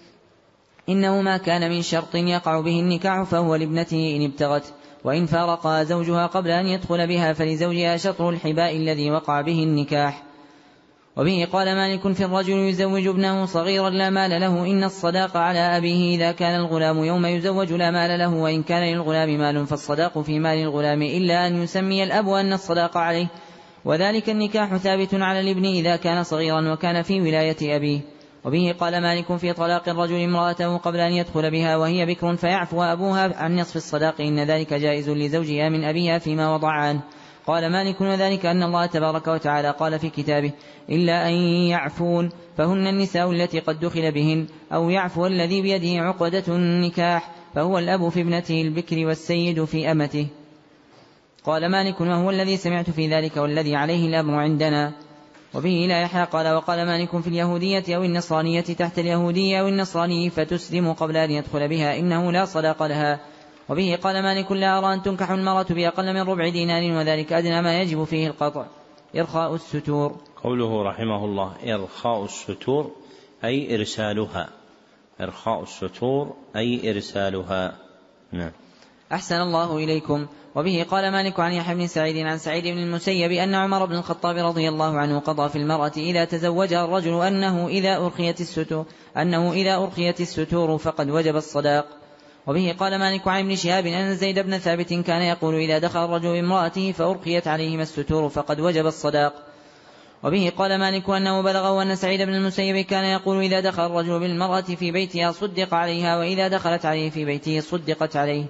Speaker 3: إنه ما كان من شرط يقع به النكاح فهو لابنته إن ابتغت. وإن فارقها زوجها قبل أن يدخل بها فلزوجها شطر الحباء الذي وقع به النكاح. وبه قال مالك في الرجل يزوج ابنه صغيرا لا مال له إن الصداق على أبيه إذا كان الغلام يوم يزوج لا مال له وإن كان للغلام مال فالصداق في مال الغلام إلا أن يسمي الأب أن الصداق عليه وذلك النكاح ثابت على الابن إذا كان صغيرا وكان في ولاية أبيه. وبه قال مالك في طلاق الرجل امرأته قبل أن يدخل بها وهي بكر فيعفو أبوها عن نصف الصداق إن ذلك جائز لزوجها من أبيها فيما وضع عنه. قال مالك وذلك أن الله تبارك وتعالى قال في كتابه إلا أن يعفون فهن النساء التي قد دخل بهن أو يعفو الذي بيده عقدة النكاح فهو الأب في ابنته البكر والسيد في أمته. قال مالك وهو الذي سمعت في ذلك والذي عليه الأمر عندنا. وبه لا يحيى قال وقال مالك في اليهودية أو النصرانية تحت اليهودية أو النصرانية فتسلم قبل أن يدخل بها إنه لا صداق لها. وبه قال مالك لا أرى أن تنكح المرأة بأقل من ربع دينار وذلك أدنى ما يجب فيه القطع إرخاء الستور.
Speaker 1: قوله رحمه الله إرخاء الستور أي إرسالها إرخاء الستور أي إرسالها. نعم.
Speaker 3: أحسن الله إليكم. وبه قال مالك عن يحيى بن سعيد عن سعيد بن المسيب أن عمر بن الخطاب رضي الله عنه قضى في المرأة إذا تزوجها الرجل أنه إذا أرخيت الستور أنه إذا أرخيت الستور فقد وجب الصداق. وبه قال مالك عن ابن شهاب أن زيد بن ثابت كان يقول إذا دخل الرجل بامرأته فأرخيت عليهما الستور فقد وجب الصداق. وبه قال مالك أنه بلغه أن سعيد بن المسيب كان يقول إذا دخل الرجل بالمرأة في بيتها صدق عليها وإذا دخلت عليه في بيته صدقت عليه.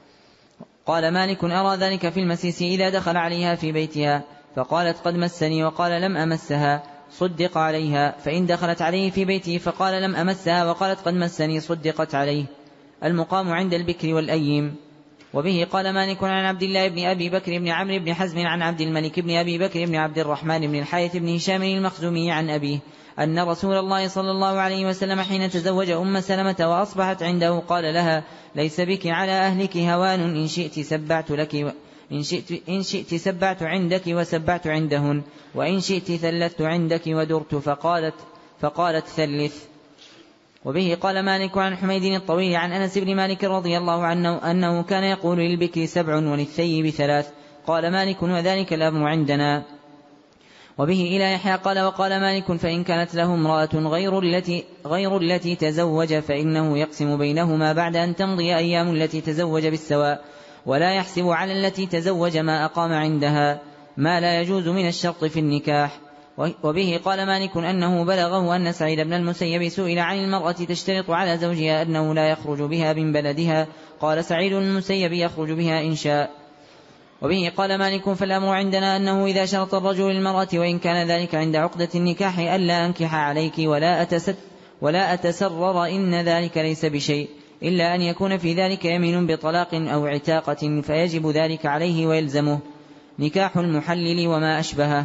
Speaker 3: قال مالك أرى ذلك في المسيس إذا دخل عليها في بيتها فقالت قد مسني وقال لم أمسها صدق عليها فإن دخلت عليه في بيته فقال لم أمسها وقالت قد مسني صدقت عليه. المقام عند البكر والأيم. وبه قال مالك عن عبد الله بن أبي بكر بن عمرو بن حزم عن عبد الملك بن أبي بكر بن عبد الرحمن بن الحارث بن هشام المخزومي عن أبيه أن رسول الله صلى الله عليه وسلم حين تزوج أم سلمة وأصبحت عنده قال لها ليس بك على أهلك هوان إن شئت سبعت لك إن شئت, إن شئت سبعت عندك وسبعت عندهن وإن شئت ثلثت عندك ودرت فقالت, فقالت ثلث. وبه قال مالك عن حميد الطويل عن أنس بن مالك رضي الله عنه أنه كان يقول للبكر سبع وللثيب ثلاث. قال مالك وذلك الأمر عندنا. وبه إلى يحيى قال وقال مالك فإن كانت له امرأة غير التي, غير التي تزوج فإنه يقسم بينهما بعد أن تمضي أيام التي تزوج بالسواء، ولا يحسب على التي تزوج ما أقام عندها ما لا يجوز من الشرط في النكاح. وبه قال مالك أنه بلغه أن سعيد بن المسيب سئل عن المرأة تشترط على زوجها أنه لا يخرج بها من بلدها، قال سعيد بن المسيب يخرج بها إن شاء. وبه قال مالك فالأمر عندنا أنه إذا شرط الرجل للمرأة وإن كان ذلك عند عقدة النكاح ألا أنكح عليك ولا, أتست ولا أتسرر إن ذلك ليس بشيء إلا أن يكون في ذلك يمين بطلاق أو عتاقة فيجب ذلك عليه ويلزمه نكاح المحلل وما أشبهه.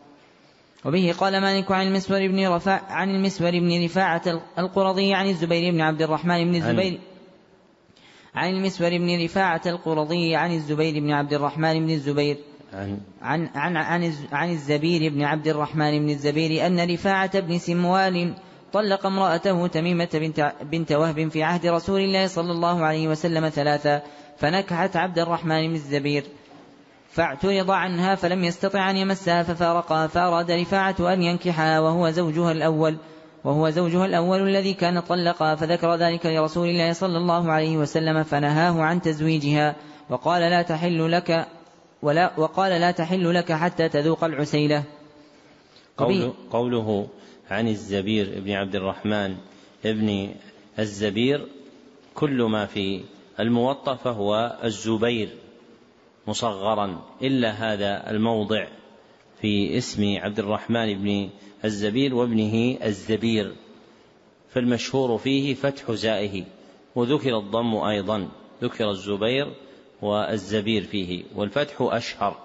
Speaker 3: وبه قال مالك عن المسور بن رفاعة عن المسور بن رفاعة القرظي عن الزبير بن عبد الرحمن بن الزبير عن المسور بن رفاعة القرظي عن الزبير بن عبد الرحمن بن الزبير عن عن عن, عن, عن الزبير بن عبد الرحمن بن الزبير أن رفاعة بن سموال طلق امرأته تميمة بنت, بنت وهب في عهد رسول الله صلى الله عليه وسلم ثلاثا، فنكحت عبد الرحمن بن الزبير فاعترض عنها فلم يستطع أن يمسها ففارقها، فأراد رفاعة أن ينكحها وهو زوجها الأول وهو زوجها الأول الذي كان طلقها، فذكر ذلك لرسول الله صلى الله عليه وسلم فنهاه عن تزويجها وقال لا تحل لك ولا وقال لا تحل لك حتى تذوق العسيلة.
Speaker 1: قوله, قوله عن الزبير ابن عبد الرحمن ابن الزبير كل ما في الموطأ فهو الزبير مصغرا إلا هذا الموضع في اسم عبد الرحمن بن الزبير وابنه الزبير، فالمشهور فيه فتح زائه، وذكر الضم أيضا، ذكر الزبير والزبير فيه والفتح أشهر،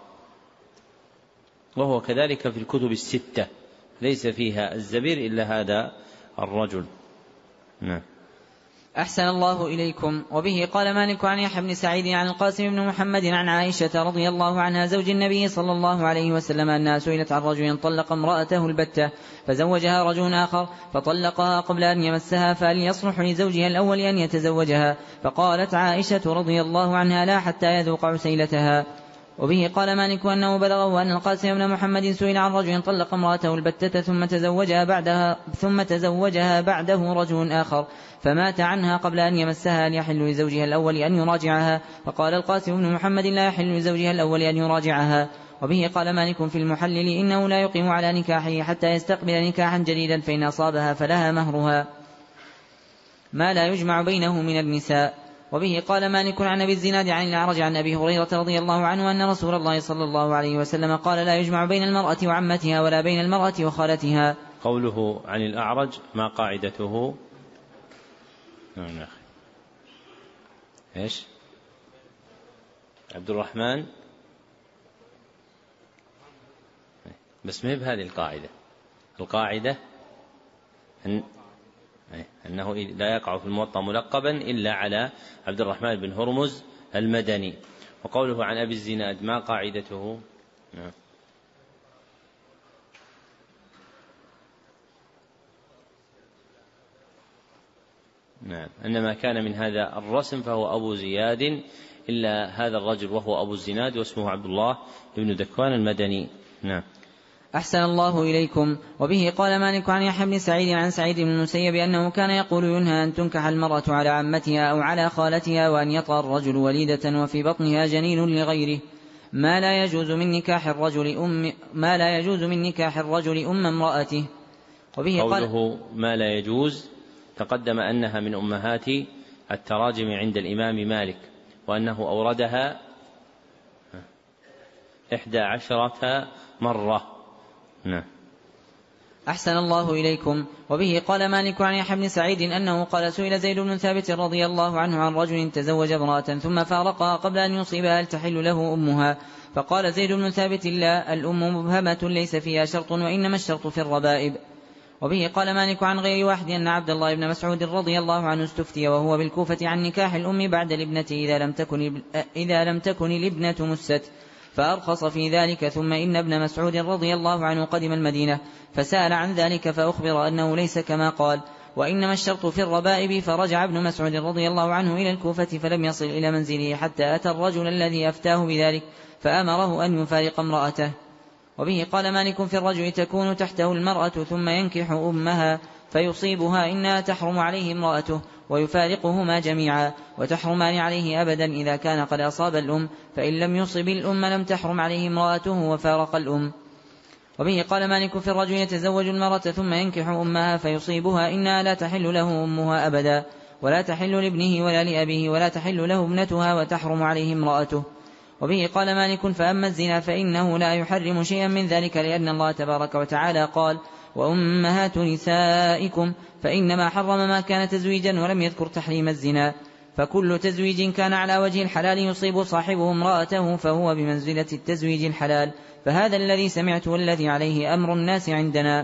Speaker 1: وهو كذلك في الكتب الستة ليس فيها الزبير إلا هذا الرجل. نعم.
Speaker 3: أحسن الله إليكم. وبه قال مالك عن يحيى بن سعيد عن القاسم بن محمد عن عائشة رضي الله عنها زوج النبي صلى الله عليه وسلم أنها سئلت عن رجل طلق امرأته البتة فزوجها رجل آخر فطلقها قبل أن يمسها فهل يصلح لزوجها الأول أن يتزوجها؟ فقالت عائشة رضي الله عنها لا حتى يذوق عسيلتها. وبه قال مالك أنه بلغه أن القاسم بن محمد سئل عن رجل طلق امرأته البتة ثم تزوجها بعدها ثم تزوجها بعده رجل آخر فمات عنها قبل أن يمسها هل يحل لزوجها الأول أن يراجعها؟ فقال القاسم بن محمد لا يحل لزوجها الأول أن يراجعها. وبه قال مالك في المحلل إنه لا يقيم على نكاحه حتى يستقبل نكاحا جديدا فإن أصابها فلها مهرها ما لا يجمع بينه من النساء. وبه قال مالك عن أبي الزناد عن الأعرج عن أبي هريرة رضي الله عنه أن رسول الله صلى الله عليه وسلم قال لا يجمع بين المرأة وعمتها ولا بين المرأة وخالتها.
Speaker 1: قوله عن الأعرج ما قاعدته؟ نعم يا أخي إيش؟ عبد الرحمن بس ما هي بهذه القاعدة. القاعدة أن أنه لا يقع في الموطأ ملقبا إلا على عبد الرحمن بن هرمز المدني. وقوله عن أبي الزناد ما قاعدته؟ نعم. نعم إنما كان من هذا الرسم فهو أبو زياد إلا هذا الرجل وهو أبو الزناد واسمه عبد الله بن دكوان المدني. نعم.
Speaker 3: أحسن الله إليكم. وبه قال مالك عن يحيى بن سعيد عن سعيد بن المسيب أنه كان يقول ينهى أن تنكح المرأة على عمتها أو على خالتها وأن يطأ الرجل وليدة وفي بطنها جنين لغيره ما لا يجوز من نكاح الرجل أم ما لا يجوز من نكاح الرجل أم امرأته. وبه
Speaker 1: قوله ما لا يجوز تقدم أنها من أمهات التراجم عند الإمام مالك وأنه أوردها إحدى عشرة مرة. نعم.
Speaker 3: أحسن الله إليكم. وبه قال مالك عن يحيى بن سعيد أنه قال سئل زيد بن ثابت رضي الله عنه عن رجل تزوج امرأة ثم فارقها قبل أن يصيبها هل تحل له أمها؟ فقال زيد بن ثابت لا، الأم مبهمة ليس فيها شرط وإنما الشرط في الربائب. وبه قال مالك عن غير واحد أن عبد الله بن مسعود رضي الله عنه استفتي وهو بالكوفة عن نكاح الأم بعد الابنة إذا لم تكن إذا لم تكن الابنة مست فأرخص في ذلك. ثم إن ابن مسعود رضي الله عنه قدم المدينة فسأل عن ذلك فأخبر أنه ليس كما قال وإنما الشرط في الربائب. فرجع ابن مسعود رضي الله عنه إلى الكوفة فلم يصل إلى منزله حتى أتى الرجل الذي أفتاه بذلك فأمره أن يفارق امرأته. وبه قال مالك في الرجل تكون تحته المرأة ثم ينكح أمها فيصيبها إنها تحرم عليه امرأته ويفارقهما جميعا، وتحرمان عليه أبدا إذا كان قد أصاب الأم، فإن لم يصب الأم لم تحرم عليه امرأته وفارق الأم. وبه قال مالك في الرجل يتزوج المرأة ثم ينكح أمها فيصيبها إنها لا تحل له أمها أبدا، ولا تحل لابنه ولا لأبيه، ولا تحل له ابنتها وتحرم عليه امرأته. وبه قال مالك فأما الزنا فإنه لا يحرم شيئا من ذلك، لأن الله تبارك وتعالى قال وأمهات نسائكم، فإنما حرم ما كان تزويجا ولم يذكر تحريم الزنا. فكل تزويج كان على وجه الحلال يصيب صاحبه امرأته فهو بمنزلة التزويج الحلال. فهذا الذي سمعت والذي عليه أمر الناس عندنا،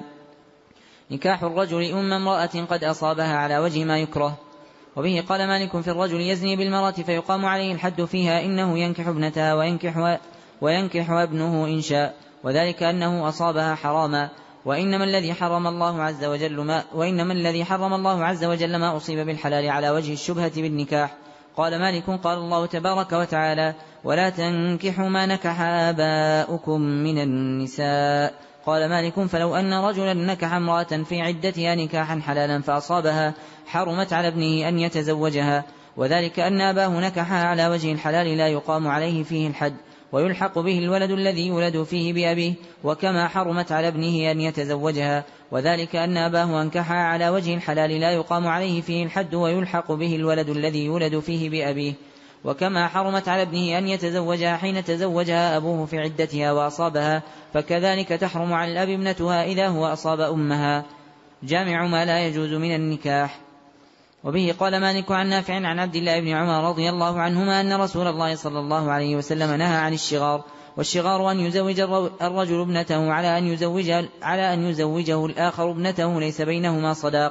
Speaker 3: نكاح الرجل أم امرأة قد أصابها على وجه ما يكره. وبه قال مالك في الرجل يزني بالمرأة فيقام عليه الحد فيها إنه ينكح ابنتها وينكح, وينكح ابنه إن شاء، وذلك أنه أصابها حراما. وإنما الذي حرم الله عز وجل ما وإنما الذي حرم الله عز وجل ما أصيب بالحلال على وجه الشبهة بالنكاح. قال مالك قال الله تبارك وتعالى ولا تنكحوا ما نكح آباؤكم من النساء. قال مالك فلو أن رجلا نكح امرأة في عدتها نكاحا حلالا فأصابها حرمت على ابنه أن يتزوجها، وذلك أن أباه نكحها على وجه الحلال لا يقام عليه فيه الحد، ويلحق به الولد الذي يولد فيه بأبيه، وكما حرمت على ابنه أن يتزوجها، وذلك أن أباه أنكحها على وجه الحلال لا يقام عليه فيه الحد، ويلحق به الولد الذي يولد فيه بأبيه، وكما حرمت على ابنه أن يتزوجها حين تزوجها أبوه في عدتها وأصابها، فكذلك تحرم على الأب ابنتها إذا هو أصاب أمها. جامع ما لا يجوز من النكاح. وبه قال مالك عن نافع عن عبد الله بن عمر رضي الله عنهما أن رسول الله صلى الله عليه وسلم نهى عن الشغار، والشغار أن يزوج الرجل ابنته على أن يزوجه, على أن يزوجه الآخر ابنته ليس بينهما صداق.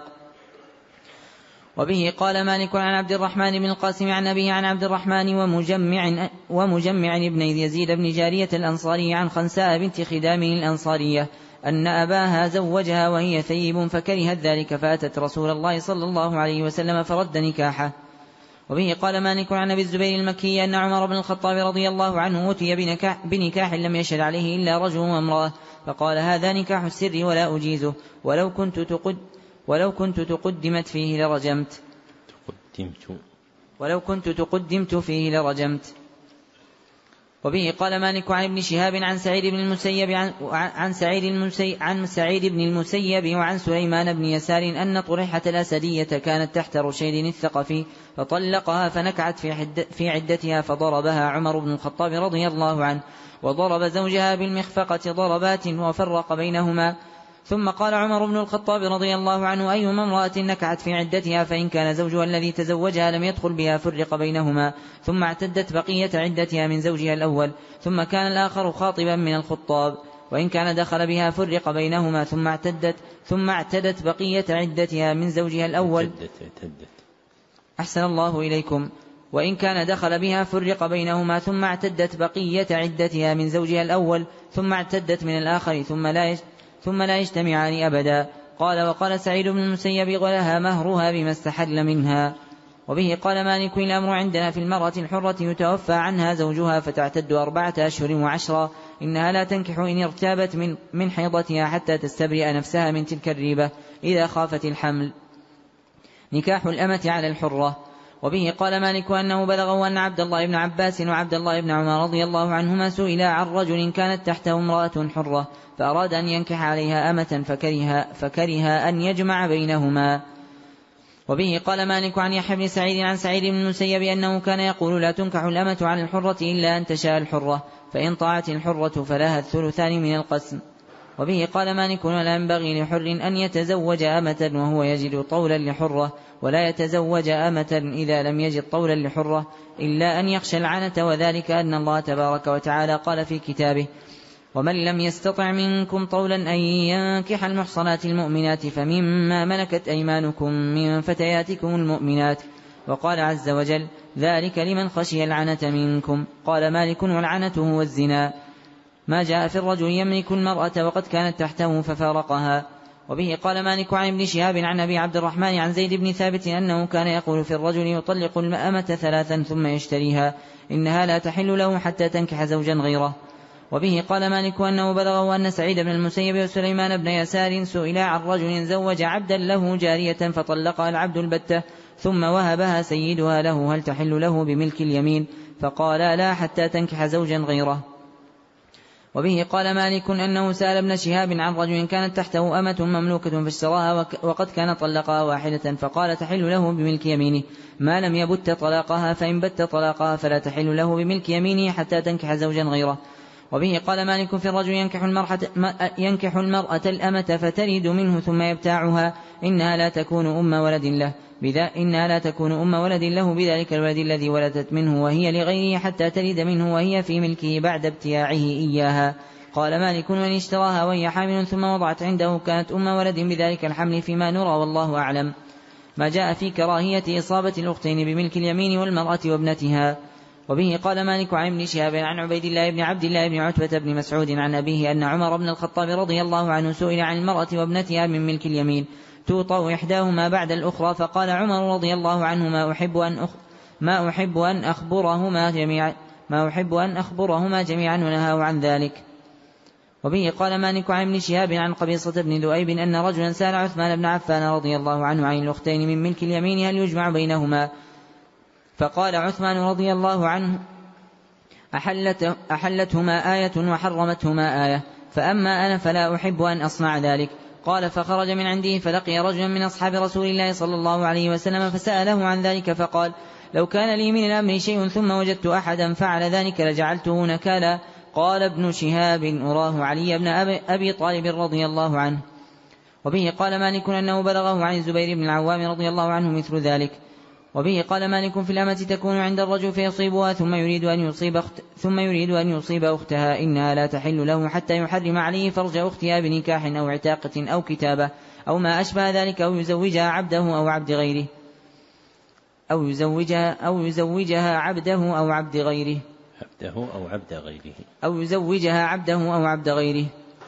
Speaker 3: وبه قال مالك عن عبد الرحمن بن القاسم عن أبيه عن عبد الرحمن ومجمع, ومجمع ابن يزيد بن جارية الأنصاري عن خنساء بنت خدام الأنصارية أن أباها زوجها وهي ثيب فكرهت ذلك فأتت رسول الله صلى الله عليه وسلم فرد نكاحه. وبه قال مالك عن أبي الزبير المكي أن عمر بن الخطاب رضي الله عنه أتي بنكاح, بنكاح لم يشهد عليه إلا رجل وامرأة، فقال هذا نكاح السر ولا أجيزه، ولو كنت تقد ولو كنت تقدمت فيه لرجمت تقدمت ولو كنت تقدمت فيه لرجمت. وبه قال مالك عن ابن شهاب عن سعيد بن المسيب عن, عن سعيد المسيب عن سعيد بن المسيب وعن سليمان بن يسار أن طريحة الأسدية كانت تحت رشيد الثقفي فطلقها فنكعت في, حد في عدتها فضربها عمر بن الخطاب رضي الله عنه، وضرب زوجها بالمخفقة ضربات وفرق بينهما. ثم قال عمر بن الخطاب رضي الله عنه أيما امرأة نكعت في عدتها فإن كان زوجها الذي تزوجها لم يدخل بها فرق بينهما، ثم اعتدت بقية عدتها من زوجها الأول، ثم كان الآخر خاطبا من الخطاب، وإن كان دخل بها فرق بينهما ثم اعتدت ثم اعتدت بقية عدتها من زوجها الأول. أحسن الله إليكم. وإن كان دخل بها فرق بينهما ثم اعتدت بقية عدتها من زوجها الأول ثم اعتدت من الآخر ثم لا يجد ثم لا يجتمعان أبدا. قال وقال سعيد بن المسيب ولها مهرها بما استحل منها. وبه قال مالك الأمر عندنا في المرأة الحرة يتوفى عنها زوجها فتعتد أربعة أشهر وعشرة، إنها لا تنكح إن ارتابت من, من حيضتها حتى تستبرئ نفسها من تلك الريبة إذا خافت الحمل. نكاح الأمة على الحرة. وبه قال مالك أنه بلغه أن عبد الله بن عباس وعبد الله بن عمر رضي الله عنهما سئلا عن رجل كانت تحته امرأة حرة فأراد أن ينكح عليها أمة فكره, فكره أن يجمع بينهما. وبه قال مالك عن يحيى بن سعيد عن سعيد بن المسيب أنه كان يقول لا تنكح الأمة على الحرة إلا أن تشاء الحرة، فإن طاعت الحرة فلها الثلثان من القسم. وبه قال مالك ولا ينبغي لحر أن يتزوج أمة وهو يجد طولا لحرة، ولا يتزوج أمة إذا لم يجد طولا لحرة إلا أن يخشى العنة، وذلك أن الله تبارك وتعالى قال في كتابه ومن لم يستطع منكم طولا أن ينكح المحصنات المؤمنات فمما ملكت أيمانكم من فتياتكم المؤمنات. وقال عز وجل ذلك لمن خشي العنة منكم. قال مالك والعنة هو الزنا، ما جاء في الرجل يملك المرأة وقد كانت تحته ففارقها. وبه قال مالك عن ابن شهاب عن أبي عبد الرحمن عن زيد بن ثابت أنه كان يقول في الرجل يطلق الأمة ثلاثا ثم يشتريها إنها لا تحل له حتى تنكح زوجا غيره. وبه قال مالك أنه بلغه أن سعيد بن المسيب وسليمان بن يسار سئلا عن رجل زوج عبدا له جارية فطلقها العبد البتة ثم وهبها سيدها له هل تحل له بملك اليمين؟ فقال لا حتى تنكح زوجا غيره. وبه قال مالك أنه سأل ابن شهاب عن رجل كانت تحته أمة مملوكة فاشتراها وقد كان طلقها واحدة فقال تحل له بملك يمينه ما لم يبت طلاقها فإن بت طلاقها فلا تحل له بملك يمينه حتى تنكح زوجا غيره. وبه قال مالك في الرجل ينكح المرأة, ينكح المرأة الأمة فترد منه ثم يبتاعها إنها لا تكون أم ولد له بذا إنها لا تكون أم ولد له بذلك الولد الذي ولدت منه وهي لغيره حتى ترد منه وهي في ملكه بعد ابتياعه إياها. قال مالك من اشتراها وهي حامل ثم وضعت عنده كانت أم ولد بذلك الحمل فيما نرى والله أعلم. ما جاء في كراهية إصابة الأختين بملك اليمين والمرأة وابنتها. وبه قال مالك عن ابن شهاب عن عبيد الله بن عبد الله بن عتبة بن مسعود عن أبيه أن عمر بن الخطاب رضي الله عنه سئل عن المرأة وابنتها من ملك اليمين توطأ إحداهما بعد الأخرى فقال عمر رضي الله عنه ما أحب أن أخ ما أحب أن أخبرهما جميعا ما أحب أن أخبرهما جميعا ونهاه عن ذلك. وبه قال مالك عن ابن شهاب عن قبيصة بن ذؤيب أن رجلا سأل عثمان بن عفان رضي الله عنه عن الأختين من ملك اليمين هل يجمع بينهما فقال عثمان رضي الله عنه أحلت أحلتهما آية وحرمتهما آية فأما أنا فلا أحب أن أصنع ذلك. قال فخرج من عنده فلقي رجلا من أصحاب رسول الله صلى الله عليه وسلم فسأله عن ذلك فقال لو كان لي من الأمر شيء ثم وجدت أحدا فعل ذلك لجعلته نكالا. قال ابن شهاب أراه علي بن أبي طالب رضي الله عنه. وبه قال مالك أنه بلغه عن الزبير بن العوام رضي الله عنه مثل ذلك. وبه قال مالك في الأمة تكون عند الرجل فيصيبها ثم يريد أن يصيب أخت ثم يريد أن يصيب أختها إنها لا تحل له حتى يحرم عليه فرج أختها بنكاح أو عتاقة أو كتابة أو ما أشبه ذلك أو يزوجها عبده أو عبد غيره أو يزوجها أو يزوجها عبده أو عبد غيره
Speaker 1: عبده أو عبد غيره
Speaker 3: أو يزوجها عبده أو عبد غيره.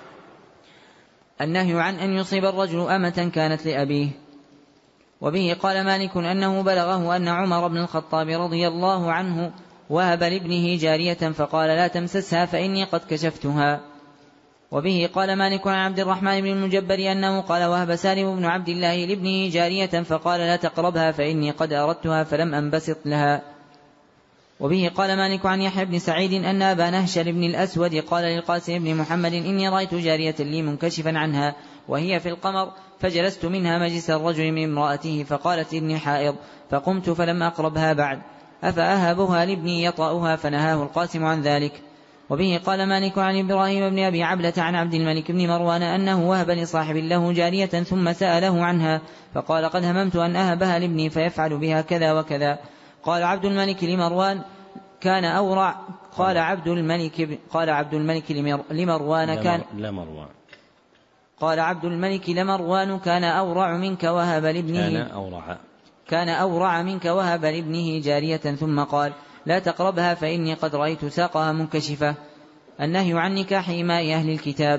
Speaker 3: النهي عن أن يصيب الرجل أمة كانت لأبيه. وبه قال مالك أنه بلغه أن عمر بن الخطاب رضي الله عنه وهب لابنه جارية فقال لا تمسسها فإني قد كشفتها. وبه قال مالك عن عبد الرحمن بن المجبر أنه قال وهب سالم بن عبد الله لابنه جارية فقال لا تقربها فإني قد أردتها فلم أنبسط لها. وبه قال مالك عن يحيى بن سعيد أن أبا نهشل بن الأسود قال للقاسم بن محمد إني رأيت جارية لي منكشفا عنها وهي في القمر فجلست منها مجلس الرجل من امرأته فقالت إني حائض فقمت فلم أقربها بعد أفأهبها لابني يطأها فنهاه القاسم عن ذلك. وبه قال مالك عن إبراهيم بن أبي عبلة عن عبد الملك بن مروان أنه وهب لصاحب له جارية ثم سأله عنها فقال قد هممت أن أهبها لابني فيفعل بها كذا وكذا. قال عبد الملك لمروان كان أورع قال عبد الملك قال عبد الملك لمروان كان
Speaker 1: لمروان
Speaker 3: قال عبد الملك لمروان كان أورع منك وهب لابنه
Speaker 1: كان أورع
Speaker 3: كان أورع منك وهب لابنه جارية ثم قال لا تقربها فإني قد رأيت ساقها منكشفة. النهي عن نكاح إماء أهل الكتاب.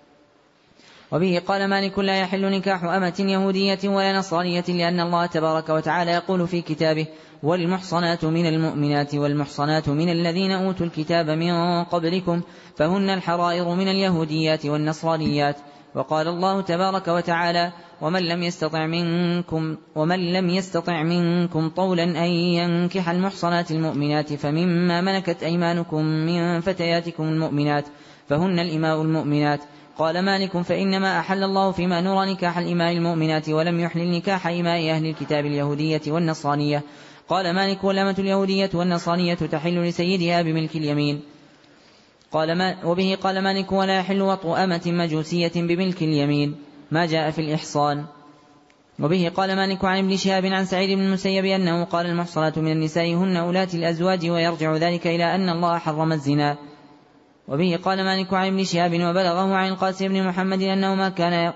Speaker 3: وبه قال مالك لا يحل نكاح أمة يهودية ولا نصرانية لأن الله تبارك وتعالى يقول في كتابه والمحصنات من المؤمنات والمحصنات من الذين أوتوا الكتاب من قبلكم فهن الحرائر من اليهوديات والنصرانيات. وقال الله تبارك وتعالى ومن لم يستطع منكم ومن لم يستطع منكم طولا أن ينكح المحصنات المؤمنات فمما ملكت أيمانكم من فتياتكم المؤمنات فهن الإماء المؤمنات. قال مالك فإنما أحل الله فيما نرى نكاح الإماء المؤمنات ولم يحلل نكاح إماء أهل الكتاب اليهودية والنصرانية. قال مالك والأمة اليهودية والنصرانية تحل لسيدها بملك اليمين. قال ما وبه قال مالك ولا يحل وطء أمة مجوسية بملك اليمين ما جاء في الإحصان. وبه قال مالك عن ابن شهاب عن سعيد بن المسيب أنه قال المحصنات من النساء هن أولات الأزواج ويرجع ذلك إلى أن الله حرم الزنا. وبه قال مالك عن ابن شهاب وبلغه عن القاسم بن محمد أنه ما كان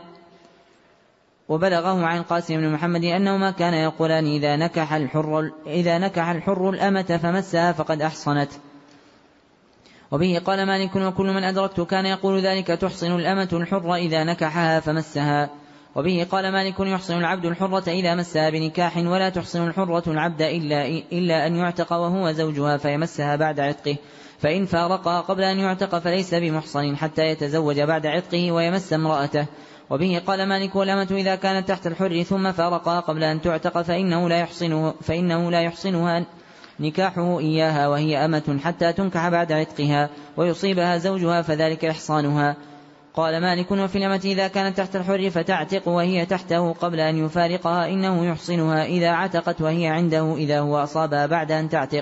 Speaker 3: وبلغه عن القاسم بن محمد أنه ما كان يقولان إذا نكح الحر إذا نكح الحر الأمة فمسها فقد أحصنت. وبه قال مالك وكل من أدركت كان يقول ذلك تحصن الأمة الحر إذا نكحها فمسها. وبه قال مالك يحصن العبد الحرة إذا مسها بنكاح ولا تحصن الحرة العبد إلا, إلا أن يعتق وهو زوجها فيمسها بعد عتقه، فإن فارقها قبل أن يعتق فليس بمحصن حتى يتزوج بعد عتقه ويمس امرأته. وبه قال مالك والأمة إذا كانت تحت الحر ثم فارقها قبل أن تعتق فإنه لا يحصنه فإنه لا يحصنها نكاحه إياها وهي أمة حتى تنكح بعد عتقها ويصيبها زوجها فذلك إحصانها. قال مالك وفي الأمة إذا كانت تحت الحر فتعتق وهي تحته قبل أن يفارقها إنه يحصنها إذا عتقت وهي عنده إذا هو أصابها بعد أن تعتق.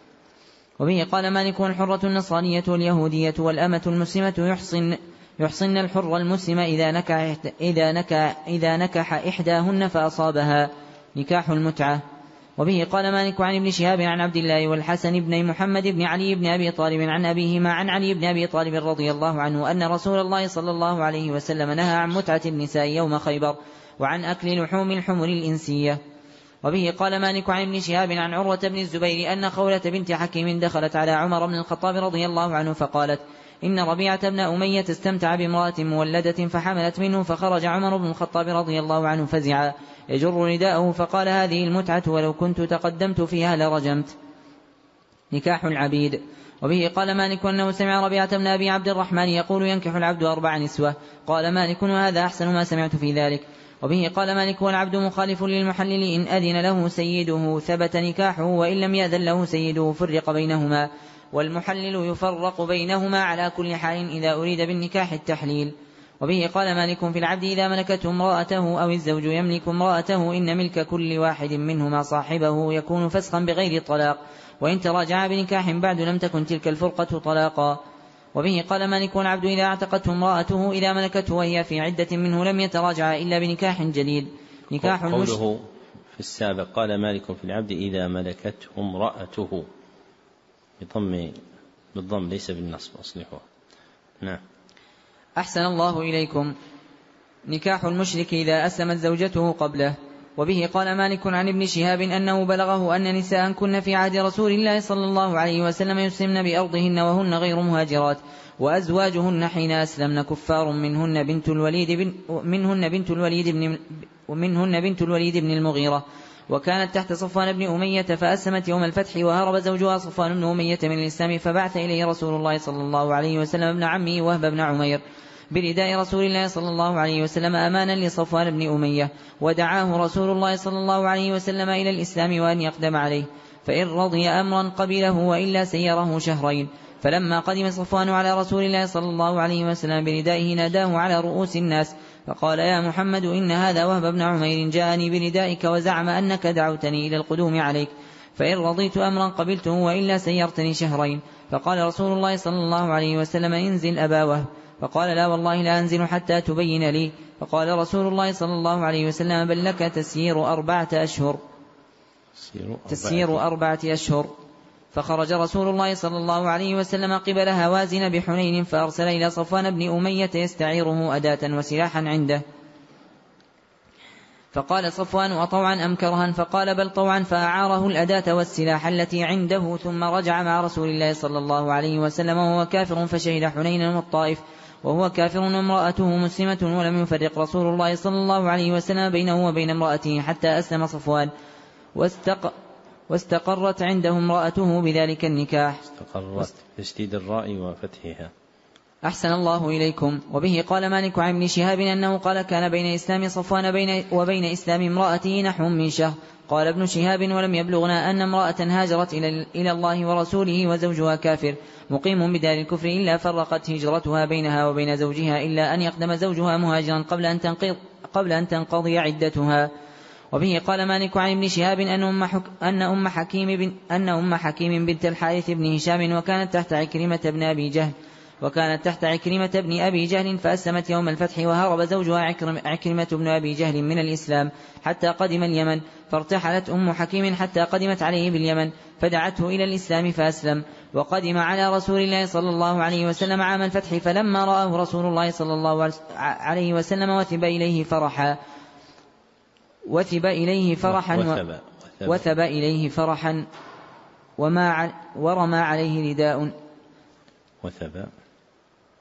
Speaker 3: وبه قال مالك الحرة النصرانية واليهودية والأمة المسلمة يحصن يحصن الحر المسلم إذا نكح, إذا نكح, إذا نكح إحداهن فأصابها نكاح المتعة. وبه قال مالك عن ابن شهاب عن عبد الله والحسن بن محمد بن علي بن أبي طالب عن أبيهما عن علي بن أبي طالب رضي الله عنه أن رسول الله صلى الله عليه وسلم نهى عن متعة النساء يوم خيبر وعن أكل لحوم الحمر الإنسية. وبه قال مالك عن ابن شهاب عن عروة بن الزبير أن خولة بنت حكيم دخلت على عمر بن الخطاب رضي الله عنه فقالت إن ربيعة بن أمية استمتع بامرأة مولدة فحملت منه، فخرج عمر بن الخطاب رضي الله عنه فزعا يجر رداءه فقال هذه المتعة ولو كنت تقدمت فيها لرجمت. نكاح العبيد. وبه قال مالك أنه سمع ربيعة بن أبي عبد الرحمن يقول ينكح العبد أربع نسوة. قال مالك وهذا أحسن ما سمعت في ذلك. وبه قال مالك والعبد مخالف للمحلل إن أذن له سيده ثبت نكاحه وإن لم يأذن له سيده فرق بينهما، والمحلل يفرق بينهما على كل حال إذا أريد بالنكاح التحليل. وبه قال مالك في العبد إذا ملكته امرأته أو الزوج يملك امرأته إن ملك كل واحد منهما صاحبه يكون فسخا بغير طلاق، وإن تراجع بنكاح بعد لم تكن تلك الفرقة طلاقا. وبه قال مالك والعبد إذا اعتقته امرأته إذا ملكته وهي في عدة منه لم يتراجع إلا بنكاح جديد. نكاح
Speaker 1: قوله في السابق قال مالك في العبد إذا ملكته امرأته بضم بالضم ليس بالنصب أصلحه. نعم.
Speaker 3: أحسن الله إليكم. نكاح المشرك إذا أسلمت زوجته قبله. وبه قال مالك عن ابن شهاب أنه بلغه أن نساء كن في عهد رسول الله صلى الله عليه وسلم يسلمن بأرضهن وهن غير مهاجرات، وأزواجهن حين أسلمن كفار منهن بنت الوليد بن منهن بنت الوليد بن ومنهن بنت الوليد بن المغيرة، وكانت تحت صفوان بن أمية فأسلمت يوم الفتح وهرب زوجها صفوان بن أمية من الإسلام، فبعث إليه رسول الله صلى الله عليه وسلم ابن عمه وهب بن عمير برداء رسول الله صلى الله عليه وسلم أمانا لصفوان بن أمية، ودعاه رسول الله صلى الله عليه وسلم إلى الإسلام وأن يقدم عليه، فإن رضي أمرا قبله وإلا سيره شهرين. فلما قدم صفوان على رسول الله صلى الله عليه وسلم بردائه ناداه على رؤوس الناس فقال يا محمد إن هذا وهب بن عمير جاءني بردائك وزعم أنك دعوتني إلى القدوم عليك، فإن رضيت أمرا قبلته وإلا سيرتني شهرين. فقال رسول الله صلى الله عليه وسلم انزل أبا وهب، فقال لا والله لا أنزل حتى تبين لي. فقال رسول الله صلى الله عليه وسلم بل لك تسيير أربعة أشهر تسيير أربعة أشهر. فخرج رسول الله صلى الله عليه وسلم قبل هوازن بحنين فأرسل إلى صفوان بن أمية يستعيره أداة وسلاحا عنده، فقال صفوان أطوعا أم كرها؟ فقال بل طوعا، فأعاره الأداة والسلاح التي عنده، ثم رجع مع رسول الله صلى الله عليه وسلم وهو كافر فشهد حنينا والطائف وهو كافر وامرأته مسلمة، ولم يفرق رسول الله صلى الله عليه وسلم بينه وبين امرأته حتى أسلم صفوان، واستق واستقرت عنده امرأته بذلك النكاح.
Speaker 1: استقرت تشديد الراء وفتحها.
Speaker 3: أحسن الله إليكم. وبه قال مالك عن ابن شهاب أنه قال كان بين إسلام صفوان بين وبين إسلام امرأته نحو من شهر. قال ابن شهاب ولم يبلغنا أن امرأة هاجرت إلى الله ورسوله وزوجها كافر مقيم بدار الكفر إلا فرقت هجرتها بينها وبين زوجها إلا أن يقدم زوجها مهاجرا قبل أن تنقض قبل أن تنقضي عدتها. وبه قال مالك عن ابن شهاب أن أم, حك... أن أم حكيم بن... أن أم حكيم بنت الحارث بن هشام وكانت تحت عكرمة بن أبي جهل وكانت تحت عكرمة بن أبي جهل فأسلمت يوم الفتح، وهرب زوجها عكرم... عكرمة بن أبي جهل من الإسلام حتى قدم اليمن، فارتحلت أم حكيم حتى قدمت عليه باليمن فدعته إلى الإسلام فأسلم، وقدم على رسول الله صلى الله عليه وسلم عام الفتح، فلما رآه رسول الله صلى الله عليه وسلم وثب إليه فرحا وثب إليه فرحا
Speaker 1: وثب,
Speaker 3: وثب إليه فرحا وما ورمى عليه رداء
Speaker 1: وثب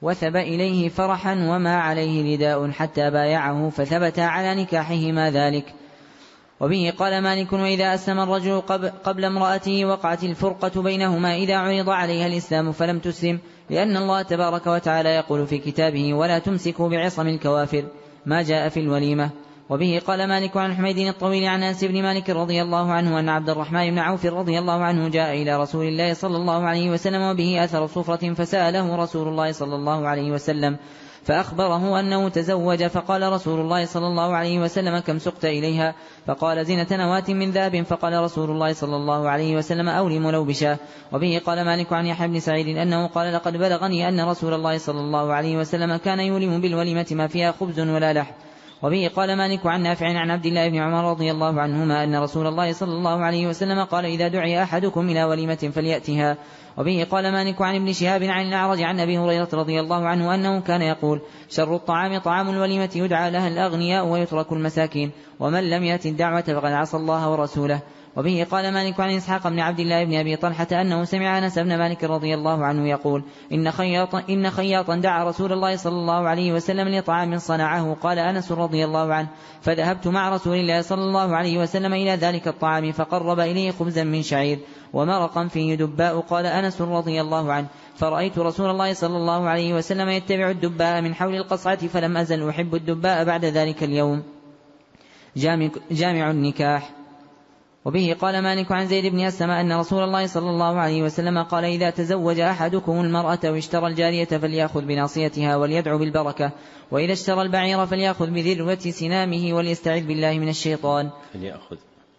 Speaker 3: وثب إليه فرحا وما عليه رداء حتى بايعه فثبت على نكاحهما ذلك. وبه قال مالك: وإذا أسلم الرجل قبل امرأته وقعت الفرقة بينهما إذا عرض عليها الإسلام فلم تسلم، لأن الله تبارك وتعالى يقول في كتابه: ولا تمسكوا بعصم الكوافر، ما جاء في الوليمة. وبه قال مالك عن حميد الطويل عن أنس بن مالك رضي الله عنه أن عبد الرحمن بن عوف رضي الله عنه جاء إلى رسول الله صلى الله عليه وسلم وبه أثر صفرة، فسأله رسول الله صلى الله عليه وسلم فأخبره أنه تزوج، فقال رسول الله صلى الله عليه وسلم: كم سقت إليها؟ فقال: زنة نواة من ذهب. فقال رسول الله صلى الله عليه وسلم: أولم لو بشاه. وبه قال مالك عن يحيى بن سعيد أنه قال: لقد بلغني أن رسول الله صلى الله عليه وسلم كان يولم بالوليمة ما فيها خبز ولا لحم. وبه قال مالك عن نافع عن عبد الله بن عمر رضي الله عنهما أن رسول الله صلى الله عليه وسلم قال: إذا دعي أحدكم إلى وليمة فليأتها. وبه قال مالك عن ابن شهاب عن الأعرج عن أبي هريرة رضي الله عنه أنه كان يقول: شر الطعام طعام الوليمة يدعى لها الأغنياء ويترك المساكين، ومن لم يأت الدعوة فقد عصى الله ورسوله. وبه قال مالك عن إسحاق بن عبد الله بن أبي طلحة أنه سمع أنس بن مالك رضي الله عنه يقول: إن خياطا, إن خياطا دعا رسول الله صلى الله عليه وسلم لطعام صنعه. قال أنس رضي الله عنه: فذهبت مع رسول الله صلى الله عليه وسلم إلى ذلك الطعام فقرب إليه خبزا من شعير ومرقا فيه دباء. قال أنس رضي الله عنه: فرأيت رسول الله صلى الله عليه وسلم يتبع الدباء من حول القصعة، فلم أزل أحب الدباء بعد ذلك اليوم. جامع, جامع النكاح. وبه قال مالك عن زيد بن أسلم أن رسول الله صلى الله عليه وسلم قال: إذا تزوج أحدكم المرأة واشترى الجارية فليأخذ بناصيتها وليدعو بالبركة، وإذا اشترى البعير فليأخذ بذروة سنامه وليستعذ بالله من الشيطان.
Speaker 1: فليأخذ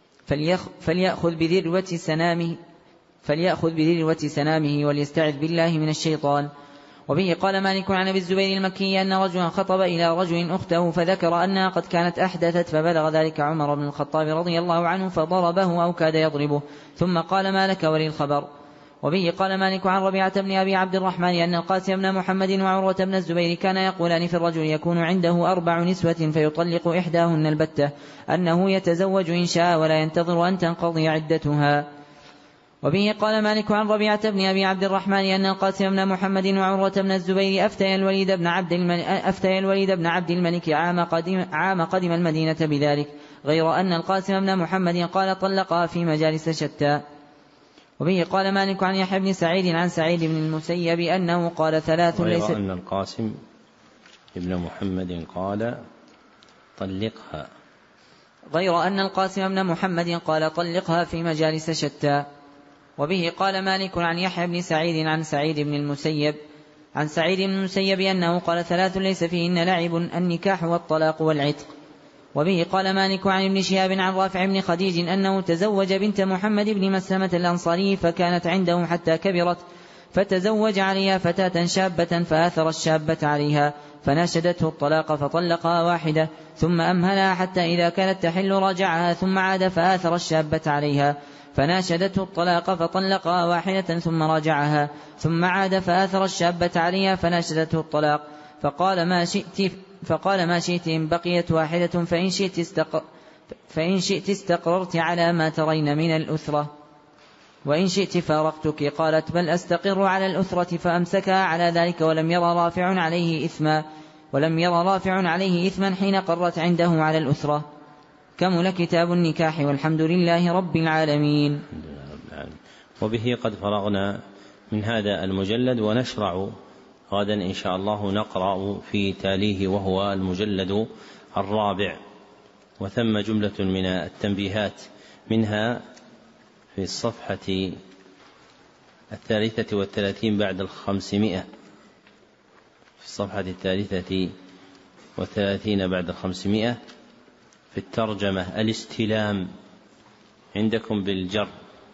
Speaker 3: فليأخذ بذروة سنامه فليأخذ بذروة سنامه وليستعذ بالله من الشيطان. وبه قال مالك عن أبي الزبير المكي أن رجلا خطب إلى رجل أخته فذكر أنها قد كانت أحدثت، فبلغ ذلك عمر بن الخطاب رضي الله عنه فضربه أو كاد يضربه، ثم قال: ما لك وللخبر؟ وبه قال مالك عن ربيعة بن أبي عبد الرحمن أن القاسم بن محمد وعروة بن الزبير كان يقولان في الرجل يكون عنده أربع نسوة فيطلق إحداهن البتة أنه يتزوج إن شاء ولا ينتظر أن تنقضي عدتها. وبه قال مالك عن ربيعة بن أبي عبد الرحمن أن القاسم بن محمد وعروة بن الزبير أفتي الوليد بن عبد الملك, أفتي الوليد بن عبد الملك عام قدم, عام قدم المدينة بذلك، غير أن القاسم بن محمد قال: طلقها في مجالس شتى. وبه قال مالك عن يحيى بن سعيد عن سعيد بن المسيب أنه قال: ثلاث ليس
Speaker 1: غير أن القاسم بن محمد قال: طلقها
Speaker 3: غير أن القاسم بن محمد قال: طلقها في مجالس شتى. وبه قال مالك عن يحيى بن سعيد عن سعيد بن المسيب عن سعيد بن المسيب أنه قال: ثلاث ليس فيهن لعب: النكاح والطلاق والعتق. وبه قال مالك عن ابن شهاب عن رافع بن خديج أنه تزوج بنت محمد بن مسلمة الأنصاري فكانت عنده حتى كبرت، فتزوج عليها فتاة شابة فآثر الشابة عليها فناشدته الطلاق فطلقها واحدة، ثم أمهلها حتى إذا كانت تحل راجعها، ثم عاد فآثر الشابة عليها فناشدته الطلاق فطلقها واحدة ثم راجعها، ثم عاد فآثر الشابة عليها فناشدته الطلاق فقال: ما شئت فقال ما شئت إن بقيت واحدة فإن شئت, استقر فإن شئت استقررت على ما ترين من الأثرة، وإن شئت فارقتك. قالت: بل أستقر على الأثرة. فأمسكها على ذلك ولم يرى رافع عليه إثما ولم يرى رافع عليه إثما حين قرت عنده على الأثرة. كمل كتاب النكاح، والحمد لله رب العالمين.
Speaker 1: وبه قد فرغنا من هذا المجلد، ونشرع غدا إن شاء الله نقرأ في تاليه وهو المجلد الرابع. وثم جملة من التنبيهات، منها في الصفحة الثالثة والثلاثين بعد الخمسمائة في الصفحة الثالثة والثلاثين بعد الخمسمائة في الترجمة: الاستلام عندكم بالجر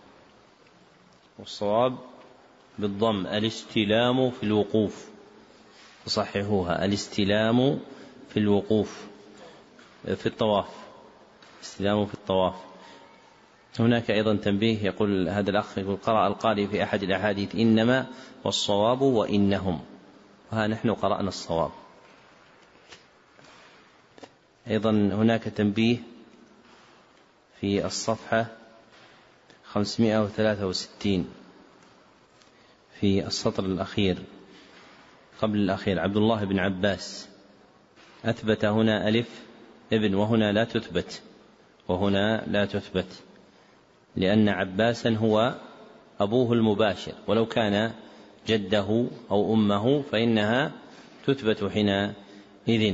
Speaker 1: والصواب بالضم، الاستلام في الوقوف، تصححوها: الاستلام في الوقوف في الطواف، استلام في الطواف. هناك أيضا تنبيه، يقول هذا الأخ يقول: قرأ القارئ في أحد الأحاديث إنما والصواب وإنهم، وها نحن قرأنا الصواب. أيضا هناك تنبيه في الصفحة خمسمائة وثلاثة وستين في السطر الأخير: قبل الأخير عبد الله بن عباس، أثبت هنا ألف ابن وهنا لا تثبت، وهنا لا تثبت لأن عباسا هو أبوه المباشر، ولو كان جده أو أمه فإنها تثبت حينئذ.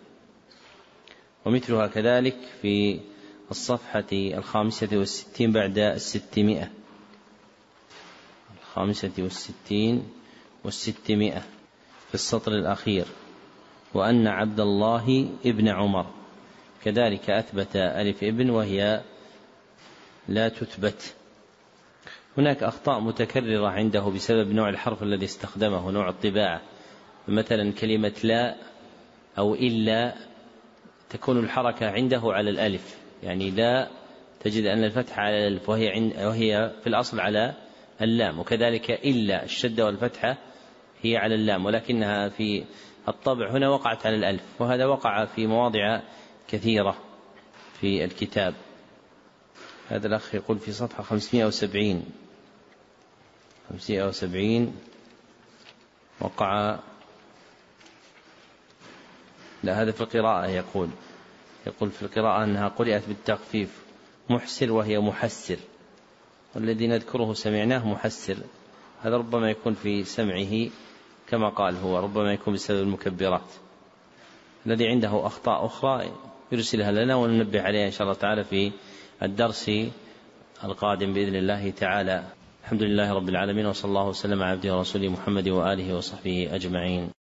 Speaker 1: ومثلها كذلك في الصفحة الخامسة والستين بعد الستمائة، الخامسة والستين والستمائة في السطر الأخير، وأن عبد الله ابن عمر، كذلك أثبت ألف ابن وهي لا تثبت. هناك أخطاء متكررة عنده بسبب نوع الحرف الذي استخدمه، نوع الطباعة. مثلا كلمة لا أو إلا تكون الحركة عنده على الألف، يعني لا تجد أن الفتحة على الألف وهي, وهي في الأصل على اللام، وكذلك إلا الشدة والفتحة هي على اللام، ولكنها في الطبع هنا وقعت على الألف، وهذا وقع في مواضع كثيرة في الكتاب. هذا الأخ يقول في صفحة خمسمائة وسبعين خمسمائة وسبعين وقع، لا هذا في القراءة، يقول يقول في القراءة أنها قرأت بالتخفيف محسر وهي محسر، والذي نذكره سمعناه محسر، هذا ربما يكون في سمعه كما قال هو، ربما يكون بسبب المكبرات. الذي عنده أخطاء أخرى يرسلها لنا وننبه عليها إن شاء الله تعالى في الدرس القادم بإذن الله تعالى. الحمد لله رب العالمين، وصلى الله وسلم على عبده ورسوله محمد وآله وصحبه أجمعين.